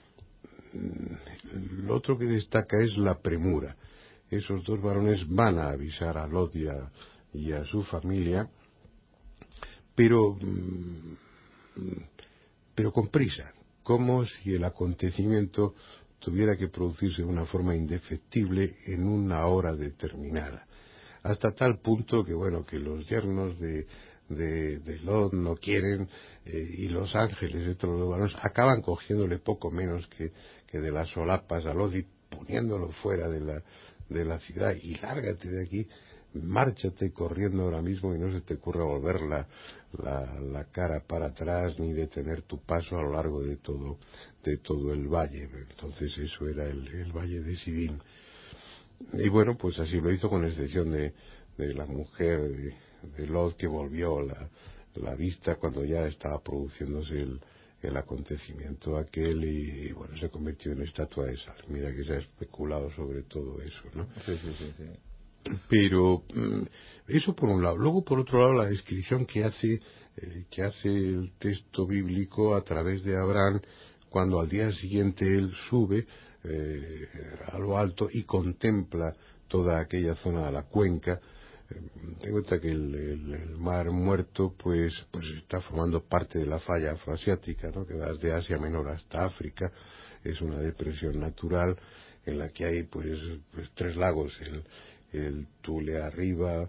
Lo otro que destaca es la premura. Esos 2 varones van a avisar a Lot y a su familia, pero con prisa, como si el acontecimiento tuviera que producirse de una forma indefectible en una hora determinada, hasta tal punto que bueno, que los yernos de de Lot no quieren, y Los Ángeles, estos los varones, acaban cogiéndole poco menos que de las solapas a Lot y poniéndolo fuera de la ciudad, y lárgate de aquí, márchate corriendo ahora mismo y no se te ocurra volver la cara para atrás ni detener tu paso a lo largo de todo el valle. Entonces eso era el valle de Sidín. Y bueno, pues así lo hizo, con excepción de la mujer de Lot, que volvió la vista cuando ya estaba produciéndose el acontecimiento aquel, y bueno, se convirtió en estatua de sal. Mira que se ha especulado sobre todo eso, ¿no? Sí. Pero eso por un lado. Luego, por otro lado, la descripción que hace el texto bíblico a través de Abraham, cuando al día siguiente él sube a lo alto y contempla toda aquella zona de la cuenca. Ten en cuenta que el mar Muerto pues está formando parte de la falla afroasiática, ¿no?, que va desde Asia Menor hasta África. Es una depresión natural en la que hay pues 3 lagos, el Tule arriba,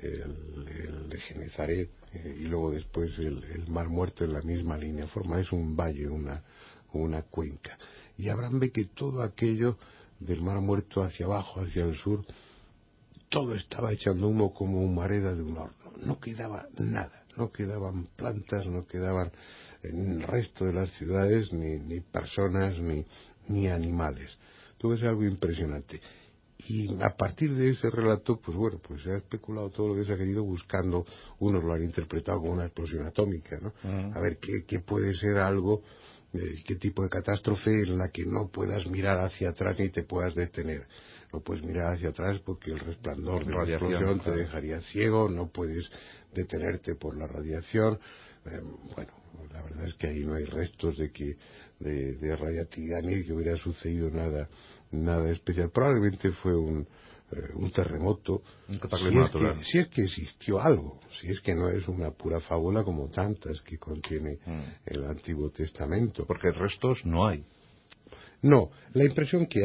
el de Genezaret, y luego después el mar Muerto en la misma línea. Es un valle, una cuenca. Y Abraham ve que todo aquello del mar Muerto hacia abajo, hacia el sur, todo estaba echando humo como humareda de un horno. No quedaba nada, no quedaban plantas, no quedaban en el resto de las ciudades ni personas ni animales. Todo es algo impresionante. Y a partir de ese relato, pues bueno, pues se ha especulado todo lo que se ha querido, buscando, unos lo han interpretado como una explosión atómica, ¿no? A ver qué puede ser algo, qué tipo de catástrofe en la que no puedas mirar hacia atrás ni te puedas detener. No puedes mirar hacia atrás porque el resplandor de la explosión te dejaría ciego, no puedes detenerte por la radiación. Bueno, la verdad es que ahí no hay restos de radiactividad ni que hubiera sucedido nada especial. Probablemente fue un terremoto, un cataclismo natural. Si es que existió algo, si es que no es una pura fábula como tantas que contiene el Antiguo Testamento. Porque restos no hay. No, la impresión que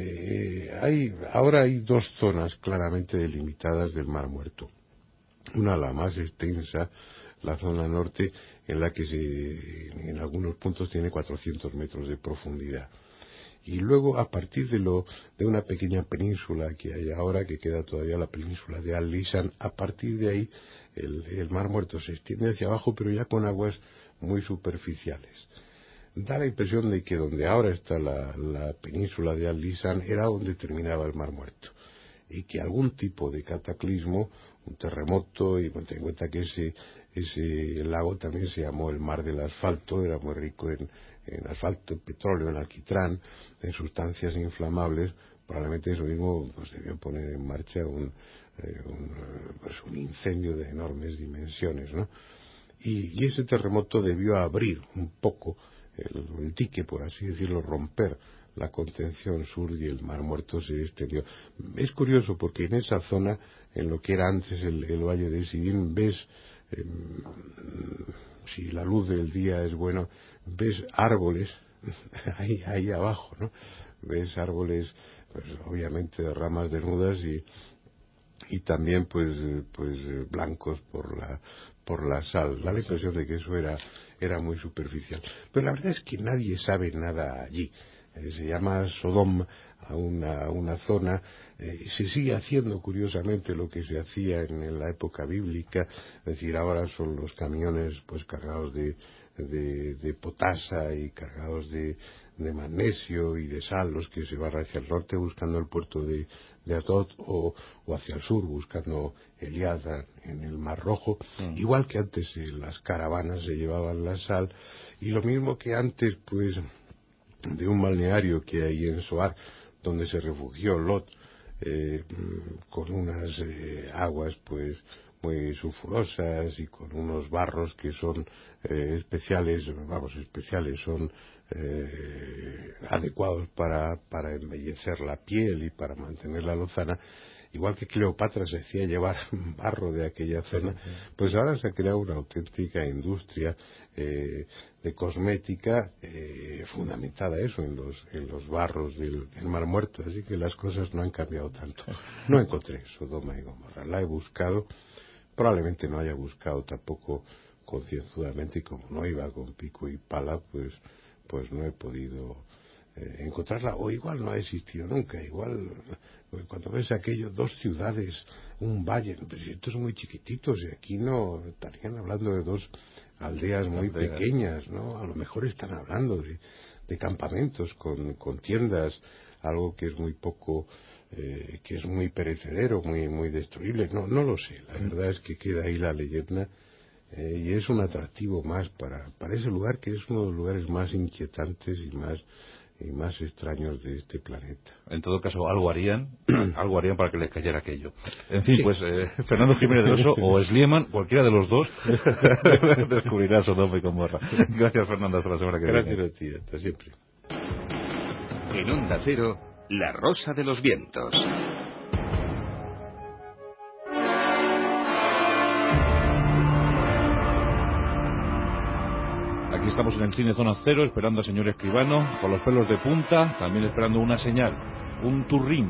ahora hay 2 zonas claramente delimitadas del Mar Muerto. Una, la más extensa, la zona norte, en la que en algunos puntos tiene 400 metros de profundidad. Y luego, a partir de una pequeña península que hay ahora, que queda todavía la península de Al-Lisan, a partir de ahí el Mar Muerto se extiende hacia abajo, pero ya con aguas muy superficiales. Da la impresión de que donde ahora está la península de Al-Lisan era donde terminaba el Mar Muerto, y que algún tipo de cataclismo, un terremoto, y ten en cuenta que ese lago también se llamó el Mar del Asfalto, era muy rico en asfalto, en petróleo, en alquitrán, en sustancias inflamables. Probablemente eso mismo pues debió poner en marcha un incendio de enormes dimensiones, ¿no? Y ese terremoto debió abrir un poco el dique, por así decirlo, romper la contención sur, y el Mar Muerto se extendió. Es curioso porque en esa zona, en lo que era antes el valle de Sidín, ves, si la luz del día es buena, ves árboles ahí abajo, ¿no? Ves árboles, pues obviamente de ramas desnudas y también pues blancos por la sal. Da la impresión de que eso era muy superficial. Pero la verdad es que nadie sabe nada allí. Se llama Sodom a una zona. Se sigue haciendo curiosamente lo que se hacía en la época bíblica, es decir, ahora son los camiones pues cargados de potasa y cargados de magnesio y de sal los que se van hacia el norte buscando el puerto de Asdod, o hacia el sur buscando Eliada en el Mar Rojo. Igual que antes las caravanas se llevaban la sal, y lo mismo que antes pues de un balneario que hay en Zoar donde se refugió Lot, con unas aguas pues muy sulfurosas y con unos barros que son especiales, son adecuados para embellecer la piel y para mantenerla lozana. Igual que Cleopatra se hacía llevar barro de aquella zona, pues ahora se ha creado una auténtica industria de cosmética fundamentada eso en los barros del Mar Muerto. Así que las cosas no han cambiado tanto. No encontré Sodoma y Gomorra, la he buscado, probablemente no haya buscado tampoco concienzudamente, y como no iba con pico y pala, pues no he podido encontrarla, o igual no ha existido nunca. Igual cuando ves aquello, 2 ciudades, un valle, pues estos son muy chiquititos, y aquí no estarían hablando de 2 aldeas muy pequeñas, ¿no? A lo mejor están hablando de campamentos con tiendas, algo que es muy poco, que es muy perecedero, muy destruible. No lo sé. La verdad es que queda ahí la leyenda, y es un atractivo más para ese lugar, que es uno de los lugares más inquietantes y más extraños de este planeta. En todo caso, algo harían para que les cayera aquello. En fin, pues Fernando Jiménez del Oso o Schliemann, cualquiera de los dos, descubrirá Sodoma y Gomorra. Gracias, Fernando, hasta la semana que viene. Gracias a ti, hasta siempre. En Onda Cero, La Rosa de los Vientos. Aquí estamos en el Cine Zona Cero, esperando al señor Escribano, con los pelos de punta, también esperando una señal, un turrín.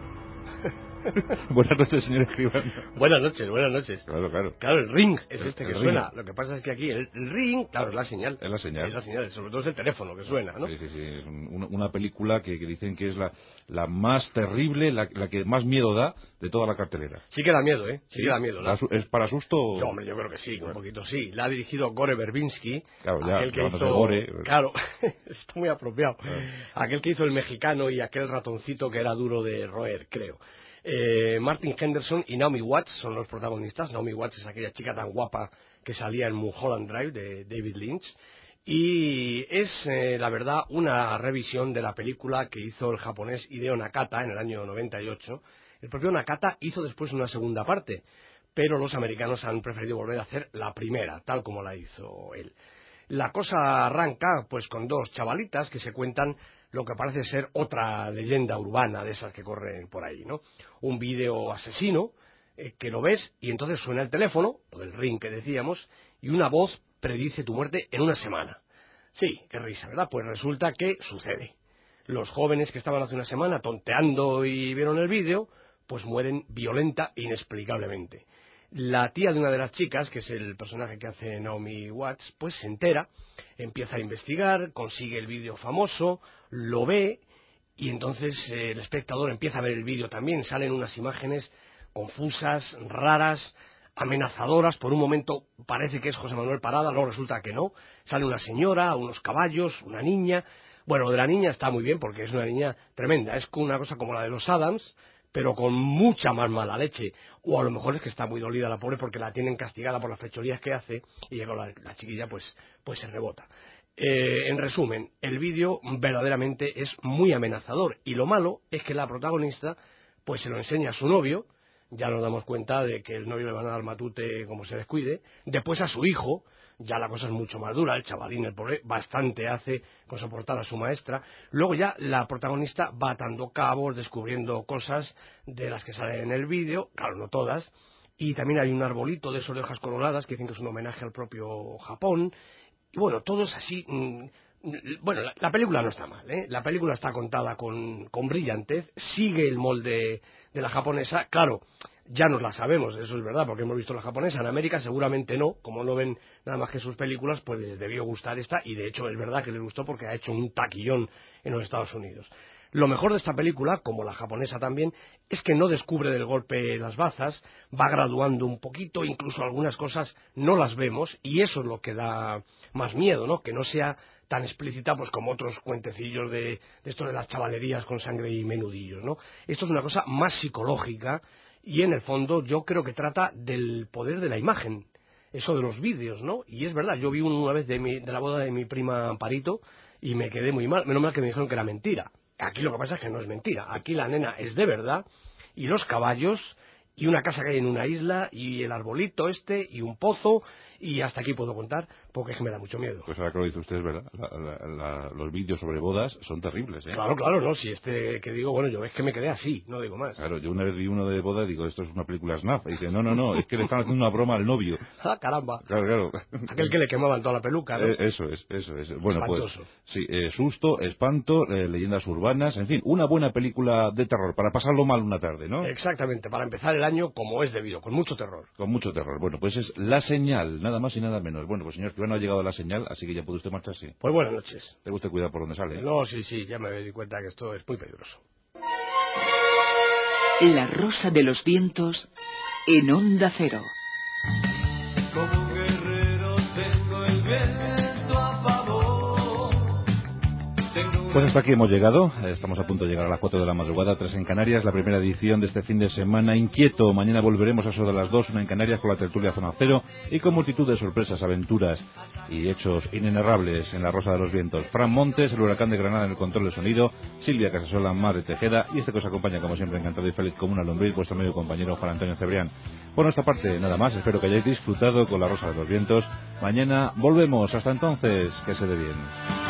Buenas noches, señor Escribano. Buenas noches. Claro, el ring es este que ring suena. Lo que pasa es que aquí el ring, claro, es la señal. Es la señal, sobre todo es el teléfono que suena, ¿no? Sí. Es una película que dicen que es la más terrible, la que más miedo da de toda la cartelera. Sí que da miedo, ¿eh? Sí que da miedo. ¿Es para susto? No, hombre, yo creo que sí, un poquito sí. La ha dirigido Gore Verbinski. Claro, ya, aquel que hizo... Gore. Claro, está muy apropiado. Aquel que hizo El Mexicano y aquel ratoncito que era duro de roer, creo. Martin Henderson y Naomi Watts son los protagonistas. Naomi Watts es aquella chica tan guapa que salía en Mulholland Drive de David Lynch, y es la verdad una revisión de la película que hizo el japonés Hideo Nakata en el año 98. El propio Nakata hizo después una segunda parte, pero los americanos han preferido volver a hacer la primera, tal como la hizo él. La cosa arranca pues con 2 chavalitas que se cuentan lo que parece ser otra leyenda urbana de esas que corren por ahí, ¿no? Un vídeo asesino que lo ves y entonces suena el teléfono, lo del ring que decíamos, y una voz predice tu muerte en una semana. Sí, qué risa, ¿verdad? Pues resulta que sucede. Los jóvenes que estaban hace una semana tonteando y vieron el vídeo, pues mueren violenta e inexplicablemente. La tía de una de las chicas, que es el personaje que hace Naomi Watts, pues se entera, empieza a investigar, consigue el vídeo famoso, lo ve, y entonces el espectador empieza a ver el vídeo también. Salen unas imágenes confusas, raras, amenazadoras. Por un momento parece que es José Manuel Parada, luego resulta que no. Sale una señora, unos caballos, una niña. Bueno, lo de la niña está muy bien porque es una niña tremenda, es una cosa como la de los Addams, pero con mucha más mala leche. O a lo mejor es que está muy dolida la pobre porque la tienen castigada por las fechorías que hace, y la chiquilla pues se rebota. En resumen, el vídeo verdaderamente es muy amenazador, y lo malo es que la protagonista pues se lo enseña a su novio. Ya nos damos cuenta de que el novio le va a dar matute como se descuide. Después a su hijo, ya la cosa es mucho más dura, el chavalín, el pobre, bastante hace con soportar a su maestra. Luego ya la protagonista va atando cabos, descubriendo cosas de las que salen en el vídeo, claro, no todas, y también hay un arbolito de esos de hojas coloradas que dicen que es un homenaje al propio Japón, y bueno, todo es así. Bueno, la película no está mal, ¿eh? La película está contada con brillantez, sigue el molde de la japonesa. Claro, ya nos la sabemos, eso es verdad, porque hemos visto la japonesa. En América seguramente no, como no ven nada más que sus películas, pues les debió gustar esta, y de hecho es verdad que les gustó porque ha hecho un taquillón en los Estados Unidos. Lo mejor de esta película, como la japonesa también, es que no descubre del golpe las bazas, va graduando un poquito, incluso algunas cosas no las vemos, y eso es lo que da más miedo, ¿no? Que no sea tan explícita pues como otros cuentecillos de esto de las chavalerías con sangre y menudillos, ¿no? Esto es una cosa más psicológica, y en el fondo yo creo que trata del poder de la imagen, eso de los vídeos, ¿no? Y es verdad, yo vi una vez de la boda de mi prima Amparito y me quedé muy mal, menos mal que me dijeron que era mentira. Aquí lo que pasa es que no es mentira, aquí la nena es de verdad, y los caballos, y una casa que hay en una isla, y el arbolito este, y un pozo, y hasta aquí puedo contar, tampoco es que me da mucho miedo. Pues ahora que lo dice usted, es verdad, los vídeos sobre bodas son terribles, ¿eh? Claro, no, si que digo, bueno, yo es que me quedé así, no digo más. Claro, yo una vez vi uno de boda y digo, esto es una película SNAF, y dice, no, es que le están haciendo una broma al novio. ¡Ah, caramba! Claro. Aquel que le quemaban toda la peluca, ¿no? Eso es. Bueno, espantoso. Pues, sí, susto, espanto, leyendas urbanas, en fin, una buena película de terror, para pasarlo mal una tarde, ¿no? Exactamente, para empezar el año como es debido, con mucho terror. Con mucho terror. Bueno, pues es La Señal, nada más y nada menos. Bueno, pues señor Escribano, ha llegado La Señal, así que ya puede usted marcharse. Pues buenas noches. Tenga usted cuidado por donde sale. No, sí, ya me di cuenta que esto es muy peligroso. La Rosa de los Vientos en Onda Cero. Como un guerrero tengo el viento a favor. Pues hasta aquí hemos llegado. Estamos a punto de llegar a las 4 de la madrugada, 3 en Canarias, la primera edición de este fin de semana inquieto. Mañana volveremos a eso de las 2, 1 en Canarias, con la tertulia Zona Cero y con multitud de sorpresas, aventuras y hechos inenarrables en La Rosa de los Vientos. Fran Montes, el huracán de Granada en el control de sonido, Silvia Casasola, Madre Tejeda, y este que os acompaña como siempre encantado y feliz como una lombriz, vuestro medio compañero Juan Antonio Cebrián. Por nuestra parte, nada más, espero que hayáis disfrutado con La Rosa de los Vientos. Mañana volvemos, hasta entonces, que se dé bien.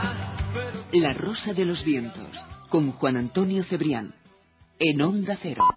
La Rosa de los Vientos, con Juan Antonio Cebrián, en Onda Cero.